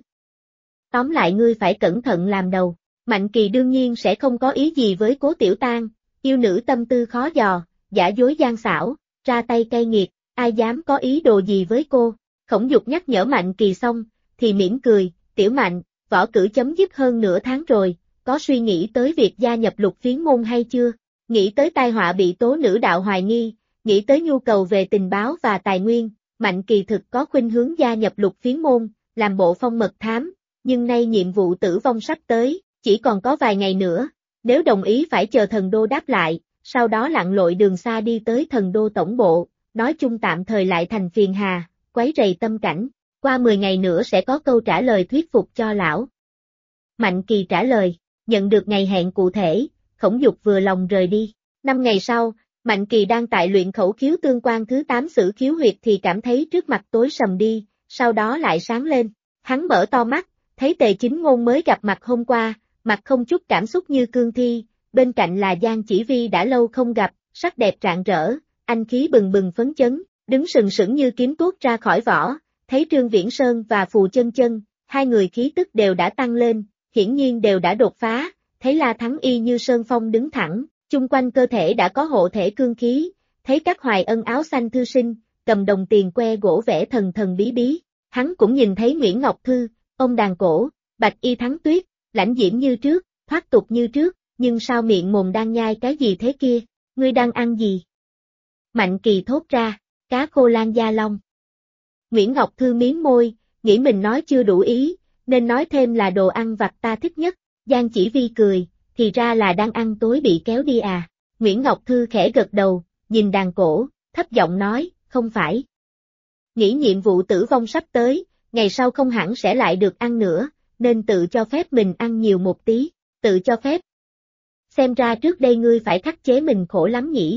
Tóm lại ngươi phải cẩn thận làm đầu. Mạnh Kỳ đương nhiên sẽ không có ý gì với Cố Tiểu Tang, yêu nữ tâm tư khó dò, giả dối gian xảo, ra tay cay nghiệt, ai dám có ý đồ gì với cô. Khổng Dục nhắc nhở Mạnh Kỳ xong, thì mỉm cười, Tiểu Mạnh, võ cử chấm dứt hơn nửa tháng rồi, có suy nghĩ tới việc gia nhập Lục Phiến môn hay chưa? Nghĩ tới tai họa bị tố nữ đạo hoài nghi, nghĩ tới nhu cầu về tình báo và tài nguyên, Mạnh Kỳ thực có khuynh hướng gia nhập Lục Phiến môn, làm bộ phong mật thám, nhưng nay nhiệm vụ tử vong sắp tới. Chỉ còn có vài ngày nữa, nếu đồng ý phải chờ thần đô đáp lại, sau đó lặn lội đường xa đi tới thần đô tổng bộ, nói chung tạm thời lại thành phiền hà, quấy rầy tâm cảnh, qua 10 ngày nữa sẽ có câu trả lời thuyết phục cho lão. Mạnh Kỳ trả lời, nhận được ngày hẹn cụ thể, Khổng Dục vừa lòng rời đi. 5 ngày sau, Mạnh Kỳ đang tại luyện khẩu khiếu tương quan thứ 8 sử khiếu huyệt thì cảm thấy trước mặt tối sầm đi, sau đó lại sáng lên, hắn mở to mắt, thấy Tề Chính Ngôn mới gặp mặt hôm qua. Mặt không chút cảm xúc như cương thi, bên cạnh là Giang Chỉ Vi đã lâu không gặp, sắc đẹp rạng rỡ, anh khí bừng bừng phấn chấn, đứng sừng sững như kiếm tuốt ra khỏi vỏ, thấy Trương Viễn Sơn và Phù Chân Chân, hai người khí tức đều đã tăng lên, hiển nhiên đều đã đột phá, thấy La Thắng Y như sơn phong đứng thẳng, chung quanh cơ thể đã có hộ thể cương khí, thấy các Hoài Ân áo xanh thư sinh, cầm đồng tiền que gỗ vẽ thần thần bí bí, hắn cũng nhìn thấy Nguyễn Ngọc Thư, ông đàn cổ, Bạch Y Thắng Tuyết, lãnh diễm như trước, thoát tục như trước, nhưng sao miệng mồm đang nhai cái gì thế kia, ngươi đang ăn gì? Mạnh Kỳ thốt ra, cá khô lan gia long. Nguyễn Ngọc Thư miếm môi, nghĩ mình nói chưa đủ ý, nên nói thêm là đồ ăn vặt ta thích nhất, Giang Chỉ Vi cười, thì ra là đang ăn tối bị kéo đi à. Nguyễn Ngọc Thư khẽ gật đầu, nhìn đàn cổ, thấp giọng nói, không phải. Nghĩ nhiệm vụ tử vong sắp tới, ngày sau không hẳn sẽ lại được ăn nữa, nên tự cho phép mình ăn nhiều một tí, tự cho phép. Xem ra trước đây ngươi phải khắc chế mình khổ lắm nhỉ.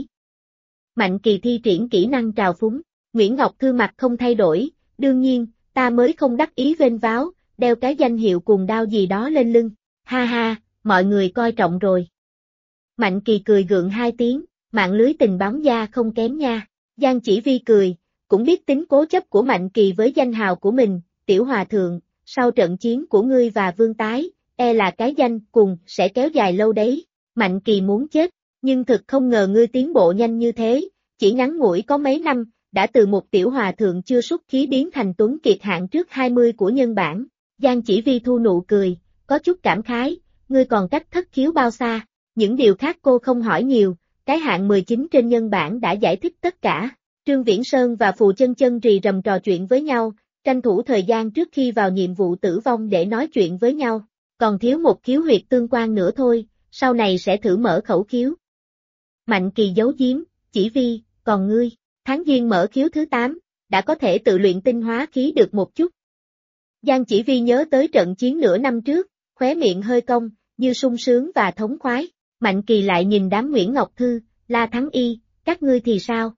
Mạnh Kỳ thi triển kỹ năng trào phúng, Nguyễn Ngọc Thư mặt không thay đổi, đương nhiên, ta mới không đắc ý vênh váo, đeo cái danh hiệu cuồng đao gì đó lên lưng, ha ha, mọi người coi trọng rồi. Mạnh Kỳ cười gượng hai tiếng, mạng lưới tình báo gia không kém nha, Giang Chỉ Vi cười, cũng biết tính cố chấp của Mạnh Kỳ với danh hào của mình, tiểu hòa thượng, sau trận chiến của ngươi và Vương Tái, e là cái danh cùng sẽ kéo dài lâu đấy, Mạnh Kỳ muốn chết, nhưng thực không ngờ ngươi tiến bộ nhanh như thế, chỉ ngắn ngủi có mấy năm, đã từ một tiểu hòa thượng chưa xuất khí biến thành tuấn kiệt hạng trước 20 của nhân bản, Giang Chỉ Vi thu nụ cười, có chút cảm khái, ngươi còn cách thất khiếu bao xa, những điều khác cô không hỏi nhiều, cái hạng 19 trên nhân bản đã giải thích tất cả. Trương Viễn Sơn và Phù Chân Chân rì rầm trò chuyện với nhau, tranh thủ thời gian trước khi vào nhiệm vụ tử vong để nói chuyện với nhau, còn thiếu một khiếu huyệt tương quan nữa thôi, sau này sẽ thử mở khẩu khiếu. Mạnh Kỳ giấu giếm, Chỉ Vi, còn ngươi, tháng giêng mở khiếu thứ 8, đã có thể tự luyện tinh hóa khí được một chút. Giang Chỉ Vi nhớ tới trận chiến nửa năm trước, khóe miệng hơi cong, như sung sướng và thống khoái, Mạnh Kỳ lại nhìn đám Nguyễn Ngọc Thư, La Thắng Y, các ngươi thì sao?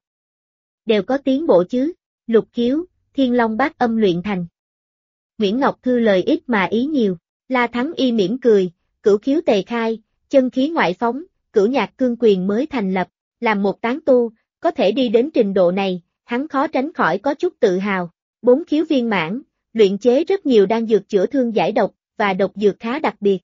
Đều có tiến bộ chứ, lục khiếu, Thiên Long Bát Âm luyện thành. Nguyễn Ngọc Thư lời ít mà ý nhiều, La Thắng Y mỉm cười, cửu khiếu tề khai, chân khí ngoại phóng, cửu nhạc cương quyền mới thành lập, làm một tán tu, có thể đi đến trình độ này, hắn khó tránh khỏi có chút tự hào. 4 khiếu viên mãn, luyện chế rất nhiều đan dược chữa thương giải độc, và độc dược khá đặc biệt.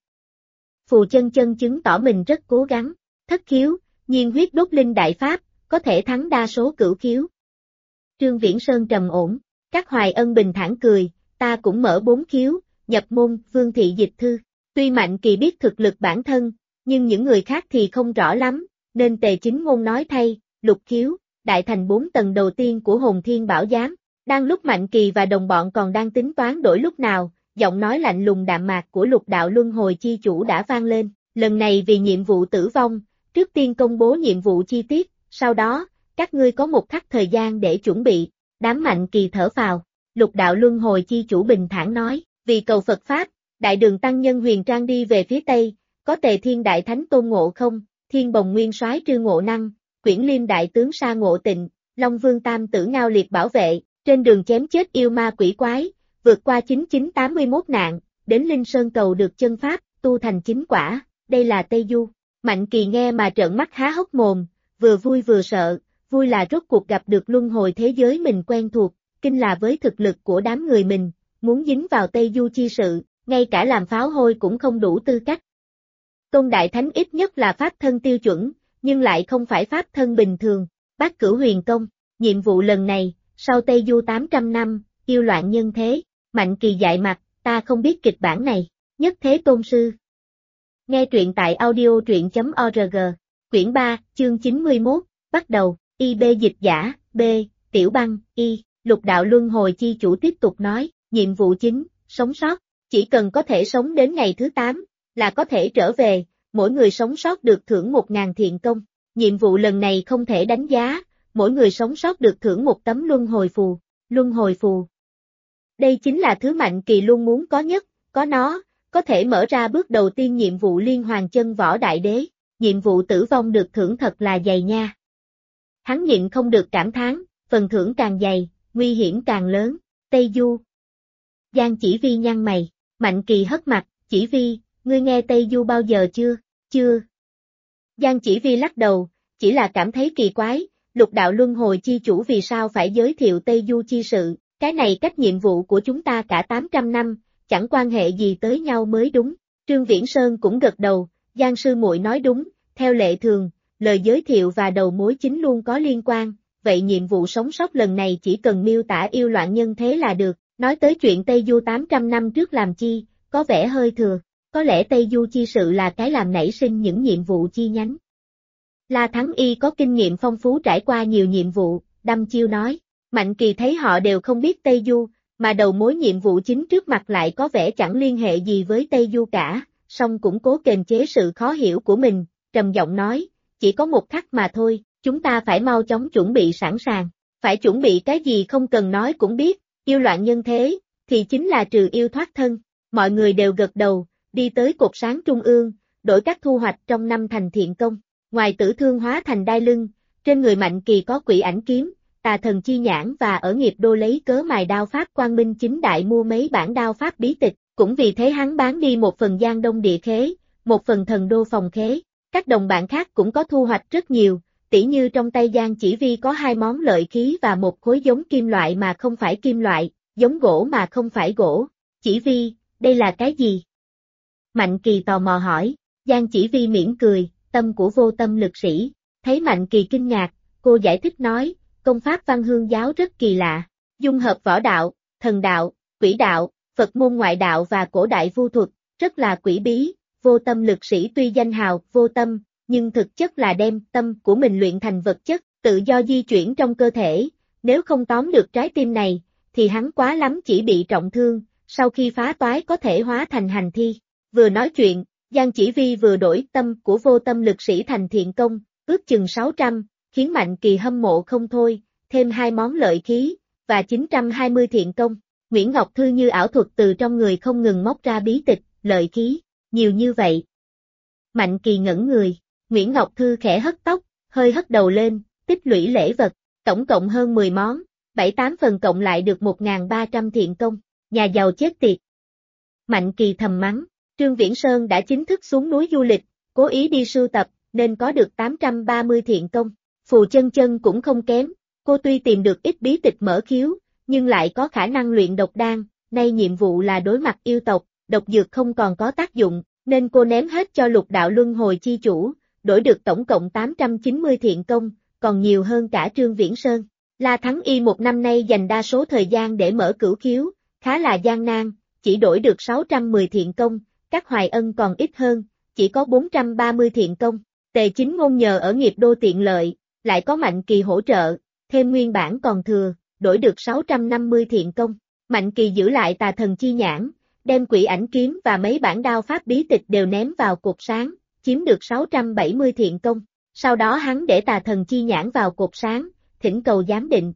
Phù Chân Chân chứng tỏ mình rất cố gắng, thất khiếu, nhiên huyết đốt linh đại pháp, có thể thắng đa số cửu khiếu. Trương Viễn Sơn trầm ổn, các Hoài Ân bình thản cười, ta cũng mở 4 khiếu, nhập môn, Vương Thị Dịch Thư. Tuy Mạnh Kỳ biết thực lực bản thân, nhưng những người khác thì không rõ lắm, nên Tề Chính Ngôn nói thay, lục khiếu, đại thành 4 tầng đầu tiên của Hồn Thiên Bảo Giám. Đang lúc Mạnh Kỳ và đồng bọn còn đang tính toán đổi lúc nào, giọng nói lạnh lùng đạm mạc của Lục Đạo Luân Hồi Chi Chủ đã vang lên, lần này vì nhiệm vụ tử vong, trước tiên công bố nhiệm vụ chi tiết, sau đó, các ngươi có một khắc thời gian để chuẩn bị, đám Mạnh Kỳ thở phào, Lục Đạo Luân Hồi Chi Chủ bình thản nói, vì cầu Phật Pháp, Đại Đường Tăng Nhân Huyền Trang đi về phía Tây, có Tề Thiên Đại Thánh Tôn Ngộ Không, Thiên Bồng Nguyên Soái Trư Ngộ Năng, Quyển Liêm Đại Tướng Sa Ngộ Tịnh, Long Vương Tam Tử Ngao Liệt bảo vệ, trên đường chém chết yêu ma quỷ quái, vượt qua 9981 nạn, đến Linh Sơn cầu được chân pháp, tu thành chính quả, đây là Tây Du. Mạnh Kỳ nghe mà trợn mắt há hốc mồm, vừa vui vừa sợ, vui là rốt cuộc gặp được luân hồi thế giới mình quen thuộc, kinh là với thực lực của đám người mình, muốn dính vào Tây Du chi sự, ngay cả làm pháo hôi cũng không đủ tư cách. Tôn Đại Thánh ít nhất là pháp thân tiêu chuẩn, nhưng lại không phải pháp thân bình thường, Bát Cửu Huyền Công, nhiệm vụ lần này, sau Tây Du 800 năm, yêu loạn nhân thế, Mạnh Kỳ dại mặt, ta không biết kịch bản này, nhất thế tôn sư. Nghe truyện tại audio truyện.org, quyển 3, chương 91, bắt đầu, IB dịch giả, B, Tiểu Băng, Y, Lục Đạo Luân Hồi Chi Chủ tiếp tục nói, nhiệm vụ chính, sống sót, chỉ cần có thể sống đến ngày thứ 8, là có thể trở về, mỗi người sống sót được thưởng 1000 thiện công, nhiệm vụ lần này không thể đánh giá, mỗi người sống sót được thưởng một tấm luân hồi phù, luân hồi phù. Đây chính là thứ Mạnh Kỳ luôn muốn có nhất, có nó, có thể mở ra bước đầu tiên nhiệm vụ Liên Hoàng Chân Võ Đại Đế, nhiệm vụ tử vong được thưởng thật là dày nha. Hắn nhịn không được cảm thán, phần thưởng càng dày, nguy hiểm càng lớn, Tây Du. Giang Chỉ Vi nhăn mày, Mạnh Kỳ hất mặt, Chỉ Vi, ngươi nghe Tây Du bao giờ chưa? Chưa. Giang Chỉ Vi lắc đầu, chỉ là cảm thấy kỳ quái, Lục đạo luân hồi chi chủ vì sao phải giới thiệu Tây Du chi sự, cái này cách nhiệm vụ của chúng ta cả 800 năm, chẳng quan hệ gì tới nhau mới đúng. Trương Viễn Sơn cũng gật đầu, Giang sư muội nói đúng, theo lệ thường, lời giới thiệu và đầu mối chính luôn có liên quan, vậy nhiệm vụ sống sót lần này chỉ cần miêu tả yêu loạn nhân thế là được, nói tới chuyện Tây Du 800 năm trước làm chi, có vẻ hơi thừa, có lẽ Tây Du chi sự là cái làm nảy sinh những nhiệm vụ chi nhánh. La Thắng Y có kinh nghiệm phong phú trải qua nhiều nhiệm vụ, đăm chiêu nói, Mạnh Kỳ thấy họ đều không biết Tây Du, mà đầu mối nhiệm vụ chính trước mặt lại có vẻ chẳng liên hệ gì với Tây Du cả, song cũng cố kềm chế sự khó hiểu của mình, trầm giọng nói, chỉ có một thắc mà thôi, chúng ta phải mau chóng chuẩn bị sẵn sàng, phải chuẩn bị cái gì không cần nói cũng biết, yêu loạn nhân thế, thì chính là trừ yêu thoát thân, mọi người đều gật đầu, đi tới cột sáng trung ương, đổi các thu hoạch trong năm thành thiện công, ngoài tử thương hóa thành đai lưng, trên người Mạnh Kỳ có quỷ ảnh kiếm, tà thần chi nhãn và ở nghiệp đô lấy cớ mài đao pháp quang minh chính đại mua mấy bản đao pháp bí tịch, cũng vì thế hắn bán đi một phần Giang Đông địa khế, một phần thần đô phòng khế, các đồng bạn khác cũng có thu hoạch rất nhiều, tỉ như trong tay Giang Chỉ Vi có 2 món lợi khí và một khối giống kim loại mà không phải kim loại, giống gỗ mà không phải gỗ, Chỉ Vi, đây là cái gì? Mạnh Kỳ tò mò hỏi, Giang Chỉ Vi mỉm cười, tâm của vô tâm lực sĩ, thấy Mạnh Kỳ kinh ngạc, cô giải thích nói, công pháp Văn Hương giáo rất kỳ lạ, dung hợp võ đạo, thần đạo, quỷ đạo, Phật môn ngoại đạo và cổ đại vu thuật, rất là quỷ bí, vô tâm lực sĩ tuy danh hào vô tâm, nhưng thực chất là đem tâm của mình luyện thành vật chất, tự do di chuyển trong cơ thể, nếu không tóm được trái tim này, thì hắn quá lắm chỉ bị trọng thương, sau khi phá toái có thể hóa thành hành thi. Vừa nói chuyện, Giang Chỉ Vi vừa đổi tâm của vô tâm lực sĩ thành thiện công, ước chừng 600, khiến Mạnh Kỳ hâm mộ không thôi, thêm 2 món lợi khí, và 920 thiện công. Nguyễn Ngọc Thư như ảo thuật từ trong người không ngừng móc ra bí tịch, lợi khí, nhiều như vậy. Mạnh Kỳ ngẩn người, Nguyễn Ngọc Thư khẽ hất tóc, hơi hất đầu lên, tích lũy lễ vật, tổng cộng hơn 10 món, 7-8 phần cộng lại được 1.300 thiện công, nhà giàu chết tiệt. Mạnh Kỳ thầm mắng, Trương Viễn Sơn đã chính thức xuống núi du lịch, cố ý đi sưu tập, nên có được 830 thiện công. Phù Chân Chân cũng không kém, cô tuy tìm được ít bí tịch mở khiếu, nhưng lại có khả năng luyện độc đan, nay nhiệm vụ là đối mặt yêu tộc, độc dược không còn có tác dụng, nên cô ném hết cho lục đạo luân hồi chi chủ, đổi được tổng cộng 890 thiện công, còn nhiều hơn cả Trương Viễn Sơn. La Thắng Y một năm nay dành đa số thời gian để mở cửu khiếu, khá là gian nan, chỉ đổi được 610 thiện công, các Hoài Ân còn ít hơn, chỉ có 430 thiện công. Tề Chính Ngôn nhờ ở nghiệp đô tiện lợi, lại có Mạnh Kỳ hỗ trợ, thêm nguyên bản còn thừa, đổi được 650 thiện công. Mạnh Kỳ giữ lại tà thần chi nhãn, đem quỷ ảnh kiếm và mấy bản đao pháp bí tịch đều ném vào cột sáng, chiếm được 670 thiện công. Sau đó hắn để tà thần chi nhãn vào cột sáng, thỉnh cầu giám định.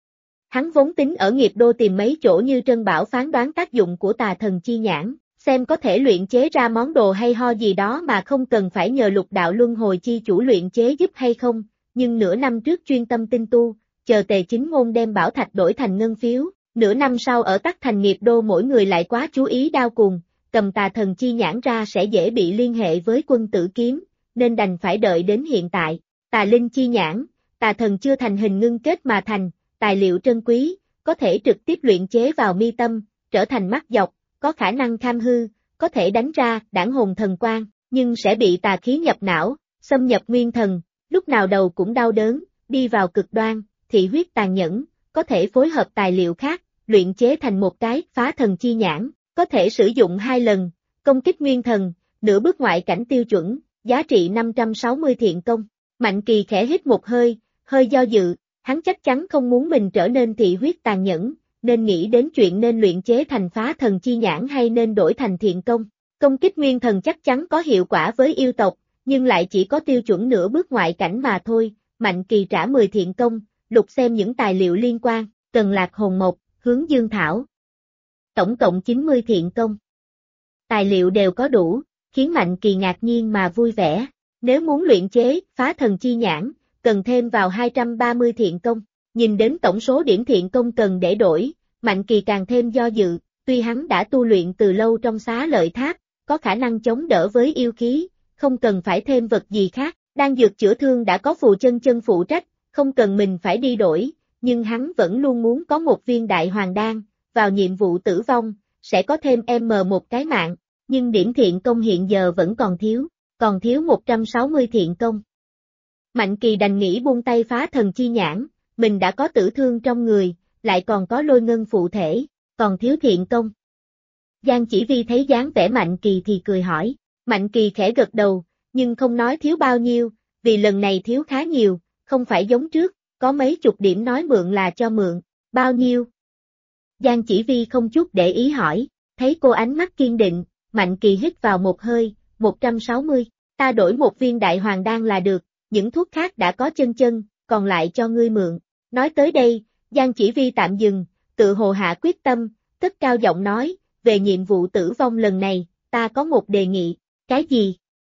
Hắn vốn tính ở nghiệp đô tìm mấy chỗ như Trân Bảo phán đoán tác dụng của tà thần chi nhãn, xem có thể luyện chế ra món đồ hay ho gì đó mà không cần phải nhờ lục đạo luân hồi chi chủ luyện chế giúp hay không, nhưng nửa năm trước chuyên tâm tinh tu, chờ Tề Chính Ngôn đem bảo thạch đổi thành ngân phiếu, nửa năm sau ở Tắc Thành nghiệp đô mỗi người lại quá chú ý đao cuồng, cầm tà thần chi nhãn ra sẽ dễ bị liên hệ với quân tử kiếm, nên đành phải đợi đến hiện tại. Tà linh chi nhãn, tà thần chưa thành hình ngưng kết mà thành, tài liệu trân quý, có thể trực tiếp luyện chế vào mi tâm, trở thành mắt dọc, có khả năng kham hư, có thể đánh ra đãng hồn thần quang, nhưng sẽ bị tà khí nhập não, xâm nhập nguyên thần, lúc nào đầu cũng đau đớn, đi vào cực đoan, thị huyết tàn nhẫn, có thể phối hợp tài liệu khác, luyện chế thành một cái phá thần chi nhãn, có thể sử dụng 2 lần, công kích nguyên thần, nửa bước ngoại cảnh tiêu chuẩn, giá trị 560 thiện công. Mạnh Kỳ khẽ hít một hơi, hơi do dự, hắn chắc chắn không muốn mình trở nên thị huyết tàn nhẫn, nên nghĩ đến chuyện nên luyện chế thành phá thần chi nhãn hay nên đổi thành thiện công. Công kích nguyên thần chắc chắn có hiệu quả với yêu tộc, nhưng lại chỉ có tiêu chuẩn nửa bước ngoại cảnh mà thôi. Mạnh Kỳ trả 10 thiện công, lục xem những tài liệu liên quan, Cần Lạc Hồn Mộc, Hướng Dương Thảo. Tổng cộng 90 thiện công. Tài liệu đều có đủ, khiến Mạnh Kỳ ngạc nhiên mà vui vẻ. Nếu muốn luyện chế phá thần chi nhãn, cần thêm vào 230 thiện công. Nhìn đến tổng số điểm thiện công cần để đổi, Mạnh Kỳ càng thêm do dự, tuy hắn đã tu luyện từ lâu trong Xá Lợi Tháp, có khả năng chống đỡ với yêu khí, không cần phải thêm vật gì khác, đan dược chữa thương đã có Phù Chân Chân phụ trách, không cần mình phải đi đổi, nhưng hắn vẫn luôn muốn có một viên đại hoàng đan, vào nhiệm vụ tử vong, sẽ có thêm một cái mạng, nhưng điểm thiện công hiện giờ vẫn còn thiếu 160 thiện công. Mạnh Kỳ đành nghĩ buông tay phá thần chi nhãn, mình đã có tử thương trong người, lại còn có lôi ngân phụ thể, còn thiếu thiện công. Giang Chỉ Vi thấy dáng vẻ Mạnh Kỳ thì cười hỏi, Mạnh Kỳ khẽ gật đầu, nhưng không nói thiếu bao nhiêu, vì lần này thiếu khá nhiều, không phải giống trước, có mấy chục điểm nói mượn là cho mượn, bao nhiêu? Giang Chỉ Vi không chút để ý hỏi, thấy cô ánh mắt kiên định, Mạnh Kỳ hít vào một hơi, 160, ta đổi một viên đại hoàng đan là được, những thuốc khác đã có chân, còn lại cho ngươi mượn. Nói tới đây, Giang Chỉ Vi tạm dừng, tự hồ hạ quyết tâm, cất cao giọng nói, về nhiệm vụ tử vong lần này, ta có một đề nghị, cái gì?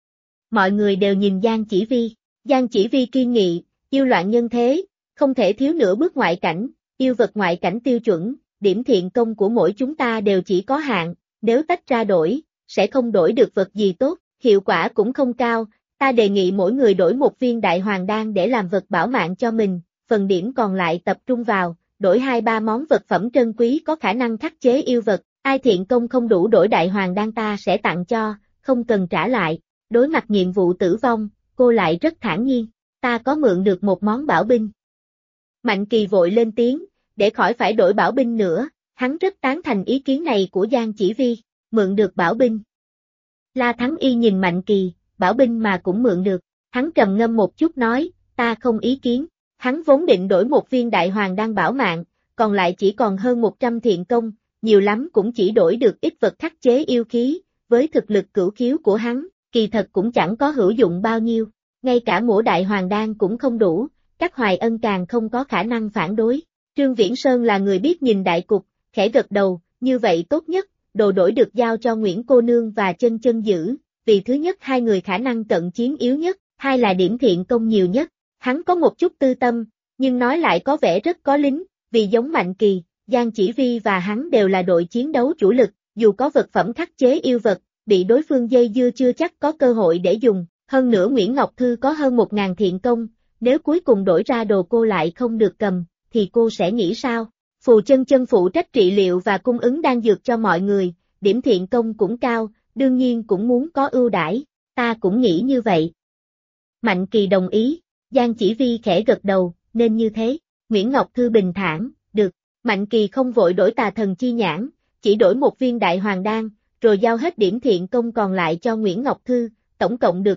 Mọi người đều nhìn Giang Chỉ Vi, Giang Chỉ Vi kiên nghị, yêu loạn nhân thế, không thể thiếu nửa bước ngoại cảnh, yêu vật ngoại cảnh tiêu chuẩn, điểm thiện công của mỗi chúng ta đều chỉ có hạn, nếu tách ra đổi, sẽ không đổi được vật gì tốt, hiệu quả cũng không cao, ta đề nghị mỗi người đổi một viên đại hoàng đan để làm vật bảo mạng cho mình, phần điểm còn lại tập trung vào, đổi 2-3 món vật phẩm trân quý có khả năng khắc chế yêu vật, ai thiện công không đủ đổi đại hoàng đan ta sẽ tặng cho, không cần trả lại. Đối mặt nhiệm vụ tử vong, cô lại rất thản nhiên, ta có mượn được một món bảo binh. Mạnh Kỳ vội lên tiếng, để khỏi phải đổi bảo binh nữa, hắn rất tán thành ý kiến này của Giang Chỉ Vi, mượn được bảo binh. La Thắng Y nhìn Mạnh Kỳ, bảo binh mà cũng mượn được, hắn trầm ngâm một chút nói, ta không ý kiến, hắn vốn định đổi một viên đại hoàng đan bảo mạng, còn lại chỉ còn hơn 100 thiện công, nhiều lắm cũng chỉ đổi được ít vật khắc chế yêu khí, với thực lực cửu khiếu của hắn, kỳ thật cũng chẳng có hữu dụng bao nhiêu, ngay cả mổ đại hoàng đan cũng không đủ, các Hoài Ân càng không có khả năng phản đối. Trương Viễn Sơn là người biết nhìn đại cục, khẽ gật đầu, như vậy tốt nhất, đồ đổi được giao cho Nguyễn cô nương và chân giữ, vì thứ nhất hai người khả năng cận chiến yếu nhất, hai là điểm thiện công nhiều nhất, hắn có một chút tư tâm, nhưng nói lại có vẻ rất có lính, vì giống Mạnh Kỳ, Giang Chỉ Vi và hắn đều là đội chiến đấu chủ lực, dù có vật phẩm khắc chế yêu vật, bị đối phương dây dưa chưa chắc có cơ hội để dùng, hơn nữa Nguyễn Ngọc Thư có hơn 1000 thiện công, nếu cuối cùng đổi ra đồ cô lại không được cầm, thì cô sẽ nghĩ sao? Phù chân phụ trách trị liệu và cung ứng đan dược cho mọi người, điểm thiện công cũng cao, đương nhiên cũng muốn có ưu đãi, ta cũng nghĩ như vậy. Mạnh Kỳ đồng ý, Giang Chỉ Vi khẽ gật đầu, nên như thế, Nguyễn Ngọc Thư bình thản, được, Mạnh Kỳ không vội đổi tà thần chi nhãn, chỉ đổi một viên đại hoàng đan, rồi giao hết điểm thiện công còn lại cho Nguyễn Ngọc Thư, tổng cộng được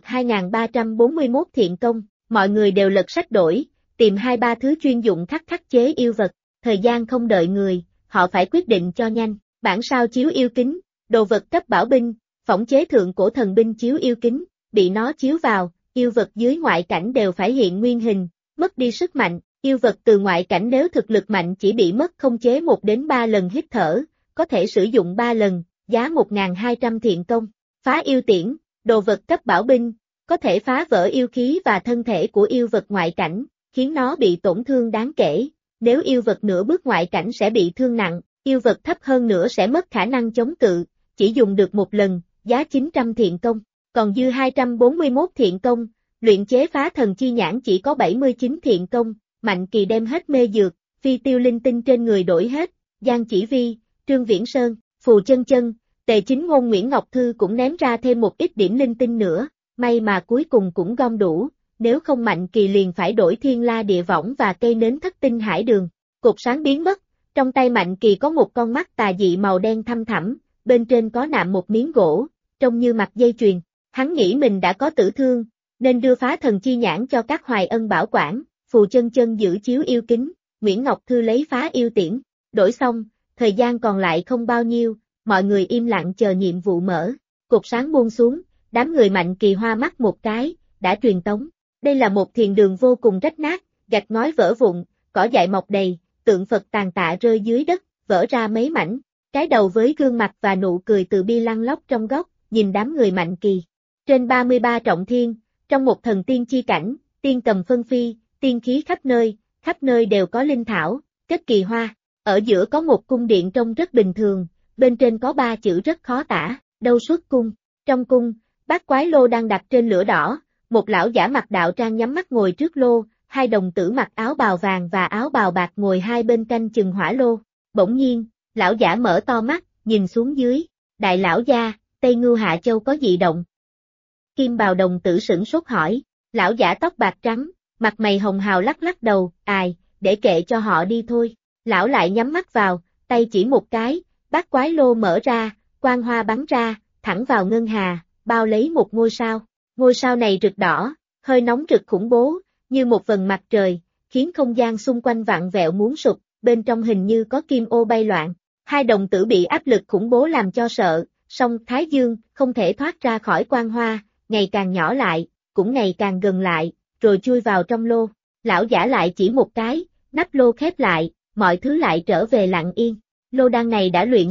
2341 thiện công, mọi người đều lật sách đổi, tìm 2-3 thứ chuyên dụng khắc chế yêu vật, thời gian không đợi người, họ phải quyết định cho nhanh, bản sao chiếu yêu kính, đồ vật cấp bảo binh, phỏng chế thượng cổ thần binh chiếu yêu kính, bị nó chiếu vào, yêu vật dưới ngoại cảnh đều phải hiện nguyên hình, mất đi sức mạnh, yêu vật từ ngoại cảnh nếu thực lực mạnh chỉ bị mất không chế 1 đến 3 lần hít thở, có thể sử dụng 3 lần, giá 1200 thiện công, phá yêu tiễn, đồ vật cấp bảo binh, có thể phá vỡ yêu khí và thân thể của yêu vật ngoại cảnh, khiến nó bị tổn thương đáng kể, nếu yêu vật nửa bước ngoại cảnh sẽ bị thương nặng, yêu vật thấp hơn nữa sẽ mất khả năng chống cự, chỉ dùng được một lần, giá 900 thiện công, còn dư 241 thiện công, luyện chế phá thần chi nhãn chỉ có 79 thiện công, Mạnh Kỳ đem hết mê dược, phi tiêu linh tinh trên người đổi hết, Giang Chỉ Vi, Trương Viễn Sơn, Phù chân, Tề Chính Ngôn Nguyễn Ngọc Thư cũng ném ra thêm một ít điểm linh tinh nữa, may mà cuối cùng cũng gom đủ, nếu không Mạnh Kỳ liền phải đổi thiên la địa võng và cây nến thất tinh hải đường. Cột sáng biến mất, trong tay Mạnh Kỳ có một con mắt tà dị màu đen thăm thẳm, bên trên có nạm một miếng gỗ, trông như mặt dây chuyền. Hắn nghĩ mình đã có tử thương, nên đưa phá thần chi nhãn cho các Hoài Ân bảo quản, Phù chân giữ chiếu yêu kính, Nguyễn Ngọc Thư lấy phá yêu tiễn. Đổi xong, thời gian còn lại không bao nhiêu, mọi người im lặng chờ nhiệm vụ mở. Cột sáng buông xuống, đám người Mạnh Kỳ hoa mắt một cái, đã truyền tống. Đây là một thiền đường vô cùng rách nát, gạch ngói vỡ vụn, cỏ dại mọc đầy, tượng Phật tàn tạ rơi dưới đất, vỡ ra mấy mảnh. Cái đầu với gương mặt và nụ cười từ bi lăn lóc trong góc, nhìn đám người Mạnh Kỳ. Trên 33 trọng thiên, trong một thần tiên chi cảnh, tiên cầm phân phi, tiên khí khắp nơi đều có linh thảo, kết kỳ hoa. Ở giữa có một cung điện trông rất bình thường, bên trên có 3 chữ rất khó tả, Đâu Xuất Cung. Trong cung, bát quái lô đang đặt trên lửa đỏ, một lão giả mặc đạo trang nhắm mắt ngồi trước lô, hai đồng tử mặc áo bào vàng và áo bào bạc ngồi hai bên canh chừng hỏa lô. Bỗng nhiên, lão giả mở to mắt, nhìn xuống dưới. Đại lão gia, Tây Ngưu Hạ Châu có dị động. Kim bào đồng tử sửng sốt hỏi. Lão giả tóc bạc trắng, mặt mày hồng hào lắc lắc đầu, để kệ cho họ đi thôi. Lão lại nhắm mắt vào, tay chỉ một cái, bát quái lô mở ra, quang hoa bắn ra, thẳng vào ngân hà, bao lấy một ngôi sao. Ngôi sao này rực đỏ, hơi nóng rực khủng bố, như một vầng mặt trời, khiến không gian xung quanh vặn vẹo muốn sụp, bên trong hình như có kim ô bay loạn. Hai đồng tử bị áp lực khủng bố làm cho sợ, song Thái Dương không thể thoát ra khỏi quang hoa, ngày càng nhỏ lại, cũng ngày càng gần lại, rồi chui vào trong lô. Lão giả lại chỉ một cái, nắp lô khép lại, mọi thứ lại trở về lặng yên. Lô đan này đã luyện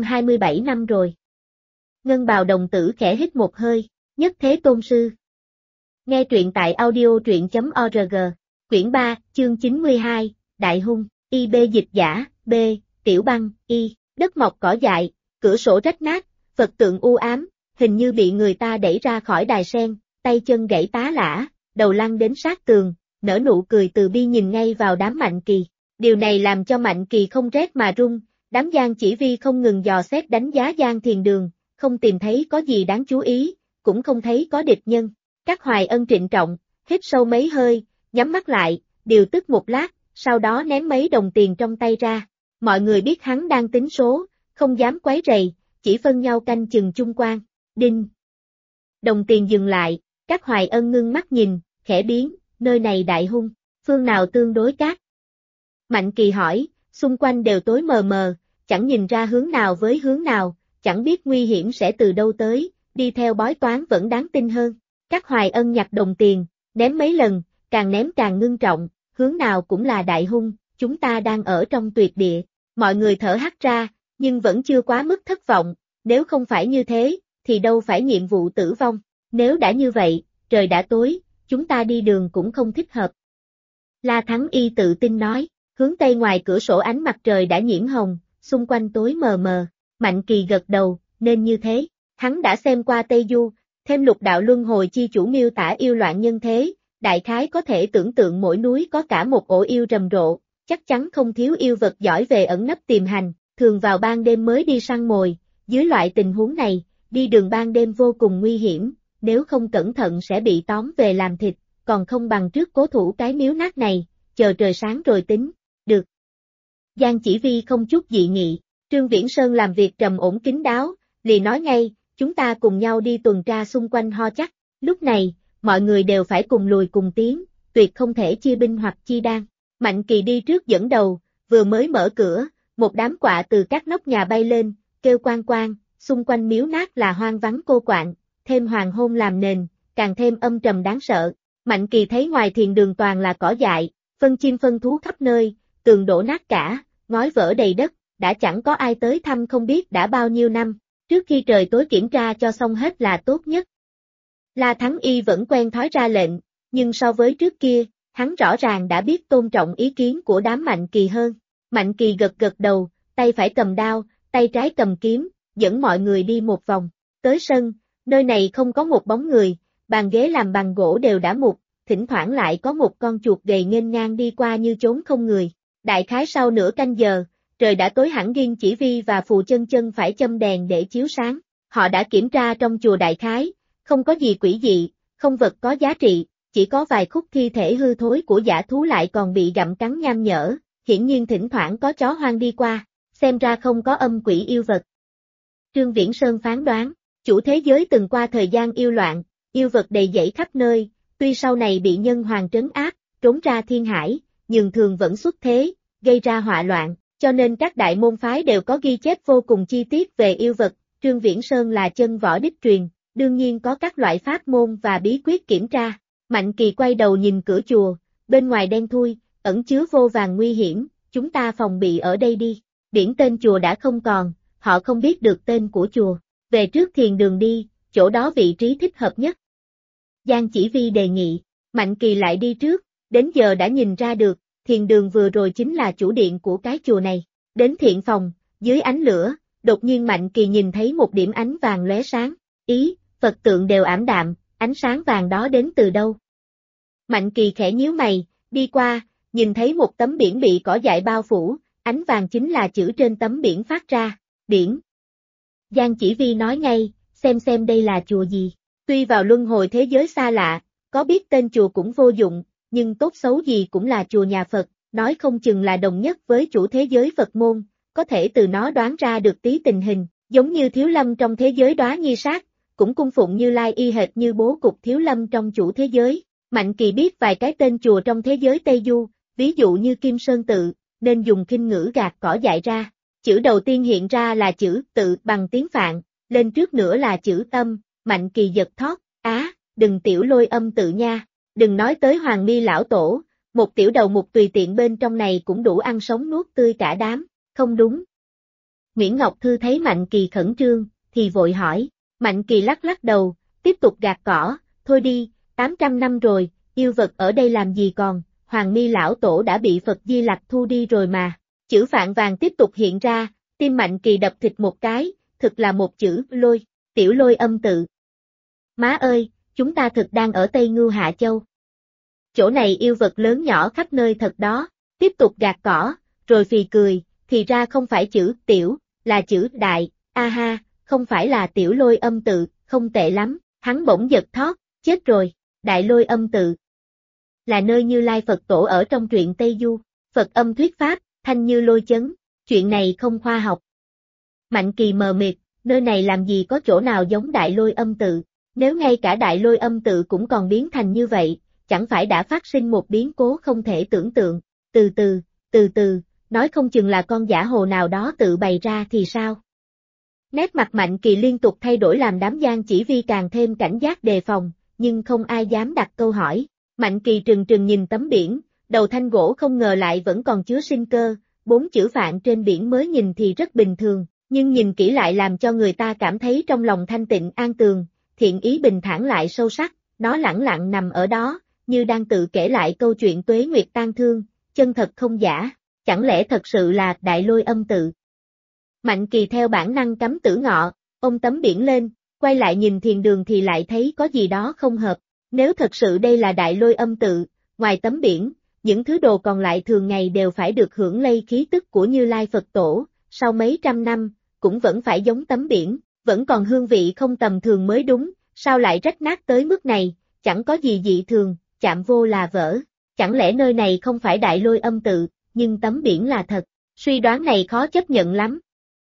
627 năm rồi. Ngân bào đồng tử khẽ hít một hơi, nhất thế tôn sư. Nghe truyện tại audio.truyện.org, quyển 3, chương 92, Đại Hung, IB dịch giả, B, Tiểu Băng, Y, đất mọc cỏ dại, cửa sổ rách nát, Phật tượng u ám, hình như bị người ta đẩy ra khỏi đài sen, tay chân gãy tá lả, đầu lăn đến sát tường, nở nụ cười từ bi nhìn ngay vào đám Mạnh Kỳ. Điều này làm cho Mạnh Kỳ không rét mà run, đám Giang Chỉ Vi không ngừng dò xét đánh giá Giang Thiền Đường, không tìm thấy có gì đáng chú ý, cũng không thấy có địch nhân. Các Hoài Ân trịnh trọng, hít sâu mấy hơi, nhắm mắt lại, điều tức một lát, sau đó ném mấy đồng tiền trong tay ra. Mọi người biết hắn đang tính số, không dám quấy rầy, chỉ phân nhau canh chừng chung quanh. Đinh! Đồng tiền dừng lại, các Hoài Ân ngưng mắt nhìn, khẽ biến, nơi này đại hung, phương nào tương đối cát? Mạnh Kỳ hỏi, xung quanh đều tối mờ mờ, chẳng nhìn ra hướng nào với hướng nào, chẳng biết nguy hiểm sẽ từ đâu tới, đi theo bói toán vẫn đáng tin hơn. Các Hoài Ân nhặt đồng tiền, ném mấy lần, càng ném càng ngưng trọng, hướng nào cũng là đại hung, chúng ta đang ở trong tuyệt địa. Mọi người thở hắt ra, nhưng vẫn chưa quá mức thất vọng, nếu không phải như thế, thì đâu phải nhiệm vụ tử vong. Nếu đã như vậy, trời đã tối, chúng ta đi đường cũng không thích hợp. La Thắng Y tự tin nói, hướng tây ngoài cửa sổ ánh mặt trời đã nhiễm hồng, xung quanh tối mờ mờ. Mạnh Kỳ gật đầu, nên như thế. Hắn đã xem qua Tây Du, thêm Lục Đạo Luân Hồi chi chủ miêu tả yêu loạn nhân thế, đại khái có thể tưởng tượng mỗi núi có cả một ổ yêu rầm rộ, chắc chắn không thiếu yêu vật giỏi về ẩn nấp tìm hành, thường vào ban đêm mới đi săn mồi. Dưới loại tình huống này, đi đường ban đêm vô cùng nguy hiểm, nếu không cẩn thận sẽ bị tóm về làm thịt, còn không bằng trước cố thủ cái miếu nát này, chờ trời sáng rồi tính. Được. Giang Chỉ Vi không chút dị nghị. Trương Viễn Sơn làm việc trầm ổn kín đáo, liền nói ngay, chúng ta cùng nhau đi tuần tra xung quanh ho chắc. Lúc này, mọi người đều phải cùng lùi cùng tiến, tuyệt không thể chia binh hoặc chia đan. Mạnh Kỳ đi trước dẫn đầu, vừa mới mở cửa, một đám quạ từ các nóc nhà bay lên, kêu quang quang, xung quanh miếu nát là hoang vắng cô quạnh, thêm hoàng hôn làm nền, càng thêm âm trầm đáng sợ. Mạnh Kỳ thấy ngoài thiền đường toàn là cỏ dại, phân chim phân thú khắp nơi, tường đổ nát cả, ngói vỡ đầy đất, đã chẳng có ai tới thăm không biết đã bao nhiêu năm, trước khi trời tối kiểm tra cho xong hết là tốt nhất. La Thắng Y vẫn quen thói ra lệnh, nhưng so với trước kia, hắn rõ ràng đã biết tôn trọng ý kiến của đám Mạnh Kỳ hơn. Mạnh Kỳ gật gật đầu, tay phải cầm đao, tay trái cầm kiếm, dẫn mọi người đi một vòng. Tới sân, nơi này không có một bóng người, bàn ghế làm bằng gỗ đều đã mục, thỉnh thoảng lại có một con chuột gầy nghênh ngang đi qua như trốn không người. Đại khái sau nửa canh giờ, trời đã tối hẳn. Riêng Chỉ Vi và Phù Chân Chân phải châm đèn để chiếu sáng. Họ đã kiểm tra trong chùa đại khái, không có gì quỷ dị, không vật có giá trị, chỉ có vài khúc thi thể hư thối của dã thú lại còn bị gặm cắn nham nhở, hiển nhiên thỉnh thoảng có chó hoang đi qua, xem ra không có âm quỷ yêu vật. Trương Viễn Sơn phán đoán, chủ thế giới từng qua thời gian yêu loạn, yêu vật đầy dẫy khắp nơi, tuy sau này bị nhân hoàng trấn áp, trốn ra thiên hải, nhưng thường vẫn xuất thế, gây ra họa loạn, cho nên các đại môn phái đều có ghi chép vô cùng chi tiết về yêu vật. Trương Viễn Sơn là chân võ đích truyền, đương nhiên có các loại pháp môn và bí quyết kiểm tra. Mạnh Kỳ quay đầu nhìn cửa chùa, bên ngoài đen thui, ẩn chứa vô vàn nguy hiểm, chúng ta phòng bị ở đây đi. Điển tên chùa đã không còn, họ không biết được tên của chùa, về trước thiền đường đi, chỗ đó vị trí thích hợp nhất. Giang Chỉ Vi đề nghị, Mạnh Kỳ lại đi trước, đến giờ đã nhìn ra được, thiền đường vừa rồi chính là chủ điện của cái chùa này. Đến thiện phòng, dưới ánh lửa, đột nhiên Mạnh Kỳ nhìn thấy một điểm ánh vàng lóe sáng, Phật tượng đều ảm đạm, ánh sáng vàng đó đến từ đâu? Mạnh Kỳ khẽ nhíu mày, đi qua, nhìn thấy một tấm biển bị cỏ dại bao phủ, ánh vàng chính là chữ trên tấm biển phát ra, biển. Giang Chỉ Vi nói ngay, xem đây là chùa gì, tuy vào luân hồi thế giới xa lạ, có biết tên chùa cũng vô dụng, nhưng tốt xấu gì cũng là chùa nhà Phật, nói không chừng là đồng nhất với chủ thế giới Phật môn, có thể từ nó đoán ra được tí tình hình, giống như Thiếu Lâm trong thế giới Đóa Nhi Sát, cũng cung phụng Như Lai y hệt như bố cục Thiếu Lâm trong chủ thế giới. Mạnh Kỳ biết vài cái tên chùa trong thế giới Tây Du, ví dụ như Kim Sơn Tự, nên dùng kinh ngữ gạt cỏ dại ra. Chữ đầu tiên hiện ra là chữ tự bằng tiếng Phạn, lên trước nữa là chữ tâm, Mạnh Kỳ giật thót, đừng tiểu lôi âm tự nha, đừng nói tới Hoàng Mi lão tổ, một tiểu đầu mục tùy tiện bên trong này cũng đủ ăn sống nuốt tươi cả đám, không đúng. Nguyễn Ngọc Thư thấy Mạnh Kỳ khẩn trương, thì vội hỏi, Mạnh Kỳ lắc lắc đầu, tiếp tục gạt cỏ, thôi đi, 800 năm rồi, yêu vật ở đây làm gì còn, Hoàng Mi lão tổ đã bị Phật Di Lặc thu đi rồi mà. Chữ Phạn vàng tiếp tục hiện ra, tim Mạnh Kỳ đập thịt một cái, thực là một chữ lôi, tiểu lôi âm tự. Má ơi, chúng ta thực đang ở Tây Ngưu Hạ Châu. Chỗ này yêu vật lớn nhỏ khắp nơi thật đó, tiếp tục gạt cỏ, rồi phì cười, thì ra không phải chữ tiểu, là chữ đại, ha, không phải là tiểu lôi âm tự, không tệ lắm, hắn bỗng giật thót, chết rồi, đại lôi âm tự. Là nơi Như Lai Phật tổ ở trong truyện Tây Du, Phật âm thuyết pháp, thanh như lôi chấn, chuyện này không khoa học. Mạnh Kỳ mờ mịt, nơi này làm gì có chỗ nào giống đại lôi âm tự, nếu ngay cả đại lôi âm tự cũng còn biến thành như vậy, chẳng phải đã phát sinh một biến cố không thể tưởng tượng, từ từ, nói không chừng là con giả hồ nào đó tự bày ra thì sao? Nét mặt Mạnh Kỳ liên tục thay đổi làm đám Giang Chỉ Vi càng thêm cảnh giác đề phòng, nhưng không ai dám đặt câu hỏi. Mạnh Kỳ trừng trừng nhìn tấm biển, đầu thanh gỗ không ngờ lại vẫn còn chứa sinh cơ, 4 chữ Phạn trên biển mới nhìn thì rất bình thường, nhưng nhìn kỹ lại làm cho người ta cảm thấy trong lòng thanh tịnh an tường, thiện ý bình thản lại sâu sắc, nó lẳng lặng nằm ở đó, như đang tự kể lại câu chuyện tuế nguyệt tang thương, chân thật không giả, chẳng lẽ thật sự là đại lôi âm tự. Mạnh Kỳ theo bản năng cắm tử ngọ, ôm tấm biển lên, quay lại nhìn thiền đường thì lại thấy có gì đó không hợp, nếu thật sự đây là đại lôi âm tự, ngoài tấm biển, những thứ đồ còn lại thường ngày đều phải được hưởng lây khí tức của Như Lai Phật Tổ, sau mấy trăm năm, cũng vẫn phải giống tấm biển, vẫn còn hương vị không tầm thường mới đúng, sao lại rách nát tới mức này, chẳng có gì dị thường, chạm vô là vỡ, chẳng lẽ nơi này không phải đại lôi âm tự, nhưng tấm biển là thật, suy đoán này khó chấp nhận lắm.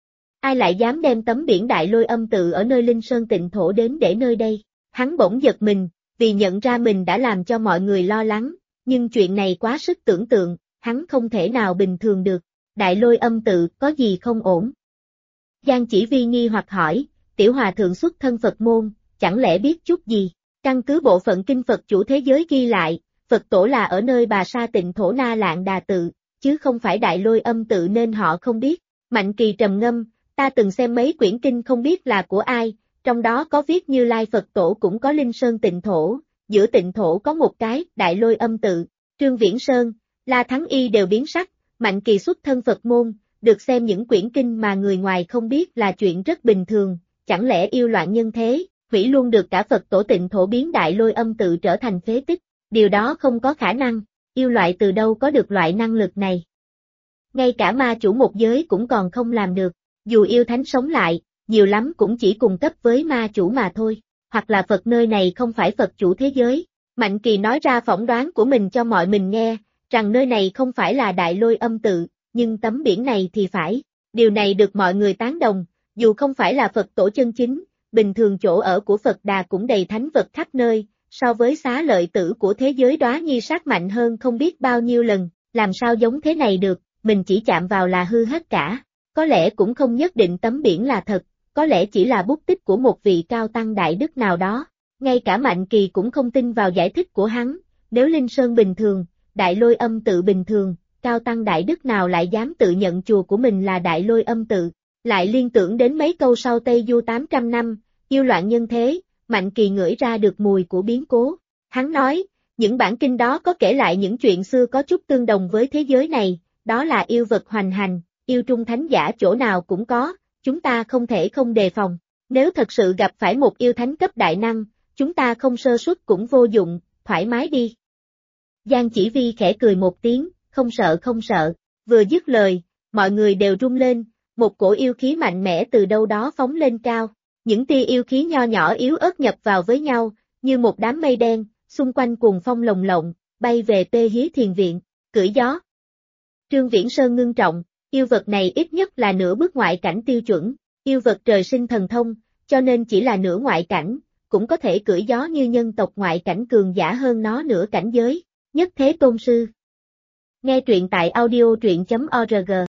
Ai lại dám đem tấm biển đại lôi âm tự ở nơi Linh Sơn Tịnh Thổ đến để nơi đây, hắn bỗng giật mình, vì nhận ra mình đã làm cho mọi người lo lắng, nhưng chuyện này quá sức tưởng tượng, hắn không thể nào bình thường được, đại lôi âm tự có gì không ổn. Giang Chỉ Vi nghi hoặc hỏi, tiểu hòa thượng xuất thân Phật môn, chẳng lẽ biết chút gì, căn cứ bộ phận kinh Phật chủ thế giới ghi lại, Phật tổ là ở nơi Bà Sa Tịnh Thổ Na Lạng Đà Tự, chứ không phải đại lôi âm tự nên họ không biết. Mạnh Kỳ trầm ngâm, ta từng xem mấy quyển kinh không biết là của ai, trong đó có viết Như Lai Phật tổ cũng có Linh Sơn Tịnh Thổ, giữa Tịnh Thổ có một cái, đại lôi âm tự, Trương Viễn Sơn, La Thắng Y đều biến sắc, Mạnh Kỳ xuất thân Phật môn, được xem những quyển kinh mà người ngoài không biết là chuyện rất bình thường, chẳng lẽ yêu loạn nhân thế, hủy luôn được cả Phật tổ Tịnh Thổ biến đại lôi âm tự trở thành phế tích, điều đó không có khả năng, yêu loại từ đâu có được loại năng lực này. Ngay cả ma chủ một giới cũng còn không làm được, dù yêu thánh sống lại, nhiều lắm cũng chỉ cùng cấp với ma chủ mà thôi, hoặc là Phật nơi này không phải Phật chủ thế giới. Mạnh Kỳ nói ra phỏng đoán của mình cho mọi mình nghe, rằng nơi này không phải là đại lôi âm tự, nhưng tấm biển này thì phải. Điều này được mọi người tán đồng, dù không phải là Phật tổ chân chính, bình thường chỗ ở của Phật Đà cũng đầy thánh vật khắp nơi, so với Xá Lợi Tử của thế giới Đóa Nhi Sát mạnh hơn không biết bao nhiêu lần, làm sao giống thế này được, mình chỉ chạm vào là hư hết cả. Có lẽ cũng không nhất định tấm biển là thật, có lẽ chỉ là bút tích của một vị cao tăng đại đức nào đó. Ngay cả Mạnh Kỳ cũng không tin vào giải thích của hắn, nếu Linh Sơn bình thường, đại lôi âm tự bình thường, cao tăng đại đức nào lại dám tự nhận chùa của mình là đại lôi âm tự, lại liên tưởng đến mấy câu sau Tây Du 800 năm, yêu loạn nhân thế, Mạnh Kỳ ngửi ra được mùi của biến cố. Hắn nói, những bản kinh đó có kể lại những chuyện xưa có chút tương đồng với thế giới này, đó là yêu vật hoành hành, yêu trung thánh giả chỗ nào cũng có, chúng ta không thể không đề phòng. Nếu thật sự gặp phải một yêu thánh cấp đại năng, chúng ta không sơ suất cũng vô dụng, thoải mái đi. Giang Chỉ Vi khẽ cười một tiếng, không sợ, vừa dứt lời, mọi người đều rung lên, một cổ yêu khí mạnh mẽ từ đâu đó phóng lên cao, những tia yêu khí nho nhỏ yếu ớt nhập vào với nhau, như một đám mây đen, xung quanh cuồng phong lồng lộng, bay về Tê Hí Thiền Viện, cưỡi gió. Trương Viễn Sơn ngưng trọng, yêu vật này ít nhất là nửa bước ngoại cảnh tiêu chuẩn, yêu vật trời sinh thần thông, cho nên chỉ là nửa ngoại cảnh, cũng có thể cưỡi gió như nhân tộc ngoại cảnh cường giả hơn nó nửa cảnh giới, nhất thế tôn sư. Nghe truyện tại audio truyện.org